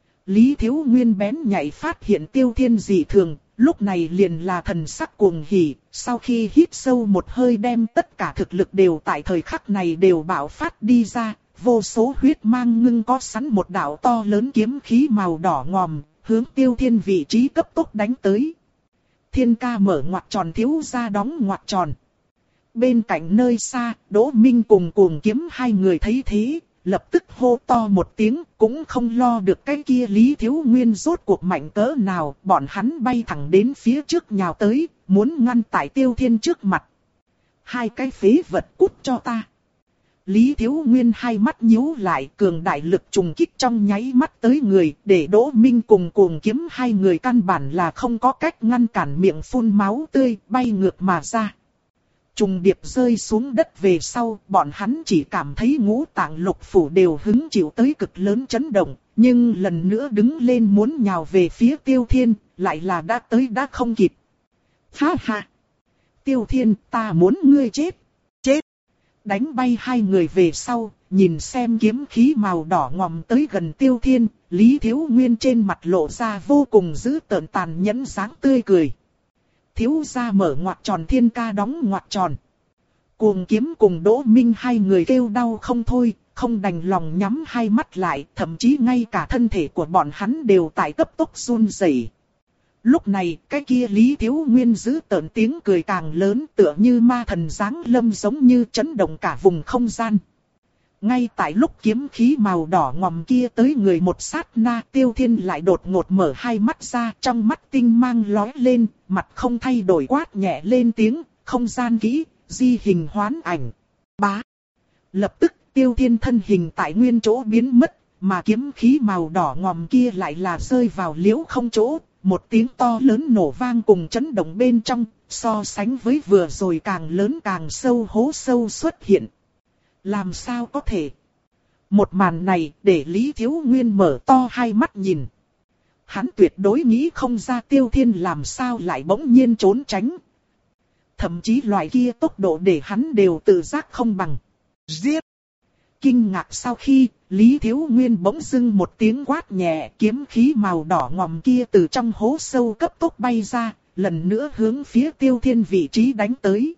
Lý Thiếu Nguyên bén nhạy phát hiện Tiêu Thiên dị thường, lúc này liền là thần sắc cuồng hỉ, sau khi hít sâu một hơi đem tất cả thực lực đều tại thời khắc này đều bạo phát đi ra, vô số huyết mang ngưng có sẵn một đạo to lớn kiếm khí màu đỏ ngòm, hướng Tiêu Thiên vị trí cấp tốc đánh tới. Thiên ca mở ngoặc tròn thiếu ra đóng ngoặc tròn. Bên cạnh nơi xa, Đỗ Minh cùng Cuồng Kiếm hai người thấy thế, lập tức hô to một tiếng, cũng không lo được cái kia Lý Thiếu Nguyên rốt cuộc mạnh cỡ nào, bọn hắn bay thẳng đến phía trước nhào tới, muốn ngăn tại Tiêu Thiên trước mặt. Hai cái phế vật cút cho ta. Lý Thiếu Nguyên hai mắt nhíu lại, cường đại lực trùng kích trong nháy mắt tới người, để Đỗ Minh cùng Cuồng Kiếm hai người căn bản là không có cách ngăn cản miệng phun máu tươi, bay ngược mà ra. Trùng điệp rơi xuống đất về sau, bọn hắn chỉ cảm thấy ngũ tạng lục phủ đều hứng chịu tới cực lớn chấn động, nhưng lần nữa đứng lên muốn nhào về phía Tiêu Thiên, lại là đã tới đã không kịp. Ha ha! Tiêu Thiên, ta muốn ngươi chết! Chết! Đánh bay hai người về sau, nhìn xem kiếm khí màu đỏ ngòm tới gần Tiêu Thiên, Lý Thiếu Nguyên trên mặt lộ ra vô cùng dữ tợn tàn nhẫn dáng tươi cười. Thiếu gia mở ngoặc tròn, Thiên ca đóng ngoặc tròn. Cuồng Kiếm cùng Đỗ Minh hai người kêu đau không thôi, không đành lòng nhắm hai mắt lại, thậm chí ngay cả thân thể của bọn hắn đều tại cấp tốc run rẩy. Lúc này, cái kia Lý Thiếu Nguyên giữ tợn tiếng cười càng lớn, tựa như ma thần giáng lâm, giống như chấn động cả vùng không gian. Ngay tại lúc kiếm khí màu đỏ ngòm kia tới người một sát na, Tiêu Thiên lại đột ngột mở hai mắt ra, trong mắt tinh mang lóe lên, mặt không thay đổi quát nhẹ lên tiếng, không gian kỹ, di hình hoán ảnh. Bá! Lập tức Tiêu Thiên thân hình tại nguyên chỗ biến mất, mà kiếm khí màu đỏ ngòm kia lại là rơi vào liễu không chỗ, một tiếng to lớn nổ vang cùng chấn động bên trong, so sánh với vừa rồi càng lớn càng sâu hố sâu xuất hiện. Làm sao có thể? Một màn này để Lý Thiếu Nguyên mở to hai mắt nhìn. Hắn tuyệt đối nghĩ không ra Tiêu Thiên làm sao lại bỗng nhiên trốn tránh. Thậm chí loại kia tốc độ để hắn đều tự giác không bằng. Giết! Kinh ngạc sau khi, Lý Thiếu Nguyên bỗng dưng một tiếng quát nhẹ, kiếm khí màu đỏ ngòm kia từ trong hố sâu cấp tốc bay ra, lần nữa hướng phía Tiêu Thiên vị trí đánh tới.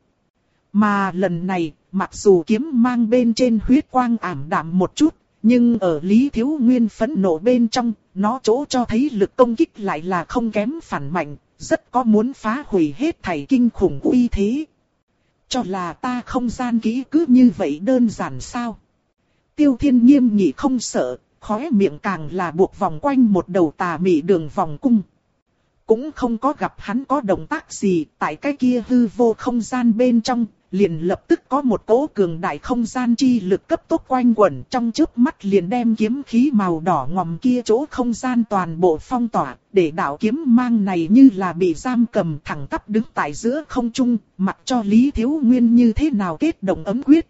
Mà lần này, mặc dù kiếm mang bên trên huyết quang ảm đạm một chút, nhưng ở Lý Thiếu Nguyên phẫn nộ bên trong, nó chỗ cho thấy lực công kích lại là không kém phản mạnh, rất có muốn phá hủy hết thảy kinh khủng uy thế. Cho là ta không gian kỹ cứ như vậy đơn giản sao? Tiêu Thiên nghiêm nghị không sợ, khóe miệng càng là buộc vòng quanh một đầu tà mị đường vòng cung. Cũng không có gặp hắn có động tác gì, tại cái kia hư vô không gian bên trong, liền lập tức có một cỗ cường đại không gian chi lực cấp tốc quanh quẩn, trong chớp mắt liền đem kiếm khí màu đỏ ngòm kia chỗ không gian toàn bộ phong tỏa, để đạo kiếm mang này như là bị giam cầm thẳng tắp đứng tại giữa không trung, mặc cho Lý Thiếu Nguyên như thế nào kết động ấm quyết.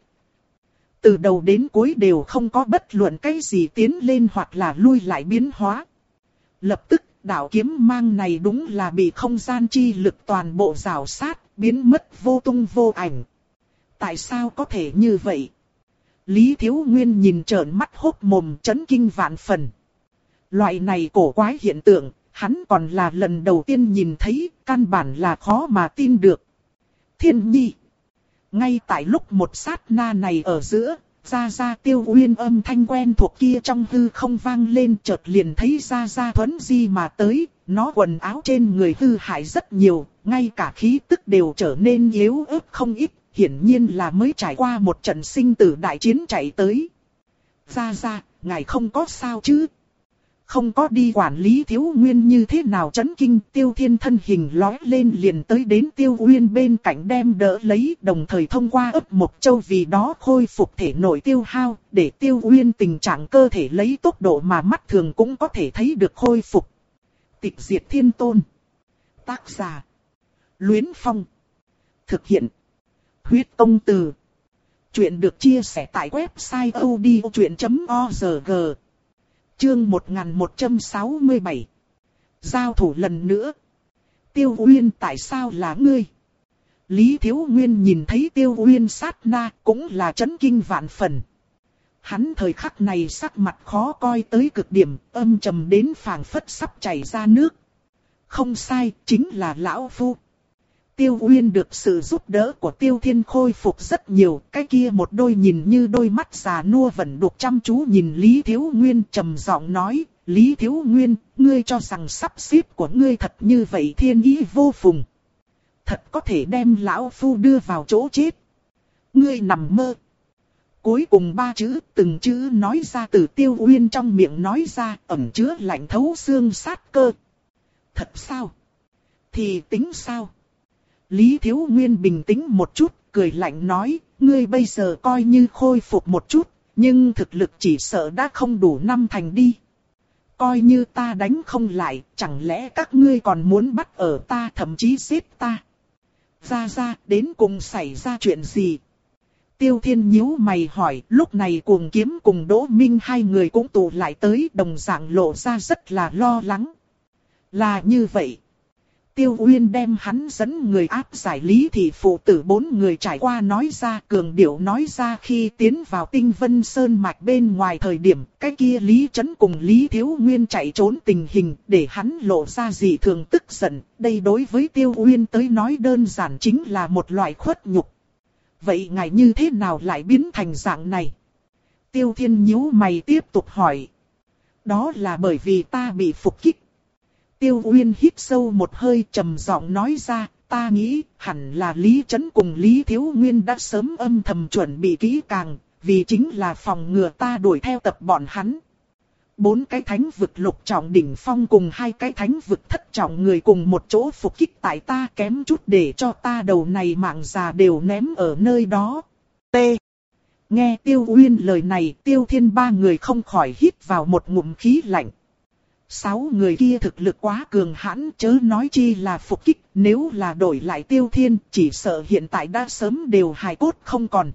Từ đầu đến cuối đều không có bất luận cái gì tiến lên hoặc là lui lại biến hóa. Lập tức, đạo kiếm mang này đúng là bị không gian chi lực toàn bộ rào sát, biến mất vô tung vô ảnh. Tại sao có thể như vậy? Lý Thiếu Nguyên nhìn trợn mắt hốt mồm, chấn kinh vạn phần. Loại này cổ quái hiện tượng, hắn còn là lần đầu tiên nhìn thấy, căn bản là khó mà tin được. Thiên Nhi. Ngay tại lúc một sát na này ở giữa, Gia Gia Tiêu Uyên âm thanh quen thuộc kia trong hư không vang lên, chợt liền thấy Gia Gia thuấn di mà tới, nó quần áo trên người hư hại rất nhiều, ngay cả khí tức đều trở nên yếu ớt không ít, hiển nhiên là mới trải qua một trận sinh tử đại chiến chạy tới. Gia Gia, ngài không có sao chứ? Không có đi quản lý Thiếu Nguyên như thế nào chấn kinh, Tiêu Thiên thân hình lói lên liền tới đến Tiêu Uyên bên cạnh đem đỡ lấy, đồng thời thông qua ấp Mộc Châu vì đó khôi phục thể nội tiêu hao, để Tiêu Uyên tình trạng cơ thể lấy tốc độ mà mắt thường cũng có thể thấy được khôi phục. Tịch Diệt Thiên Tôn. Tác giả: Luyến Phong. Thực hiện: Huyết Công Từ. Chuyện được chia sẻ tại website odchuyện chấm org. Chương một nghìn một trăm sáu mươi bảy. Giao thủ lần nữa. Tiêu Uyên, tại sao là ngươi? Lý Thiếu Nguyên nhìn thấy Tiêu Uyên sát na cũng là chấn kinh vạn phần. Hắn thời khắc này sắc mặt khó coi tới cực điểm, âm trầm đến phảng phất sắp chảy ra nước. Không sai, chính là lão phu. Tiêu Uyên được sự giúp đỡ của Tiêu Thiên khôi phục rất nhiều, cái kia một đôi nhìn như đôi mắt già nua vẫn đục chăm chú nhìn Lý Thiếu Nguyên trầm giọng nói, Lý Thiếu Nguyên, ngươi cho rằng sắp xếp của ngươi thật như vậy thiên ý vô phùng. Thật có thể đem lão phu đưa vào chỗ chết. Ngươi nằm mơ. Cuối cùng ba chữ, từng chữ nói ra từ Tiêu Uyên trong miệng nói ra, ẩn chứa lạnh thấu xương sát cơ. Thật sao? Thì tính sao? Lý Thiếu Nguyên bình tĩnh một chút, cười lạnh nói, ngươi bây giờ coi như khôi phục một chút, nhưng thực lực chỉ sợ đã không đủ năm thành đi. Coi như ta đánh không lại, chẳng lẽ các ngươi còn muốn bắt ở ta, thậm chí giết ta? Ra ra, đến cùng xảy ra chuyện gì? Tiêu Thiên nhíu mày hỏi, lúc này Cuồng Kiếm cùng Đỗ Minh hai người cũng tụ lại tới, đồng dạng lộ ra rất là lo lắng. Là như vậy. Tiêu Uyên đem hắn dẫn người áp giải Lý thị phụ tử bốn người trải qua nói ra, cường điệu nói ra khi tiến vào Tinh Vân Sơn mạch bên ngoài thời điểm, cái kia Lý Chấn cùng Lý Thiếu Nguyên chạy trốn tình hình, để hắn lộ ra dị thường tức giận, đây đối với Tiêu Uyên tới nói đơn giản chính là một loại khuất nhục. Vậy ngài như thế nào lại biến thành dạng này? Tiêu Thiên nhíu mày tiếp tục hỏi. Đó là bởi vì ta bị phục kích. Tiêu Uyên hít sâu một hơi trầm giọng nói ra, ta nghĩ hẳn là Lý Chấn cùng Lý Thiếu Nguyên đã sớm âm thầm chuẩn bị kỹ càng, vì chính là phòng ngừa ta đuổi theo tập bọn hắn. Bốn cái thánh vực lục trọng đỉnh phong cùng hai cái thánh vực thất trọng người cùng một chỗ phục kích tại ta, kém chút để cho ta đầu này mạng già đều ném ở nơi đó. T. Nghe Tiêu Uyên lời này, Tiêu Thiên ba người không khỏi hít vào một ngụm khí lạnh. Sáu người kia thực lực quá cường hãn, chớ nói chi là phục kích, nếu là đổi lại Tiêu Thiên, chỉ sợ hiện tại đã sớm đều hài cốt không còn.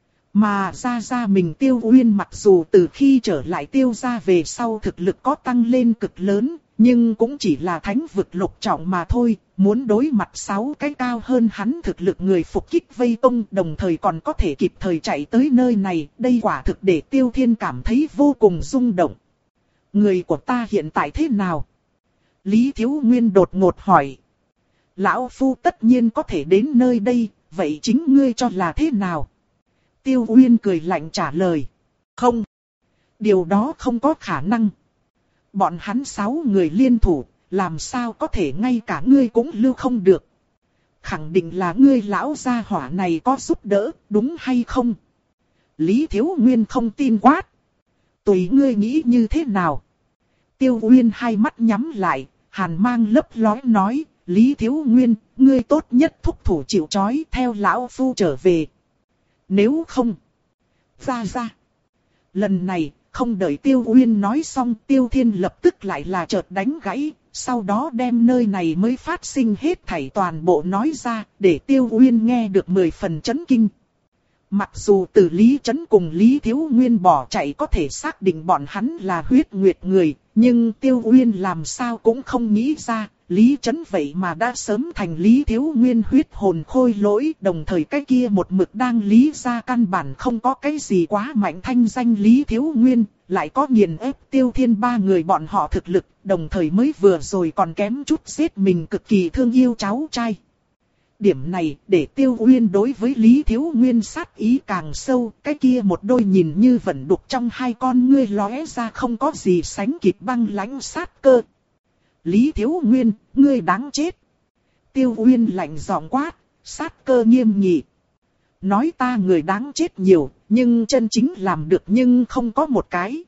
Mà ra ra mình Tiêu Uyên mặc dù từ khi trở lại Tiêu gia về sau thực lực có tăng lên cực lớn, nhưng cũng chỉ là thánh vực lục trọng mà thôi, muốn đối mặt sáu cái cao hơn hắn thực lực người phục kích vây công, đồng thời còn có thể kịp thời chạy tới nơi này, đây quả thực để Tiêu Thiên cảm thấy vô cùng rung động. Người của ta hiện tại thế nào? Lý Thiếu Nguyên đột ngột hỏi. Lão Phu tất nhiên có thể đến nơi đây, vậy chính ngươi cho là thế nào? Tiêu Uyên cười lạnh trả lời. Không. Điều đó không có khả năng. Bọn hắn sáu người liên thủ, làm sao có thể ngay cả ngươi cũng lưu không được. Khẳng định là ngươi lão gia hỏa này có giúp đỡ, đúng hay không? Lý Thiếu Nguyên không tin quát. Tùy ngươi nghĩ như thế nào? Tiêu Uyên hai mắt nhắm lại, hàn mang lấp lóe nói, Lý Thiếu Nguyên, ngươi tốt nhất thúc thủ chịu trói theo lão phu trở về. Nếu không... Ra ra. Lần này, không đợi Tiêu Uyên nói xong, Tiêu Thiên lập tức lại là chợt đánh gãy, sau đó đem nơi này mới phát sinh hết thảy toàn bộ nói ra, để Tiêu Uyên nghe được mười phần chấn kinh. Mặc dù từ Lý Chấn cùng Lý Thiếu Nguyên bỏ chạy có thể xác định bọn hắn là huyết nguyệt người, nhưng Tiêu Uyên làm sao cũng không nghĩ ra, Lý Chấn vậy mà đã sớm thành Lý Thiếu Nguyên huyết hồn khôi lỗi, đồng thời cái kia một mực đang lý ra căn bản không có cái gì quá mạnh thanh danh Lý Thiếu Nguyên, lại có nghiền ép Tiêu Thiên ba người bọn họ thực lực, đồng thời mới vừa rồi còn kém chút giết mình cực kỳ thương yêu cháu trai. Điểm này để Tiêu Uyên đối với Lý Thiếu Nguyên sát ý càng sâu, cái kia một đôi nhìn như vẫn đục trong hai con ngươi lóe ra không có gì sánh kịp băng lãnh sát cơ. Lý Thiếu Nguyên, ngươi đáng chết. Tiêu Uyên lạnh giọng quát, sát cơ nghiêm nghị. Nói ta người đáng chết nhiều, nhưng chân chính làm được nhưng không có một cái.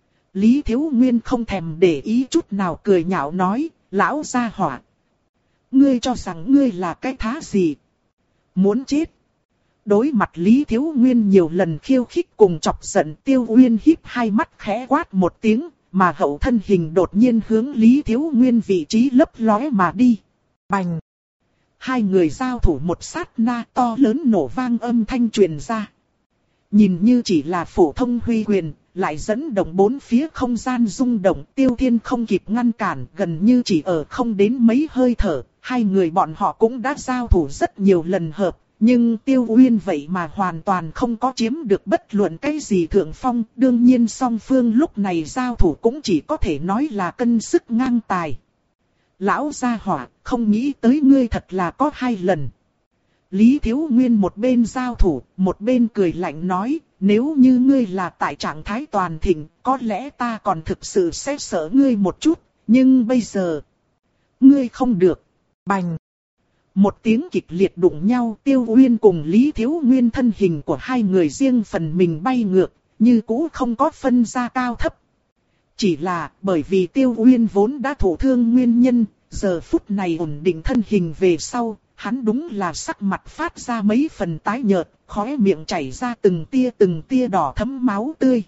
Lý Thiếu Nguyên không thèm để ý chút nào cười nhạo nói, lão gia hỏa. Ngươi cho rằng ngươi là cái thá gì? Muốn chết? Đối mặt Lý Thiếu Nguyên nhiều lần khiêu khích cùng chọc giận, Tiêu Uyên híp hai mắt khẽ quát một tiếng, mà hậu thân hình đột nhiên hướng Lý Thiếu Nguyên vị trí lấp lóe mà đi. Bành! Hai người giao thủ một sát na, to lớn nổ vang âm thanh truyền ra. Nhìn như chỉ là phổ thông huy quyền, lại dẫn động bốn phía không gian rung động. Tiêu Thiên không kịp ngăn cản, gần như chỉ ở không đến mấy hơi thở. Hai người bọn họ cũng đã giao thủ rất nhiều lần hợp, nhưng Tiêu Uyên vậy mà hoàn toàn không có chiếm được bất luận cái gì thượng phong. Đương nhiên song phương lúc này giao thủ cũng chỉ có thể nói là cân sức ngang tài. Lão gia hỏa, không nghĩ tới ngươi thật là có hai lần. Lý Thiếu Nguyên một bên giao thủ, một bên cười lạnh nói, nếu như ngươi là tại trạng thái toàn thịnh, có lẽ ta còn thực sự sẽ sợ ngươi một chút, nhưng bây giờ, ngươi không được. Bành! Một tiếng kịch liệt đụng nhau, Tiêu Uyên cùng Lý Thiếu Nguyên thân hình của hai người riêng phần mình bay ngược, như cũ không có phân ra cao thấp. Chỉ là bởi vì Tiêu Uyên vốn đã thổ thương nguyên nhân, giờ phút này ổn định thân hình về sau, hắn đúng là sắc mặt phát ra mấy phần tái nhợt, khóe miệng chảy ra từng tia từng tia đỏ thấm máu tươi.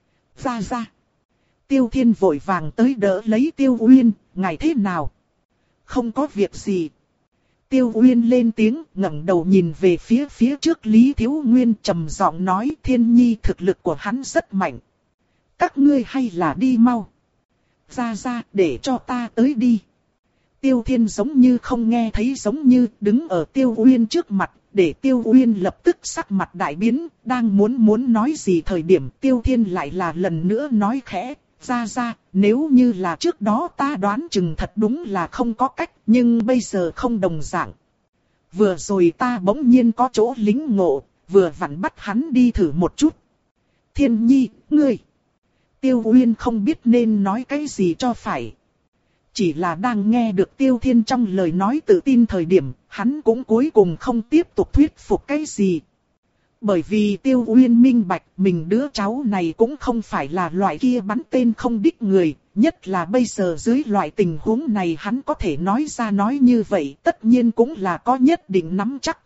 Ra ra! Tiêu Thiên vội vàng tới đỡ lấy Tiêu Uyên, ngài thế nào? Không có việc gì. Tiêu Uyên lên tiếng, ngẩng đầu nhìn về phía phía trước Lý Thiếu Nguyên, trầm giọng nói, Thiên Nhi thực lực của hắn rất mạnh. Các ngươi hay là đi mau. Ra ra, để cho ta tới đi. Tiêu Thiên giống như không nghe thấy, giống như đứng ở Tiêu Uyên trước mặt, để Tiêu Uyên lập tức sắc mặt đại biến, đang muốn muốn nói gì thời điểm Tiêu Thiên lại là lần nữa nói khẽ, ra ra, nếu như là trước đó ta đoán chừng thật đúng là không có cách, nhưng bây giờ không đồng dạng. Vừa rồi ta bỗng nhiên có chỗ lính ngộ, vừa vặn bắt hắn đi thử một chút. Thiên Nhi, ngươi. Tiêu Uyên không biết nên nói cái gì cho phải. Chỉ là đang nghe được Tiêu Thiên trong lời nói tự tin thời điểm, hắn cũng cuối cùng không tiếp tục thuyết phục cái gì. Bởi vì Tiêu Uyên minh bạch mình đứa cháu này cũng không phải là loại kia bắn tên không đích người, nhất là bây giờ dưới loại tình huống này hắn có thể nói ra nói như vậy tất nhiên cũng là có nhất định nắm chắc.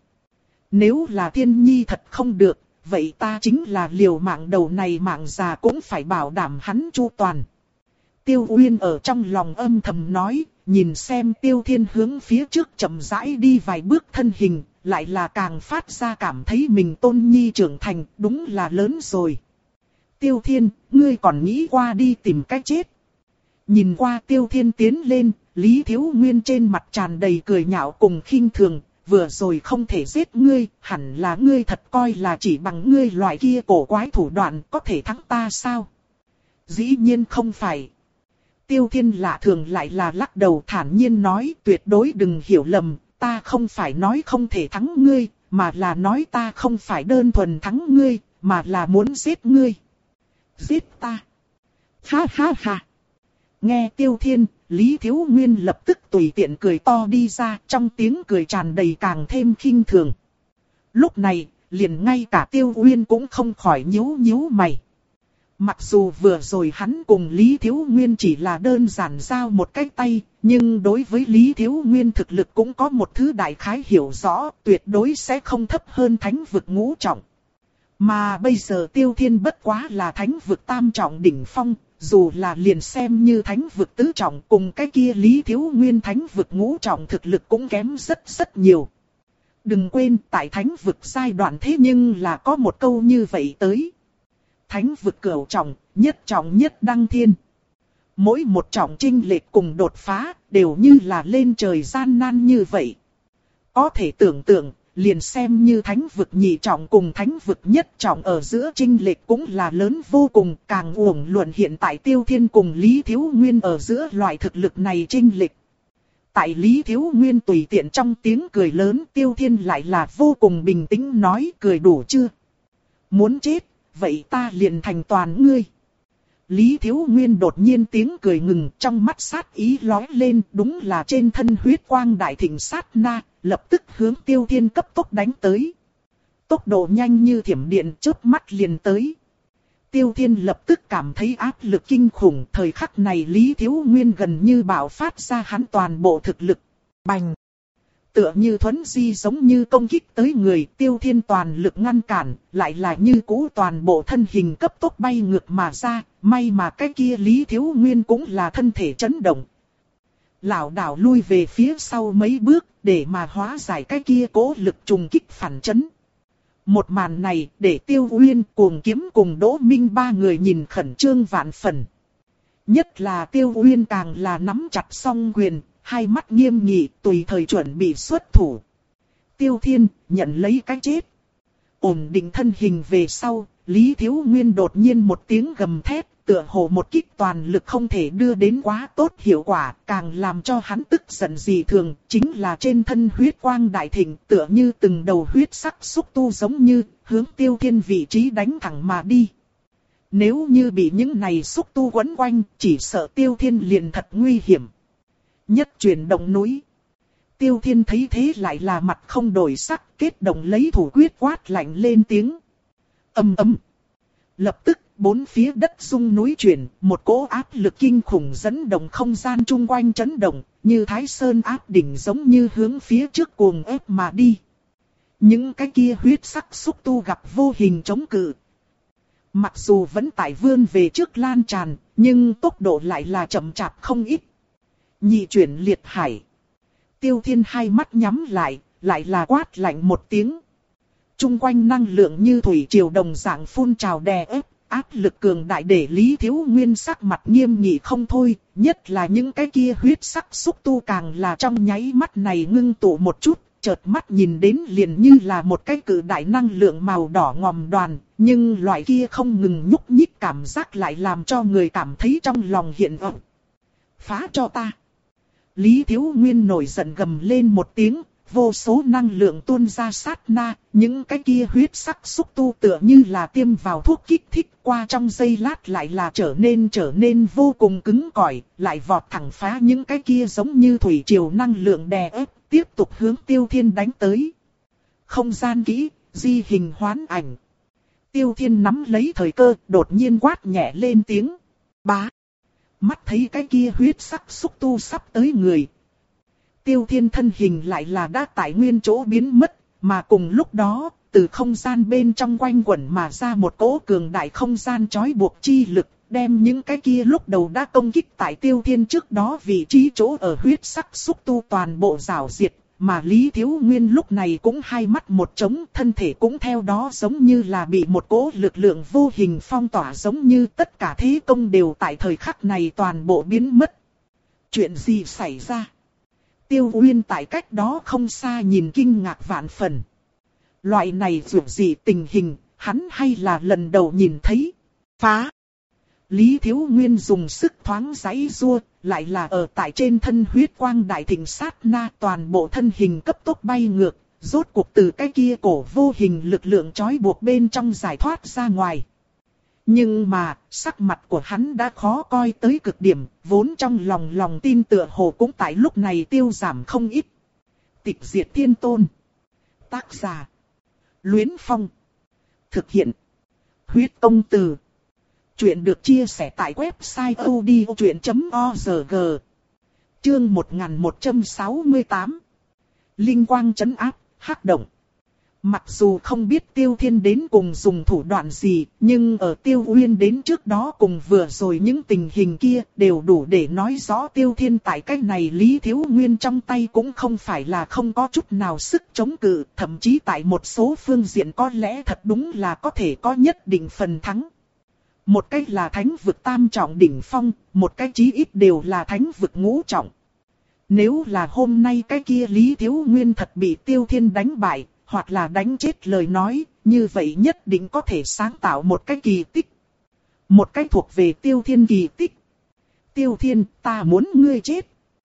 Nếu là Thiên Nhi thật không được, vậy ta chính là liều mạng đầu này mạng già cũng phải bảo đảm hắn chu toàn. Tiêu Uyên ở trong lòng âm thầm nói, nhìn xem Tiêu Thiên hướng phía trước chậm rãi đi vài bước thân hình, lại là càng phát ra cảm thấy mình tôn nhi trưởng thành, đúng là lớn rồi. Tiêu Thiên, ngươi còn nghĩ qua đi tìm cách chết. Nhìn qua Tiêu Thiên tiến lên, Lý Thiếu Nguyên trên mặt tràn đầy cười nhạo cùng khinh thường, vừa rồi không thể giết ngươi, hẳn là ngươi thật coi là chỉ bằng ngươi loại kia cổ quái thủ đoạn có thể thắng ta sao? Dĩ nhiên không phải. Tiêu Thiên lạ thường lại là lắc đầu thản nhiên nói, tuyệt đối đừng hiểu lầm, ta không phải nói không thể thắng ngươi, mà là nói ta không phải đơn thuần thắng ngươi, mà là muốn giết ngươi. Giết ta? Ha ha ha! Nghe Tiêu Thiên, Lý Thiếu Nguyên lập tức tùy tiện cười to đi ra, trong tiếng cười tràn đầy càng thêm khinh thường. Lúc này, liền ngay cả Tiêu Uyên cũng không khỏi nhíu nhíu mày. Mặc dù vừa rồi hắn cùng Lý Thiếu Nguyên chỉ là đơn giản giao một cái tay, nhưng đối với Lý Thiếu Nguyên thực lực cũng có một thứ đại khái hiểu rõ, tuyệt đối sẽ không thấp hơn thánh vực ngũ trọng. Mà bây giờ Tiêu Thiên bất quá là thánh vực tam trọng đỉnh phong, dù là liền xem như thánh vực tứ trọng cùng cái kia Lý Thiếu Nguyên thánh vực ngũ trọng thực lực cũng kém rất rất nhiều. Đừng quên tại thánh vực giai đoạn thế nhưng là có một câu như vậy tới. Thánh vực cửu trọng, nhất trọng nhất đăng thiên. Mỗi một trọng chinh lệch cùng đột phá đều như là lên trời gian nan như vậy. Có thể tưởng tượng, liền xem như thánh vực nhị trọng cùng thánh vực nhất trọng ở giữa chinh lệch cũng là lớn vô cùng, càng uổng luận hiện tại Tiêu Thiên cùng Lý Thiếu Nguyên ở giữa loại thực lực này chinh lệch. Tại Lý Thiếu Nguyên tùy tiện trong tiếng cười lớn, Tiêu Thiên lại là vô cùng bình tĩnh nói, cười đủ chưa? Muốn chết, vậy ta liền thành toàn ngươi. Lý Thiếu Nguyên đột nhiên tiếng cười ngừng, trong mắt sát ý lóe lên, đúng là trên thân huyết quang đại thịnh sát na, lập tức hướng Tiêu Thiên cấp tốc đánh tới. Tốc độ nhanh như thiểm điện, chớp mắt liền tới. Tiêu Thiên lập tức cảm thấy áp lực kinh khủng, thời khắc này Lý Thiếu Nguyên gần như bạo phát ra hắn toàn bộ thực lực. Bành! Tựa như thuấn di giống như công kích tới người, Tiêu Thiên toàn lực ngăn cản, lại là như cũ toàn bộ thân hình cấp tốc bay ngược mà ra, may mà cái kia Lý Thiếu Nguyên cũng là thân thể chấn động. Lảo đảo lui về phía sau mấy bước, để mà hóa giải cái kia cố lực trùng kích phản chấn. Một màn này để Tiêu Uyên Cuồng Kiếm cùng Đỗ Minh ba người nhìn khẩn trương vạn phần. Nhất là Tiêu Uyên càng là nắm chặt song quyền, hai mắt nghiêm nghị tùy thời chuẩn bị xuất thủ. Tiêu Thiên nhận lấy cái chết. Ổn định thân hình về sau, Lý Thiếu Nguyên đột nhiên một tiếng gầm thét, tựa hồ một kích toàn lực không thể đưa đến quá tốt hiệu quả, càng làm cho hắn tức giận dị thường, chính là trên thân huyết quang đại thịnh, tựa như từng đầu huyết sắc xúc tu giống như, hướng Tiêu Thiên vị trí đánh thẳng mà đi. Nếu như bị những này xúc tu quấn quanh, chỉ sợ Tiêu Thiên liền thật nguy hiểm. Nhất chuyển động núi. Tiêu Thiên thấy thế lại là mặt không đổi sắc, kết động lấy thủ quyết quát lạnh lên tiếng. Ầm ầm. Lập tức, bốn phía đất rung núi chuyển, một cỗ áp lực kinh khủng dẫn động không gian chung quanh chấn động, như Thái Sơn áp đỉnh giống như hướng phía trước cuồng ép mà đi. Những cái kia huyết sắc xúc tu gặp vô hình chống cự. Mặc dù vẫn tại vươn về trước lan tràn, nhưng tốc độ lại là chậm chạp không ít. Nhị chuyển liệt hải. Tiêu Thiên hai mắt nhắm lại, lại là quát lạnh một tiếng. Trung quanh năng lượng như thủy triều đồng dạng phun trào đè ép, áp lực cường đại để Lý Thiếu Nguyên sắc mặt nghiêm nghị không thôi, nhất là những cái kia huyết sắc xúc tu càng là trong nháy mắt này ngưng tụ một chút, chợt mắt nhìn đến liền như là một cái cự đại năng lượng màu đỏ ngòm đoàn, nhưng loại kia không ngừng nhúc nhích cảm giác lại làm cho người cảm thấy trong lòng hiện ẩn. Phá cho ta! Lý Thiếu Nguyên nổi giận gầm lên một tiếng, vô số năng lượng tuôn ra sát na, những cái kia huyết sắc xúc tu tựa như là tiêm vào thuốc kích thích, qua trong giây lát lại là trở nên trở nên vô cùng cứng cỏi, lại vọt thẳng phá những cái kia giống như thủy triều năng lượng đè ép, tiếp tục hướng Tiêu Thiên đánh tới. Không gian kỹ, di hình hoán ảnh. Tiêu Thiên nắm lấy thời cơ, đột nhiên quát nhẹ lên tiếng. Bá! Mắt thấy cái kia huyết sắc xúc tu sắp tới người. Tiêu Thiên thân hình lại là đã tại nguyên chỗ biến mất, mà cùng lúc đó, từ không gian bên trong quanh quẩn mà ra một cỗ cường đại không gian trói buộc chi lực, đem những cái kia lúc đầu đã công kích tại Tiêu Thiên trước đó vị trí chỗ ở huyết sắc xúc tu toàn bộ rào diệt, mà Lý Thiếu Nguyên lúc này cũng hai mắt một trống, thân thể cũng theo đó giống như là bị một cỗ lực lượng vô hình phong tỏa, giống như tất cả thế công đều tại thời khắc này toàn bộ biến mất. Chuyện gì xảy ra? Tiêu Uyên tại cách đó không xa nhìn kinh ngạc vạn phần. Loại này dù gì tình hình, hắn hay là lần đầu nhìn thấy. Phá! Lý Thiếu Nguyên dùng sức thoáng giãy giụa, lại là ở tại trên thân huyết quang đại thịnh sát na, toàn bộ thân hình cấp tốc bay ngược, rốt cuộc từ cái kia cổ vô hình lực lượng trói buộc bên trong giải thoát ra ngoài. Nhưng mà, sắc mặt của hắn đã khó coi tới cực điểm, vốn trong lòng lòng tin tựa hồ cũng tại lúc này tiêu giảm không ít. Tịch diệt thiên tôn. Tác giả. Luyến Phong. Thực hiện. Huyết công từ. Chuyện được chia sẻ tại website audiochuyện chấm org. Chương một nghìn một trăm sáu mươi tám. Linh quang trấn áp, hắc động. Mặc dù không biết Tiêu Thiên đến cùng dùng thủ đoạn gì, nhưng ở Tiêu Uyên đến trước đó cùng vừa rồi những tình hình kia đều đủ để nói rõ Tiêu Thiên tại cái này Lý Thiếu Nguyên trong tay cũng không phải là không có chút nào sức chống cự, thậm chí tại một số phương diện có lẽ thật đúng là có thể có nhất định phần thắng. Một cách là thánh vực tam trọng đỉnh phong, một cách chí ít đều là thánh vực ngũ trọng. Nếu là hôm nay cái kia Lý Thiếu Nguyên thật bị Tiêu Thiên đánh bại, hoặc là đánh chết lời nói, như vậy nhất định có thể sáng tạo một cái kỳ tích. Một cái thuộc về Tiêu Thiên kỳ tích. Tiêu Thiên, ta muốn ngươi chết.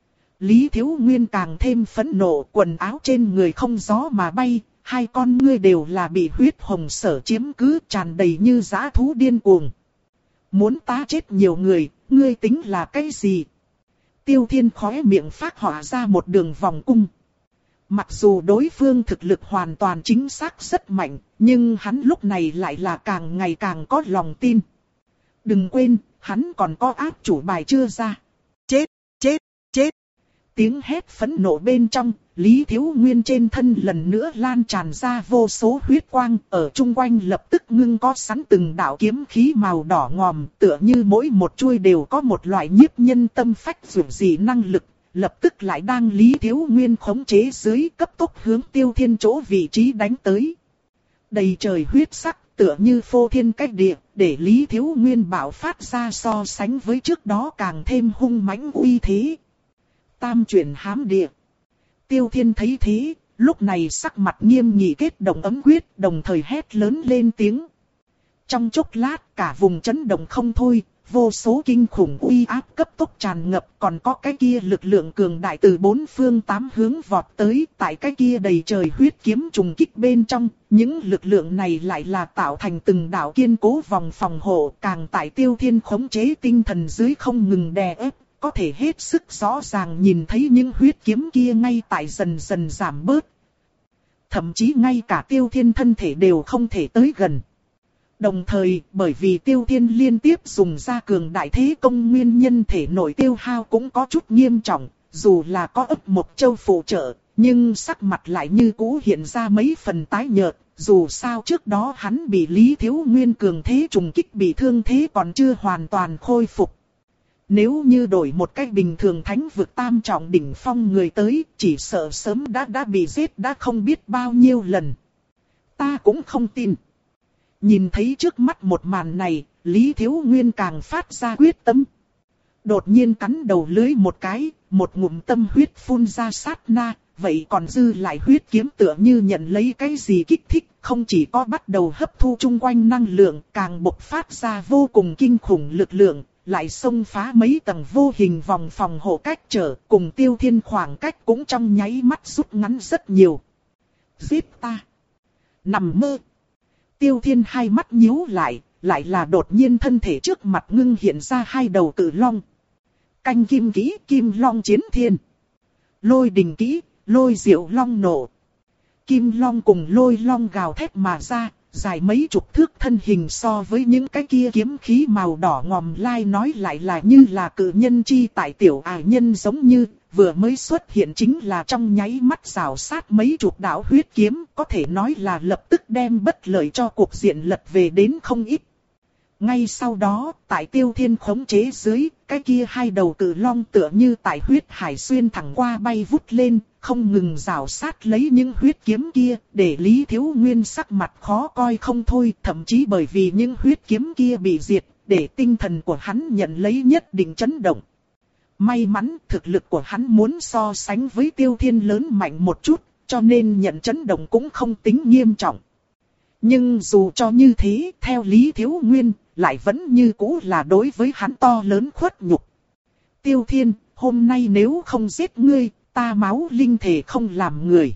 Lý Thiếu Nguyên càng thêm phẫn nộ, quần áo trên người không gió mà bay, hai con ngươi đều là bị huyết hồng sở chiếm cứ, tràn đầy như dã thú điên cuồng. Muốn ta chết nhiều người, ngươi tính là cái gì? Tiêu Thiên khóe miệng phát họa ra một đường vòng cung. Mặc dù đối phương thực lực hoàn toàn chính xác rất mạnh, nhưng hắn lúc này lại là càng ngày càng có lòng tin. Đừng quên, hắn còn có áp chủ bài chưa ra. Chết, chết, chết. Tiếng hét phẫn nộ bên trong, Lý Thiếu Nguyên trên thân lần nữa lan tràn ra vô số huyết quang, ở chung quanh lập tức ngưng có sẵn từng đạo kiếm khí màu đỏ ngòm, tựa như mỗi một chuôi đều có một loại nhiếp nhân tâm phách dụ dị năng lực, lập tức lại đang Lý Thiếu Nguyên khống chế dưới cấp tốc hướng Tiêu Thiên chỗ vị trí đánh tới. Đầy trời huyết sắc, tựa như phô thiên cách địa, để Lý Thiếu Nguyên bạo phát ra so sánh với trước đó càng thêm hung mãnh uy thế. Tam chuyển hám địa. Tiêu Thiên thấy thế, lúc này sắc mặt nghiêm nghị kết động ấm quyết, đồng thời hét lớn lên tiếng. Trong chốc lát cả vùng chấn động không thôi, vô số kinh khủng uy áp cấp tốc tràn ngập, còn có cái kia lực lượng cường đại từ bốn phương tám hướng vọt tới, tại cái kia đầy trời huyết kiếm trùng kích bên trong, những lực lượng này lại là tạo thành từng đạo kiên cố vòng phòng hộ, càng tại Tiêu Thiên khống chế tinh thần dưới không ngừng đè ép. Có thể hết sức rõ ràng nhìn thấy những huyết kiếm kia ngay tại dần dần giảm bớt. Thậm chí ngay cả Tiêu Thiên thân thể đều không thể tới gần. Đồng thời, bởi vì Tiêu Thiên liên tiếp dùng ra cường đại thế công nguyên nhân thể nội tiêu hao cũng có chút nghiêm trọng, dù là có ấp một châu phụ trợ, nhưng sắc mặt lại như cũ hiện ra mấy phần tái nhợt, dù sao trước đó hắn bị Lý Thiếu Nguyên cường thế trùng kích bị thương thế còn chưa hoàn toàn khôi phục. Nếu như đổi một cách bình thường thánh vực tam trọng đỉnh phong người tới, chỉ sợ sớm đã đã bị giết đã không biết bao nhiêu lần. Ta cũng không tin. Nhìn thấy trước mắt một màn này, Lý Thiếu Nguyên càng phát ra quyết tâm. Đột nhiên cắn đầu lưới một cái, một ngụm tâm huyết phun ra sát na, vậy còn dư lại huyết kiếm tựa như nhận lấy cái gì kích thích, không chỉ có bắt đầu hấp thu chung quanh năng lượng, càng bộc phát ra vô cùng kinh khủng lực lượng. Lại xông phá mấy tầng vô hình vòng phòng hộ cách trở, cùng Tiêu Thiên khoảng cách cũng trong nháy mắt rút ngắn rất nhiều. Giết ta! Nằm mơ! Tiêu Thiên hai mắt nhíu lại, lại là đột nhiên thân thể trước mặt ngưng hiện ra hai đầu cự long. Canh kim kỹ, kim long chiến thiên. Lôi đình kỹ, lôi diệu long nổ. Kim long cùng lôi long gào thét mà ra. Dài mấy chục thước thân hình so với những cái kia kiếm khí màu đỏ ngòm lai nói lại là như là cự nhân chi tại tiểu ải nhân giống như, vừa mới xuất hiện chính là trong nháy mắt rào sát mấy chục đạo huyết kiếm, có thể nói là lập tức đem bất lợi cho cuộc diện lật về đến không ít. Ngay sau đó, tại Tiêu Thiên khống chế dưới, cái kia hai đầu cự long tựa như tại huyết hải xuyên thẳng qua bay vút lên, không ngừng rào sát lấy những huyết kiếm kia, để Lý Thiếu Nguyên sắc mặt khó coi không thôi, thậm chí bởi vì những huyết kiếm kia bị diệt, để tinh thần của hắn nhận lấy nhất định chấn động. May mắn thực lực của hắn muốn so sánh với Tiêu Thiên lớn mạnh một chút, cho nên nhận chấn động cũng không tính nghiêm trọng. Nhưng dù cho như thế, theo Lý Thiếu Nguyên, lại vẫn như cũ là đối với hắn to lớn khuất nhục. Tiêu Thiên, hôm nay nếu không giết ngươi, ta máu linh thể không làm người.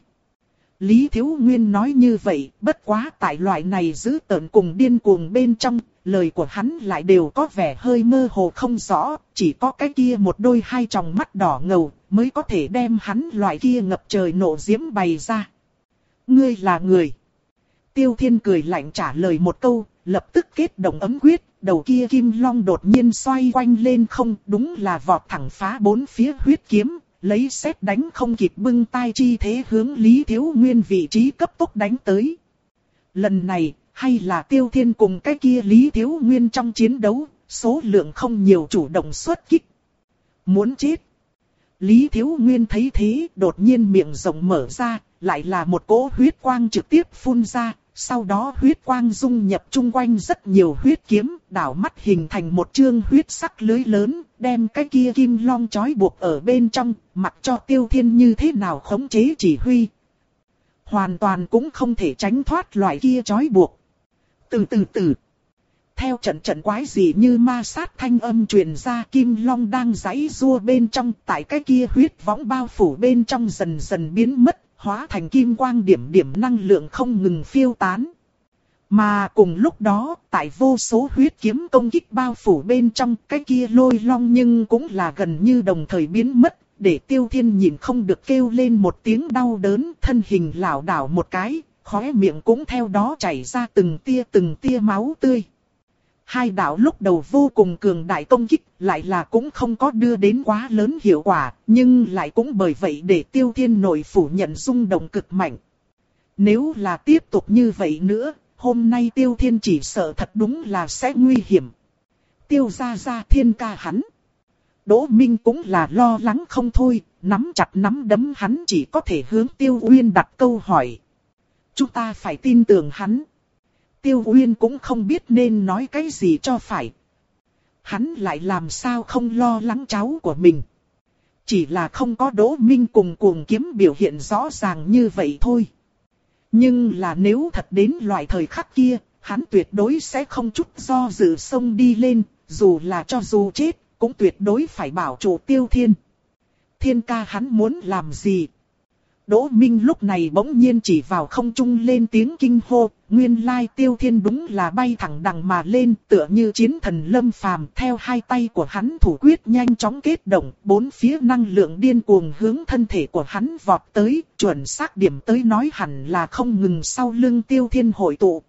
Lý Thiếu Nguyên nói như vậy, bất quá tại loại này giữ tợn cùng điên cuồng bên trong, lời của hắn lại đều có vẻ hơi mơ hồ không rõ, chỉ có cái kia một đôi hai tròng mắt đỏ ngầu, mới có thể đem hắn loại kia ngập trời nộ diễm bày ra. Ngươi là người. Tiêu Thiên cười lạnh trả lời một câu, lập tức kết động ấm quyết, đầu kia kim long đột nhiên xoay quanh lên không, đúng là vọt thẳng phá bốn phía huyết kiếm, lấy sét đánh không kịp bưng tay chi thế hướng Lý Thiếu Nguyên vị trí cấp tốc đánh tới. Lần này, hay là Tiêu Thiên cùng cái kia Lý Thiếu Nguyên trong chiến đấu, số lượng không nhiều chủ động xuất kích. Muốn chết. Lý Thiếu Nguyên thấy thế, đột nhiên miệng rộng mở ra, lại là một cỗ huyết quang trực tiếp phun ra, sau đó huyết quang dung nhập chung quanh rất nhiều huyết kiếm, đảo mắt hình thành một chương huyết sắc lưới lớn, đem cái kia kim long trói buộc ở bên trong, mặc cho Tiêu Thiên như thế nào khống chế chỉ huy. Hoàn toàn cũng không thể tránh thoát loại kia trói buộc. Từ từ từ. Theo trận trận quái dị như ma sát thanh âm truyền ra, kim long đang giãy giụa bên trong, tại cái kia huyết võng bao phủ bên trong dần dần biến mất, hóa thành kim quang điểm điểm năng lượng không ngừng phiêu tán. Mà cùng lúc đó, tại vô số huyết kiếm công kích bao phủ bên trong, cái kia lôi long nhưng cũng là gần như đồng thời biến mất, để Tiêu Thiên nhìn không được kêu lên một tiếng đau đớn, thân hình lảo đảo một cái, khóe miệng cũng theo đó chảy ra từng tia từng tia máu tươi. Hai đạo lúc đầu vô cùng cường đại công kích, lại là cũng không có đưa đến quá lớn hiệu quả, nhưng lại cũng bởi vậy để Tiêu Thiên nội phủ nhận rung động cực mạnh. Nếu là tiếp tục như vậy nữa, hôm nay Tiêu Thiên chỉ sợ thật đúng là sẽ nguy hiểm. Tiêu gia gia Thiên ca hắn. Đỗ Minh cũng là lo lắng không thôi, nắm chặt nắm đấm hắn chỉ có thể hướng Tiêu Uyên đặt câu hỏi. Chúng ta phải tin tưởng hắn. Tiêu Uyên cũng không biết nên nói cái gì cho phải. Hắn lại làm sao không lo lắng cháu của mình. Chỉ là không có Đỗ Minh cùng Cuồng Kiếm biểu hiện rõ ràng như vậy thôi. Nhưng là nếu thật đến loại thời khắc kia, hắn tuyệt đối sẽ không chút do dự xông đi lên, dù là cho dù chết, cũng tuyệt đối phải bảo trụ Tiêu Thiên. Thiên ca hắn muốn làm gì? Đỗ Minh lúc này bỗng nhiên chỉ vào không trung lên tiếng kinh hô, nguyên lai Tiêu Thiên đúng là bay thẳng đằng mà lên, tựa như chiến thần lâm phàm, theo hai tay của hắn thủ quyết nhanh chóng kết động, bốn phía năng lượng điên cuồng hướng thân thể của hắn vọt tới, chuẩn xác điểm tới nói hẳn là không ngừng sau lưng Tiêu Thiên hội tụ.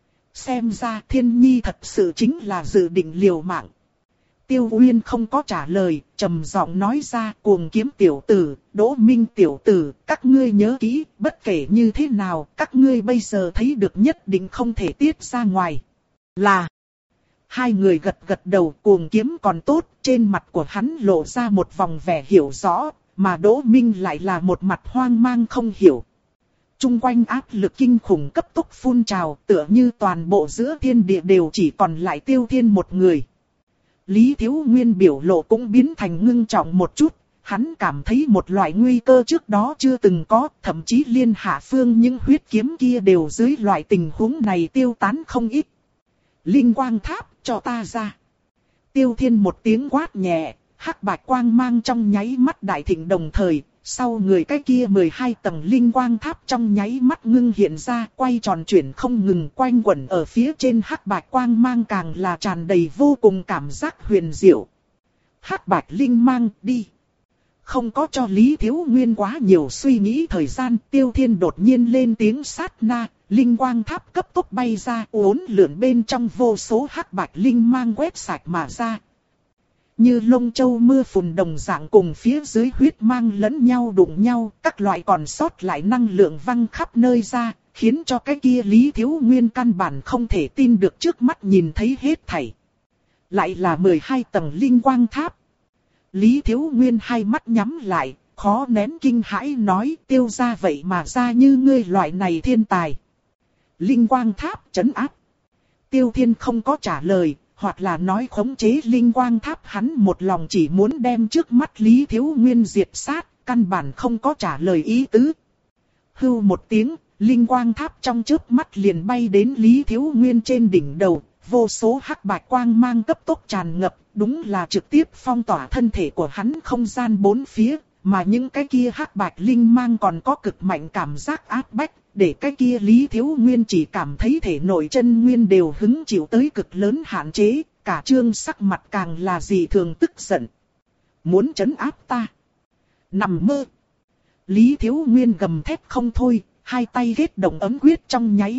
Xem ra Thiên Nhi thật sự chính là dự định liều mạng. Tiêu Uyên không có trả lời, trầm giọng nói ra, Cuồng Kiếm tiểu tử, Đỗ Minh tiểu tử, các ngươi nhớ kỹ, bất kể như thế nào, các ngươi bây giờ thấy được nhất định không thể tiết ra ngoài. Là, hai người gật gật đầu, Cuồng Kiếm còn tốt, trên mặt của hắn lộ ra một vòng vẻ hiểu rõ, mà Đỗ Minh lại là một mặt hoang mang không hiểu. Trung quanh áp lực kinh khủng cấp tốc phun trào, tựa như toàn bộ giữa thiên địa đều chỉ còn lại Tiêu Thiên một người. Lý Thiếu Nguyên biểu lộ cũng biến thành ngưng trọng một chút, hắn cảm thấy một loại nguy cơ trước đó chưa từng có, thậm chí liên hạ phương những huyết kiếm kia đều dưới loại tình huống này tiêu tán không ít. Linh quang tháp, cho ta ra. Tiêu Thiên một tiếng quát nhẹ, hắc bạch quang mang trong nháy mắt đại thịnh đồng thời, sau người cái kia mười hai tầng linh quang tháp trong nháy mắt ngưng hiện ra, quay tròn chuyển không ngừng quanh quẩn ở phía trên hắc bạch quang mang càng là tràn đầy vô cùng cảm giác huyền diệu. Hắc bạch linh mang đi. Không có cho Lý Thiếu Nguyên quá nhiều suy nghĩ thời gian, Tiêu Thiên đột nhiên lên tiếng sát na, linh quang tháp cấp tốc bay ra, uốn lượn bên trong vô số hắc bạch linh mang quét sạch mà ra. Như lông châu mưa phùn đồng dạng cùng phía dưới huyết mang lẫn nhau đụng nhau, các loại còn sót lại năng lượng văng khắp nơi ra, khiến cho cái kia Lý Thiếu Nguyên căn bản không thể tin được trước mắt nhìn thấy hết thảy. Lại là mười hai tầng linh quang tháp. Lý Thiếu Nguyên hai mắt nhắm lại, khó nén kinh hãi nói, Tiêu gia vậy mà ra như ngươi loại này thiên tài. Linh quang tháp trấn áp. Tiêu Thiên không có trả lời. Hoặc là nói khống chế linh quang tháp, hắn một lòng chỉ muốn đem trước mắt Lý Thiếu Nguyên diệt sát, căn bản không có trả lời ý tứ. Hưu một tiếng, linh quang tháp trong chớp mắt liền bay đến Lý Thiếu Nguyên trên đỉnh đầu, vô số hắc bạch quang mang cấp tốc tràn ngập, đúng là trực tiếp phong tỏa thân thể của hắn không gian bốn phía, mà những cái kia hắc bạch linh mang còn có cực mạnh cảm giác áp bách. Để cái kia Lý Thiếu Nguyên chỉ cảm thấy thể nội chân nguyên đều hứng chịu tới cực lớn hạn chế, cả trương sắc mặt càng là dị thường tức giận. Muốn trấn áp ta? Nằm mơ! Lý Thiếu Nguyên gầm thét không thôi, hai tay kết động ấm quyết trong nháy mắt,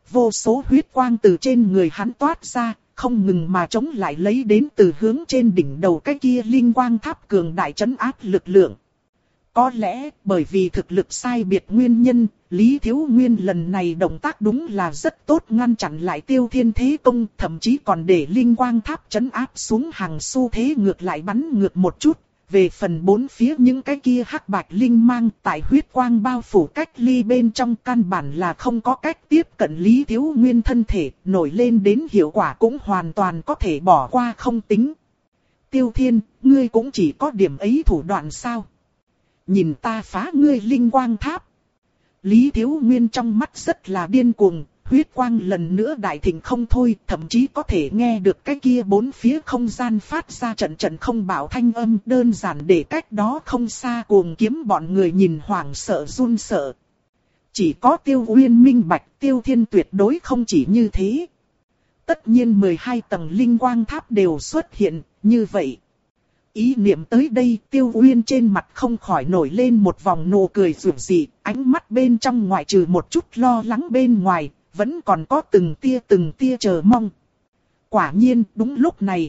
vô số huyết quang từ trên người hắn toát ra, không ngừng mà chống lại lấy đến từ hướng trên đỉnh đầu cái kia linh quang tháp cường đại trấn áp lực lượng. Có lẽ bởi vì thực lực sai biệt nguyên nhân, Lý Thiếu Nguyên lần này động tác đúng là rất tốt, ngăn chặn lại Tiêu Thiên thế công, thậm chí còn để linh quang tháp trấn áp xuống hàng xu thế ngược lại bắn ngược một chút. Về phần bốn phía những cái kia hắc bạch linh mang tại huyết quang bao phủ cách ly bên trong, căn bản là không có cách tiếp cận Lý Thiếu Nguyên thân thể, nổi lên đến hiệu quả cũng hoàn toàn có thể bỏ qua không tính. Tiêu Thiên, ngươi cũng chỉ có điểm ấy thủ đoạn sao? Nhìn ta phá ngươi linh quang tháp. Lý Thiếu Nguyên trong mắt rất là điên cuồng, huyết quang lần nữa đại thịnh không thôi, thậm chí có thể nghe được cái kia bốn phía không gian phát ra trận trận không bảo thanh âm, đơn giản để cách đó không xa cuồng kiếm bọn người nhìn hoảng sợ run sợ. Chỉ có Tiêu Uyên minh bạch, Tiêu Thiên tuyệt đối không chỉ như thế. Tất nhiên mười hai tầng linh quang tháp đều xuất hiện, như vậy. Ý niệm tới đây, Tiêu Uyên trên mặt không khỏi nổi lên một vòng nụ cười rực rỡ, ánh mắt bên trong ngoại trừ một chút lo lắng bên ngoài, vẫn còn có từng tia từng tia chờ mong. Quả nhiên, đúng lúc này,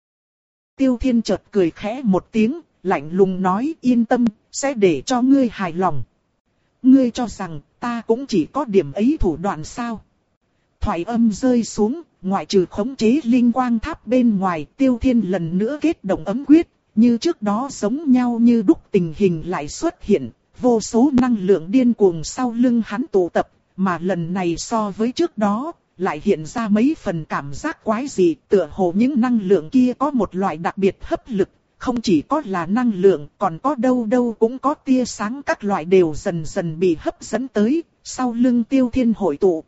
Tiêu Thiên chợt cười khẽ một tiếng, lạnh lùng nói yên tâm, sẽ để cho ngươi hài lòng. Ngươi cho rằng, ta cũng chỉ có điểm ấy thủ đoạn sao? Thoại âm rơi xuống, ngoại trừ khống chế linh quang tháp bên ngoài, Tiêu Thiên lần nữa kết động ấm quyết, như trước đó giống nhau như đúc tình hình lại xuất hiện, vô số năng lượng điên cuồng sau lưng hắn tụ tập, mà lần này so với trước đó, lại hiện ra mấy phần cảm giác quái dị, tựa hồ những năng lượng kia có một loại đặc biệt hấp lực, không chỉ có là năng lượng, còn có đâu đâu cũng có tia sáng, các loại đều dần dần bị hấp dẫn tới, sau lưng Tiêu Thiên hội tụ.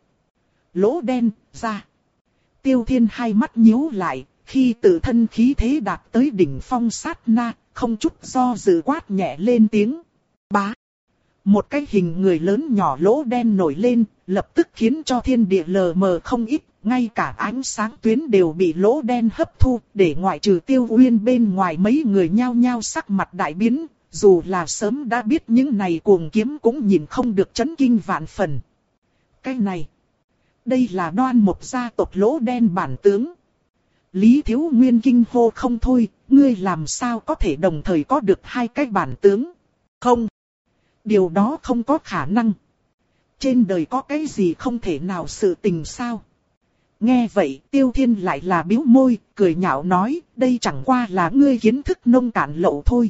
Lỗ đen, ra. Tiêu Thiên hai mắt nhíu lại, khi tự thân khí thế đạt tới đỉnh phong sát na, không chút do dự quát nhẹ lên tiếng. Bá. Một cái hình người lớn nhỏ lỗ đen nổi lên, lập tức khiến cho thiên địa lờ mờ không ít, ngay cả ánh sáng tuyến đều bị lỗ đen hấp thu, để ngoại trừ Tiêu Uyên bên ngoài mấy người nhao nhao sắc mặt đại biến, dù là sớm đã biết những này cuồng kiếm cũng nhìn không được chấn kinh vạn phần. Cái này, đây là Đoan Mộc gia tộc lỗ đen bản tướng. Lý Thiếu Nguyên kinh hô không thôi, ngươi làm sao có thể đồng thời có được hai cái bản tướng? Không, điều đó không có khả năng. Trên đời có cái gì không thể nào sự tình sao? Nghe vậy, Tiêu Thiên lại là bĩu môi, cười nhạo nói, đây chẳng qua là ngươi kiến thức nông cạn lậu thôi.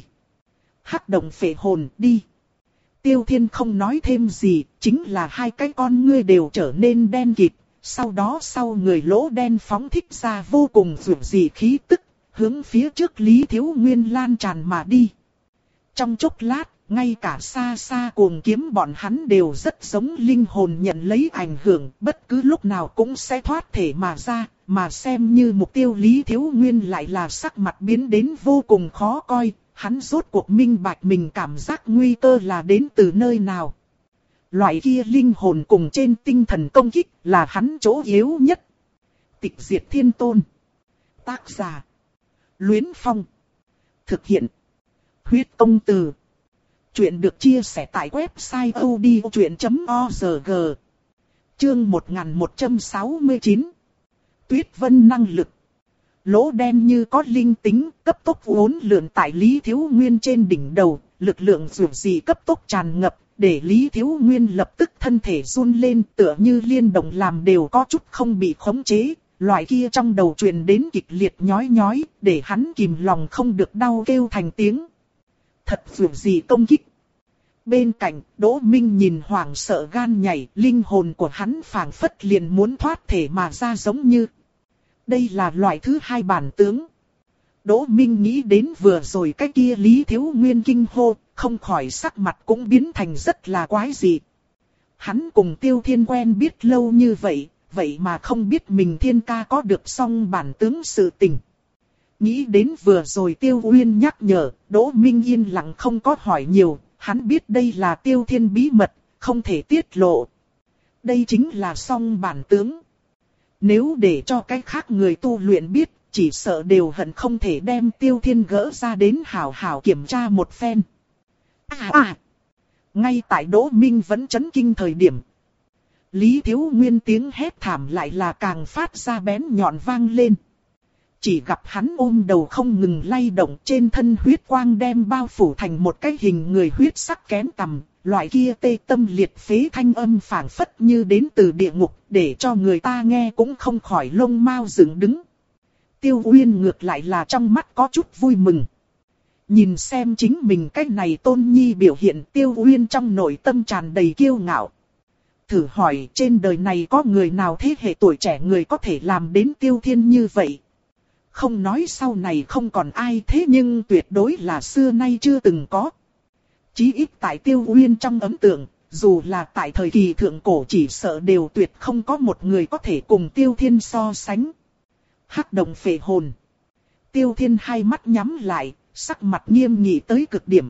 Hắc động phệ hồn đi. Tiêu Thiên không nói thêm gì, chính là hai cái con ngươi đều trở nên đen kịt. Sau đó sau người lỗ đen phóng thích ra vô cùng dữ dị khí tức, hướng phía trước Lý Thiếu Nguyên lan tràn mà đi. Trong chốc lát, ngay cả xa xa cuồng kiếm bọn hắn đều rất giống linh hồn nhận lấy ảnh hưởng, bất cứ lúc nào cũng sẽ thoát thể mà ra, mà xem như mục tiêu Lý Thiếu Nguyên lại là sắc mặt biến đến vô cùng khó coi, hắn rốt cuộc minh bạch mình cảm giác nguy cơ là đến từ nơi nào. Loại kia linh hồn cùng trên tinh thần công kích là hắn chỗ yếu nhất. Tịch diệt thiên tôn. Tác giả. Luyến Phong. Thực hiện. Huyết công từ. Chuyện được chia sẻ tại website odchuyện chấm org. Chương một nghìn một trăm sáu mươi chín. Tuyết vân năng lực. Lỗ đen như có linh tính, cấp tốc uốn lượn tại Lý Thiếu Nguyên trên đỉnh đầu, lực lượng dữ dị cấp tốc tràn ngập, để Lý Thiếu Nguyên lập tức thân thể run lên, tựa như liên động làm đều có chút không bị khống chế, loại kia trong đầu truyền đến kịch liệt nhói nhói, để hắn kìm lòng không được đau kêu thành tiếng. Thật dữ dị công kích. Bên cạnh, Đỗ Minh nhìn hoảng sợ gan nhảy, linh hồn của hắn phảng phất liền muốn thoát thể mà ra giống như. Đây là loại thứ hai bản tướng. Đỗ Minh nghĩ đến vừa rồi cái kia Lý Thiếu Nguyên kinh hô, không khỏi sắc mặt cũng biến thành rất là quái dị. Hắn cùng Tiêu Thiên quen biết lâu như vậy, vậy mà không biết mình Thiên ca có được song bản tướng sự tình. Nghĩ đến vừa rồi Tiêu Uyên nhắc nhở, Đỗ Minh yên lặng không có hỏi nhiều, hắn biết đây là Tiêu Thiên bí mật, không thể tiết lộ. Đây chính là song bản tướng. Nếu để cho cái khác người tu luyện biết, chỉ sợ đều hận không thể đem Tiêu Thiên gỡ ra đến hảo hảo kiểm tra một phen. À à! Ngay tại Đỗ Minh vẫn chấn kinh thời điểm. Lý Thiếu Nguyên tiếng hét thảm lại là càng phát ra bén nhọn vang lên. Chỉ gặp hắn ôm đầu không ngừng lay động, trên thân huyết quang đem bao phủ thành một cái hình người huyết sắc kén tằm. Loại kia tê tâm liệt phế thanh âm phảng phất như đến từ địa ngục, để cho người ta nghe cũng không khỏi lông mao dựng đứng. Tiêu Uyên ngược lại là trong mắt có chút vui mừng. Nhìn xem chính mình cách này tôn nhi biểu hiện, Tiêu Uyên trong nội tâm tràn đầy kiêu ngạo. Thử hỏi trên đời này có người nào thế hệ tuổi trẻ người có thể làm đến Tiêu Thiên như vậy? Không nói sau này không còn ai thế nhưng tuyệt đối là xưa nay chưa từng có. Chí ít tại Tiêu Uyên trong ấn tượng, dù là tại thời kỳ thượng cổ chỉ sợ đều tuyệt không có một người có thể cùng Tiêu Thiên so sánh. Hắc động phệ hồn. Tiêu Thiên hai mắt nhắm lại, sắc mặt nghiêm nghị tới cực điểm.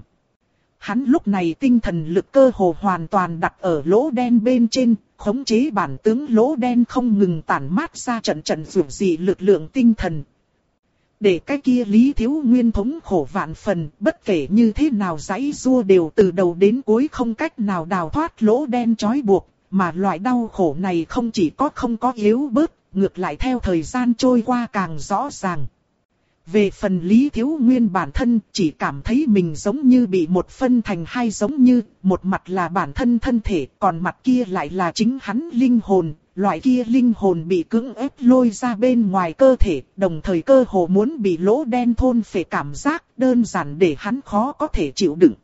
Hắn lúc này tinh thần lực cơ hồ hoàn toàn đặt ở lỗ đen bên trên, khống chế bản tướng lỗ đen không ngừng tản mát ra trận trận dường dị lực lượng tinh thần. Để cái kia Lý Thiếu Nguyên thống khổ vạn phần, bất kể như thế nào giãy giụa đều từ đầu đến cuối không cách nào đào thoát lỗ đen trói buộc, mà loại đau khổ này không chỉ có không có yếu bớt, ngược lại theo thời gian trôi qua càng rõ ràng. Về phần Lý Thiếu Nguyên bản thân chỉ cảm thấy mình giống như bị một phân thành hai, giống như một mặt là bản thân thân thể, còn mặt kia lại là chính hắn linh hồn. Loại kia linh hồn bị cưỡng ép lôi ra bên ngoài cơ thể, đồng thời cơ hồ muốn bị lỗ đen thôn phệ cảm giác, đơn giản để hắn khó có thể chịu đựng.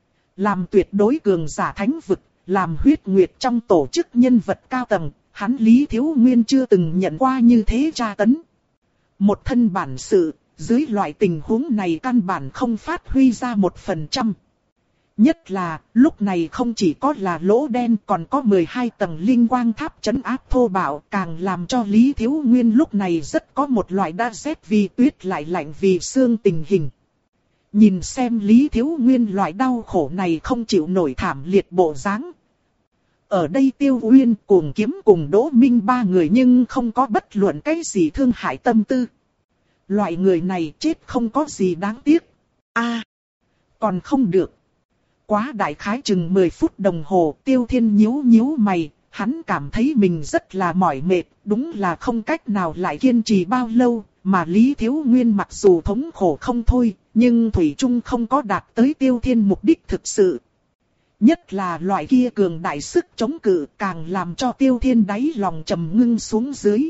Làm tuyệt đối cường giả thánh vực, làm huyết nguyệt trong tổ chức nhân vật cao tầng, hắn Lý Thiếu Nguyên chưa từng nhận qua như thế tra tấn. Một thân bản sự, dưới loại tình huống này căn bản không phát huy ra một phần trăm. Nhất là, lúc này không chỉ có là lỗ đen còn có mười hai tầng linh quang tháp trấn áp thô bạo, càng làm cho Lý Thiếu Nguyên lúc này rất có một loại đã rét vì tuyết lại lạnh vì xương tình hình. Nhìn xem Lý Thiếu Nguyên loại đau khổ này không chịu nổi thảm liệt bộ dáng. Ở đây Tiêu Uyên cùng Kiếm cùng Đỗ Minh ba người nhưng không có bất luận cái gì thương hại tâm tư. Loại người này chết không có gì đáng tiếc. a à, còn không được. Quá đại khái chừng mười phút đồng hồ, Tiêu Thiên nhíu nhíu mày, hắn cảm thấy mình rất là mỏi mệt, đúng là không cách nào lại kiên trì bao lâu, mà Lý Thiếu Nguyên mặc dù thống khổ không thôi, nhưng thủy chung không có đạt tới Tiêu Thiên mục đích thực sự. Nhất là loại kia cường đại sức chống cự càng làm cho Tiêu Thiên đáy lòng trầm ngưng xuống dưới.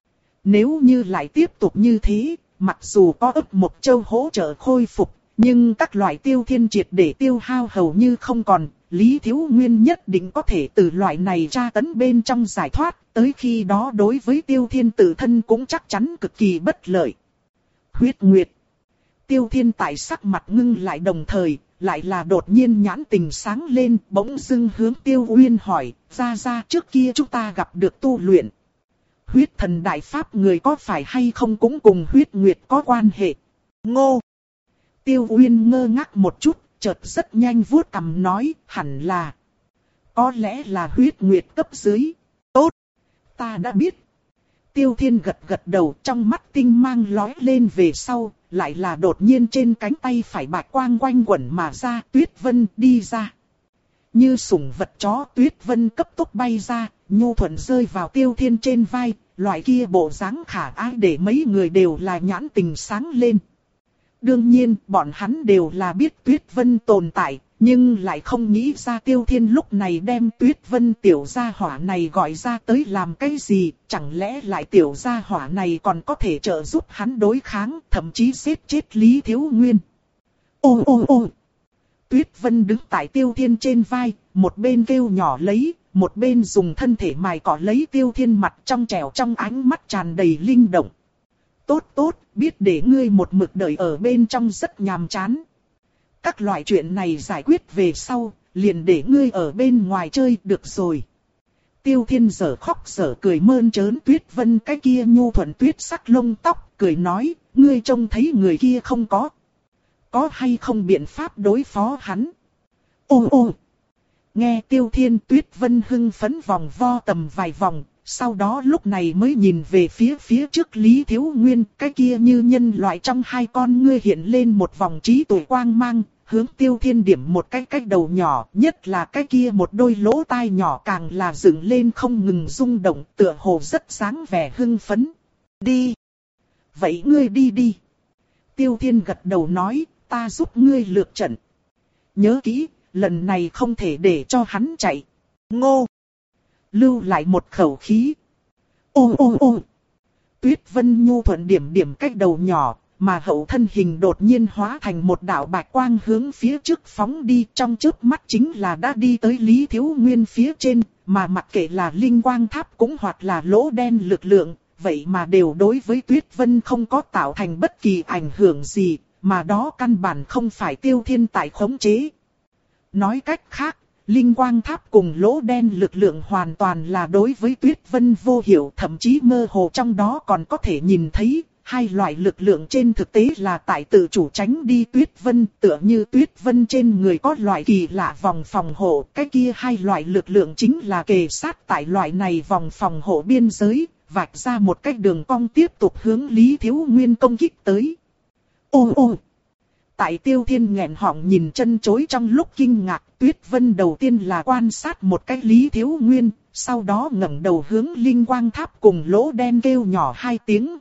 Nếu như lại tiếp tục như thế, mặc dù có ấp một châu hỗ trợ khôi phục, nhưng các loại Tiêu Thiên triệt để tiêu hao hầu như không còn, Lý Thiếu Nguyên nhất định có thể từ loại này tra tấn bên trong giải thoát, tới khi đó đối với Tiêu Thiên tự thân cũng chắc chắn cực kỳ bất lợi. Huyết Nguyệt. Tiêu Thiên tại sắc mặt ngưng lại đồng thời, lại là đột nhiên nhãn tình sáng lên, bỗng dưng hướng Tiêu Uyên hỏi, ra ra trước kia chúng ta gặp được tu luyện. Huyết thần đại pháp người có phải hay không cũng cùng Huyết Nguyệt có quan hệ. Ngô. Tiêu Uyên ngơ ngác một chút, chợt rất nhanh vuốt cằm nói, hẳn là. Có lẽ là Huyết Nguyệt cấp dưới. Tốt. Ta đã biết. Tiêu Thiên gật gật đầu, trong mắt tinh mang lóe lên về sau, lại là đột nhiên trên cánh tay phải bạch quang quanh quẩn mà ra, Tuyết Vân đi ra. Như sủng vật chó, Tuyết Vân cấp tốc bay ra, nhu thuận rơi vào Tiêu Thiên trên vai, loại kia bộ dáng khả ái để mấy người đều là nhãn tình sáng lên. Đương nhiên, bọn hắn đều là biết Tuyết Vân tồn tại, nhưng lại không nghĩ ra Tiêu Thiên lúc này đem Tuyết Vân tiểu gia hỏa này gọi ra tới làm cái gì, chẳng lẽ lại tiểu gia hỏa này còn có thể trợ giúp hắn đối kháng, thậm chí giết chết Lý Thiếu Nguyên. Ô ô ô! Tuyết Vân đứng tại Tiêu Thiên trên vai, một bên kêu nhỏ lấy, một bên dùng thân thể mài cọ lấy Tiêu Thiên mặt trong trẻo trong ánh mắt tràn đầy linh động. Tốt tốt, biết để ngươi một mực đợi ở bên trong rất nhàm chán. Các loại chuyện này giải quyết về sau, liền để ngươi ở bên ngoài chơi được rồi. Tiêu Thiên giở khóc giở cười mơn trớn Tuyết Vân cái kia nhu thuận tuyết sắc lông tóc, cười nói, ngươi trông thấy người kia không có. Có hay không biện pháp đối phó hắn? Ô ô! Nghe Tiêu Thiên, Tuyết Vân hưng phấn vòng vo tầm vài vòng. Sau đó lúc này mới nhìn về phía phía trước Lý Thiếu Nguyên, cái kia như nhân loại trong hai con ngươi hiện lên một vòng trí tuệ quang mang, hướng Tiêu Thiên điểm một cái cái đầu nhỏ, nhất là cái kia một đôi lỗ tai nhỏ càng là dựng lên không ngừng rung động, tựa hồ rất dáng vẻ hưng phấn. Đi! Vậy ngươi đi đi! Tiêu Thiên gật đầu nói, ta giúp ngươi lược trận. Nhớ kỹ, lần này không thể để cho hắn chạy. Ngô! Lưu lại một khẩu khí. Ô ô ô! Tuyết Vân Nhu thuận điểm điểm cách đầu nhỏ, mà hậu thân hình đột nhiên hóa thành một đạo bạch quang hướng phía trước phóng đi, trong chớp mắt chính là đã đi tới Lý Thiếu Nguyên phía trên, mà mặc kệ là linh quang tháp cũng hoặc là lỗ đen lực lượng, vậy mà đều đối với Tuyết Vân không có tạo thành bất kỳ ảnh hưởng gì, mà đó căn bản không phải Tiêu Thiên tại khống chế. Nói cách khác, linh quang tháp cùng lỗ đen lực lượng hoàn toàn là đối với Tuyết Vân vô hiệu, thậm chí mơ hồ trong đó còn có thể nhìn thấy, hai loại lực lượng trên thực tế là tại tự chủ tránh đi Tuyết Vân, tựa như Tuyết Vân trên người có loại kỳ lạ vòng phòng hộ, cái kia hai loại lực lượng chính là kề sát tại loại này vòng phòng hộ biên giới, vạch ra một cái đường cong tiếp tục hướng Lý Thiếu Nguyên công kích tới. Ô ô! Tại Tiêu Thiên nghẹn họng nhìn chân chối trong lúc kinh ngạc, Tuyết Vân đầu tiên là quan sát một cái Lý Thiếu Nguyên, sau đó ngẩng đầu hướng linh quang tháp cùng lỗ đen kêu nhỏ hai tiếng.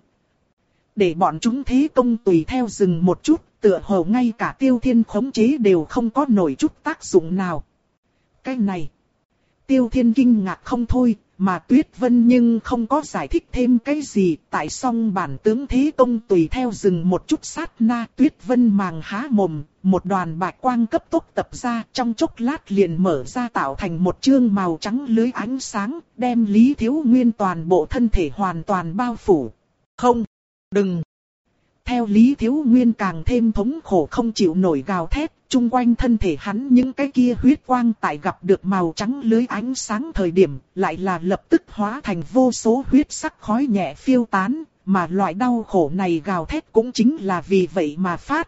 Để bọn chúng thế công tùy theo dừng một chút, tựa hồ ngay cả Tiêu Thiên khống chế đều không có nổi chút tác dụng nào. Cái này, Tiêu Thiên kinh ngạc không thôi, mà Tuyết Vân nhưng không có giải thích thêm cái gì, tại song bản tướng thế công tùy theo dừng một chút sát na, Tuyết Vân màng há mồm, một đoàn bạch quang cấp tốc tập ra, trong chốc lát liền mở ra tạo thành một chương màu trắng lưới ánh sáng, đem Lý Thiếu Nguyên toàn bộ thân thể hoàn toàn bao phủ. Không, đừng! Theo Lý Thiếu Nguyên càng thêm thống khổ không chịu nổi gào thét, chung quanh thân thể hắn những cái kia huyết quang tại gặp được màu trắng lưới ánh sáng thời điểm, lại là lập tức hóa thành vô số huyết sắc khói nhẹ phiêu tán, mà loại đau khổ này gào thét cũng chính là vì vậy mà phát.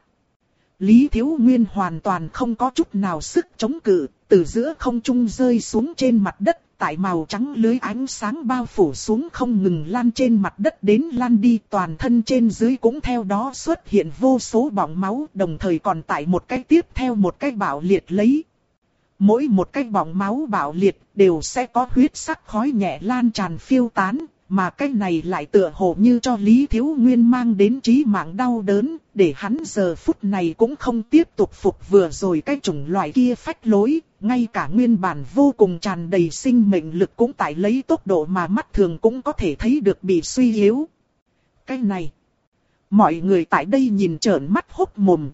Lý Thiếu Nguyên hoàn toàn không có chút nào sức chống cự, từ giữa không trung rơi xuống trên mặt đất, tại màu trắng lưới ánh sáng bao phủ xuống không ngừng lan trên mặt đất đến lan đi, toàn thân trên dưới cũng theo đó xuất hiện vô số bọng máu, đồng thời còn tại một cái tiếp theo một cái bạo liệt lấy. Mỗi một cái bọng máu bạo liệt đều sẽ có huyết sắc khói nhẹ lan tràn phiêu tán, mà cái này lại tựa hồ như cho Lý Thiếu Nguyên mang đến chí mạng đau đớn, để hắn giờ phút này cũng không tiếp tục phục vừa rồi cái chủng loại kia phách lối, ngay cả nguyên bản vô cùng tràn đầy sinh mệnh lực cũng tại lấy tốc độ mà mắt thường cũng có thể thấy được bị suy yếu. Cái này, mọi người tại đây nhìn trợn mắt hốc mồm.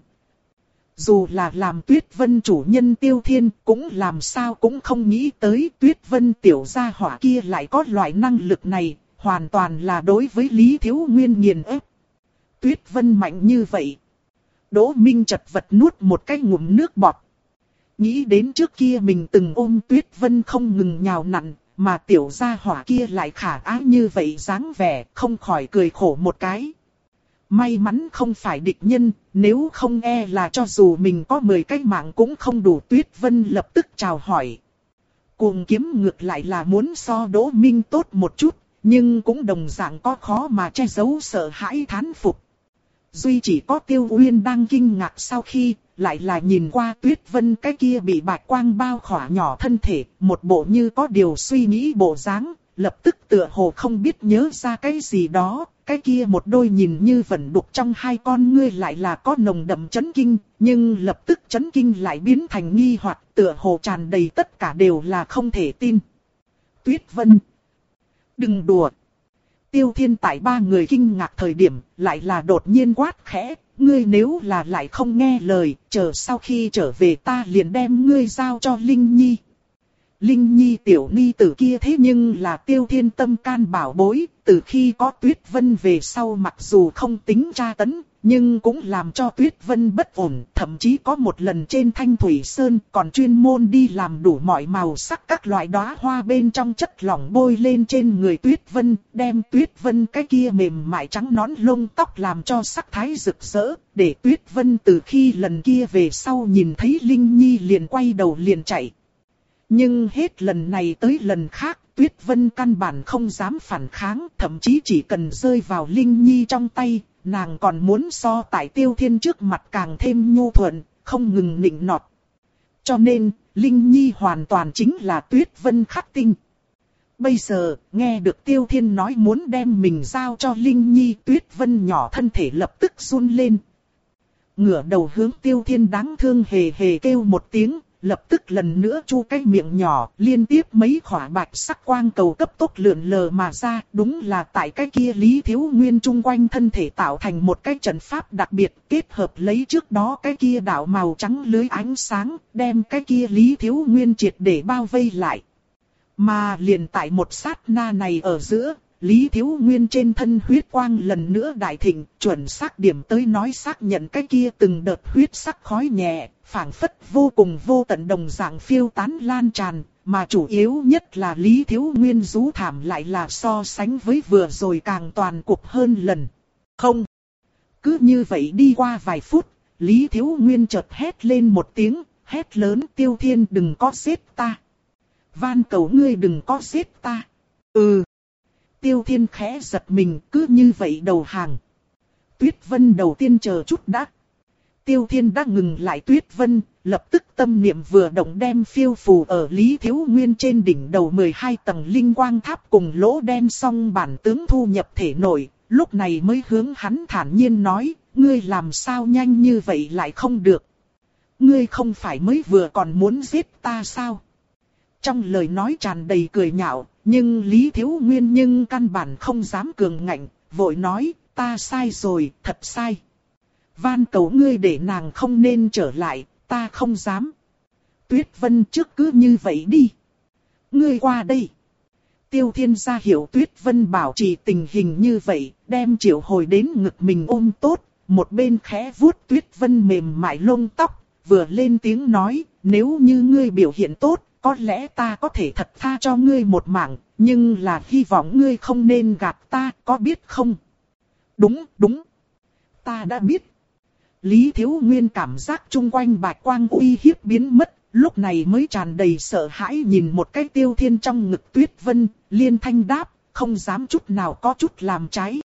Dù là làm Tuyết Vân chủ nhân Tiêu Thiên cũng làm sao cũng không nghĩ tới Tuyết Vân tiểu gia hỏa kia lại có loại năng lực này, hoàn toàn là đối với Lý Thiếu Nguyên nghiền ép. Tuyết Vân mạnh như vậy. Đỗ Minh chật vật nuốt một cái ngụm nước bọt. Nghĩ đến trước kia mình từng ôm Tuyết Vân không ngừng nhào nặn, mà tiểu gia hỏa kia lại khả ái như vậy dáng vẻ, không khỏi cười khổ một cái. May mắn không phải địch nhân, nếu không e là cho dù mình có mười cái mạng cũng không đủ. Tuyết Vân lập tức chào hỏi. Cuồng kiếm ngược lại là muốn so Đỗ Minh tốt một chút, nhưng cũng đồng dạng có khó mà che giấu sợ hãi thán phục. Duy chỉ có Tiêu Uyên đang kinh ngạc sau khi, lại là nhìn qua Tuyết Vân cái kia bị bạch quang bao khỏa nhỏ thân thể, một bộ như có điều suy nghĩ bộ dáng, lập tức tựa hồ không biết nhớ ra cái gì đó, cái kia một đôi nhìn như vẫn đục trong hai con ngươi lại là có nồng đậm chấn kinh, nhưng lập tức chấn kinh lại biến thành nghi hoặc, tựa hồ tràn đầy tất cả đều là không thể tin. Tuyết Vân, đừng đùa. Tiêu Thiên tại ba người kinh ngạc thời điểm, lại là đột nhiên quát khẽ, ngươi nếu là lại không nghe lời, chờ sau khi trở về ta liền đem ngươi giao cho Linh Nhi. Linh Nhi tiểu ni tử kia thế nhưng là Tiêu Thiên tâm can bảo bối, từ khi có Tuyết Vân về sau mặc dù không tính tra tấn, nhưng cũng làm cho Tuyết Vân bất ổn, thậm chí có một lần trên Thanh Thủy Sơn còn chuyên môn đi làm đủ mọi màu sắc các loại đóa hoa bên trong chất lỏng bôi lên trên người Tuyết Vân, đem Tuyết Vân cái kia mềm mại trắng nõn lông tóc làm cho sắc thái rực rỡ, để Tuyết Vân từ khi lần kia về sau nhìn thấy Linh Nhi liền quay đầu liền chạy. Nhưng hết lần này tới lần khác, Tuyết Vân căn bản không dám phản kháng, thậm chí chỉ cần rơi vào Linh Nhi trong tay, nàng còn muốn so tại Tiêu Thiên trước mặt càng thêm nhu thuận, không ngừng nịnh nọt. Cho nên, Linh Nhi hoàn toàn chính là Tuyết Vân khắc tinh. Bây giờ, nghe được Tiêu Thiên nói muốn đem mình giao cho Linh Nhi, Tuyết Vân nhỏ thân thể lập tức run lên. Ngửa đầu hướng Tiêu Thiên đáng thương hề hề kêu một tiếng, lập tức lần nữa chu cái miệng nhỏ, liên tiếp mấy khỏa bạch sắc quang cầu cấp tốc lượn lờ mà ra, đúng là tại cái kia Lý Thiếu Nguyên chung quanh thân thể tạo thành một cái trận pháp đặc biệt, kết hợp lấy trước đó cái kia đạo màu trắng lưới ánh sáng, đem cái kia Lý Thiếu Nguyên triệt để bao vây lại. Mà liền tại một sát na này ở giữa, Lý Thiếu Nguyên trên thân huyết quang lần nữa đại thịnh, chuẩn xác điểm tới nói xác nhận cái kia từng đợt huyết sắc khói nhẹ, phảng phất vô cùng vô tận đồng dạng phiêu tán lan tràn, mà chủ yếu nhất là Lý Thiếu Nguyên rú thảm lại là so sánh với vừa rồi càng toàn cục hơn lần. Không. Cứ như vậy đi qua vài phút, Lý Thiếu Nguyên chợt hét lên một tiếng, hét lớn Tiêu Thiên đừng có giết ta. Van cầu ngươi đừng có giết ta. Ừ. Tiêu Thiên khẽ giật mình cứ như vậy đầu hàng. Tuyết Vân đầu tiên chờ chút đã. Tiêu Thiên đã ngừng lại Tuyết Vân, lập tức tâm niệm vừa động đem phiêu phù ở Lý Thiếu Nguyên trên đỉnh đầu mười hai tầng linh quang tháp cùng lỗ đen song bản tướng thu nhập thể nội, lúc này mới hướng hắn thản nhiên nói, ngươi làm sao nhanh như vậy lại không được. Ngươi không phải mới vừa còn muốn giết ta sao? Trong lời nói tràn đầy cười nhạo, nhưng Lý Thiếu Nguyên nhưng căn bản không dám cường ngạnh, vội nói, ta sai rồi, thật sai. Van cầu ngươi để nàng không nên trở lại, ta không dám. Tuyết Vân trước cứ như vậy đi. Ngươi qua đây. Tiêu Thiên ra hiểu Tuyết Vân bảo trì tình hình như vậy, đem triệu hồi đến ngực mình ôm tốt, một bên khẽ vuốt Tuyết Vân mềm mại lông tóc, vừa lên tiếng nói, nếu như ngươi biểu hiện tốt, có lẽ ta có thể thật tha cho ngươi một mạng, nhưng là hy vọng ngươi không nên gạt ta, có biết không? Đúng, đúng. Ta đã biết. Lý Thiếu Nguyên cảm giác chung quanh bạch quang uy hiếp biến mất, lúc này mới tràn đầy sợ hãi nhìn một cái Tiêu Thiên trong ngực Tuyết Vân, liên thanh đáp, không dám chút nào có chút làm trái.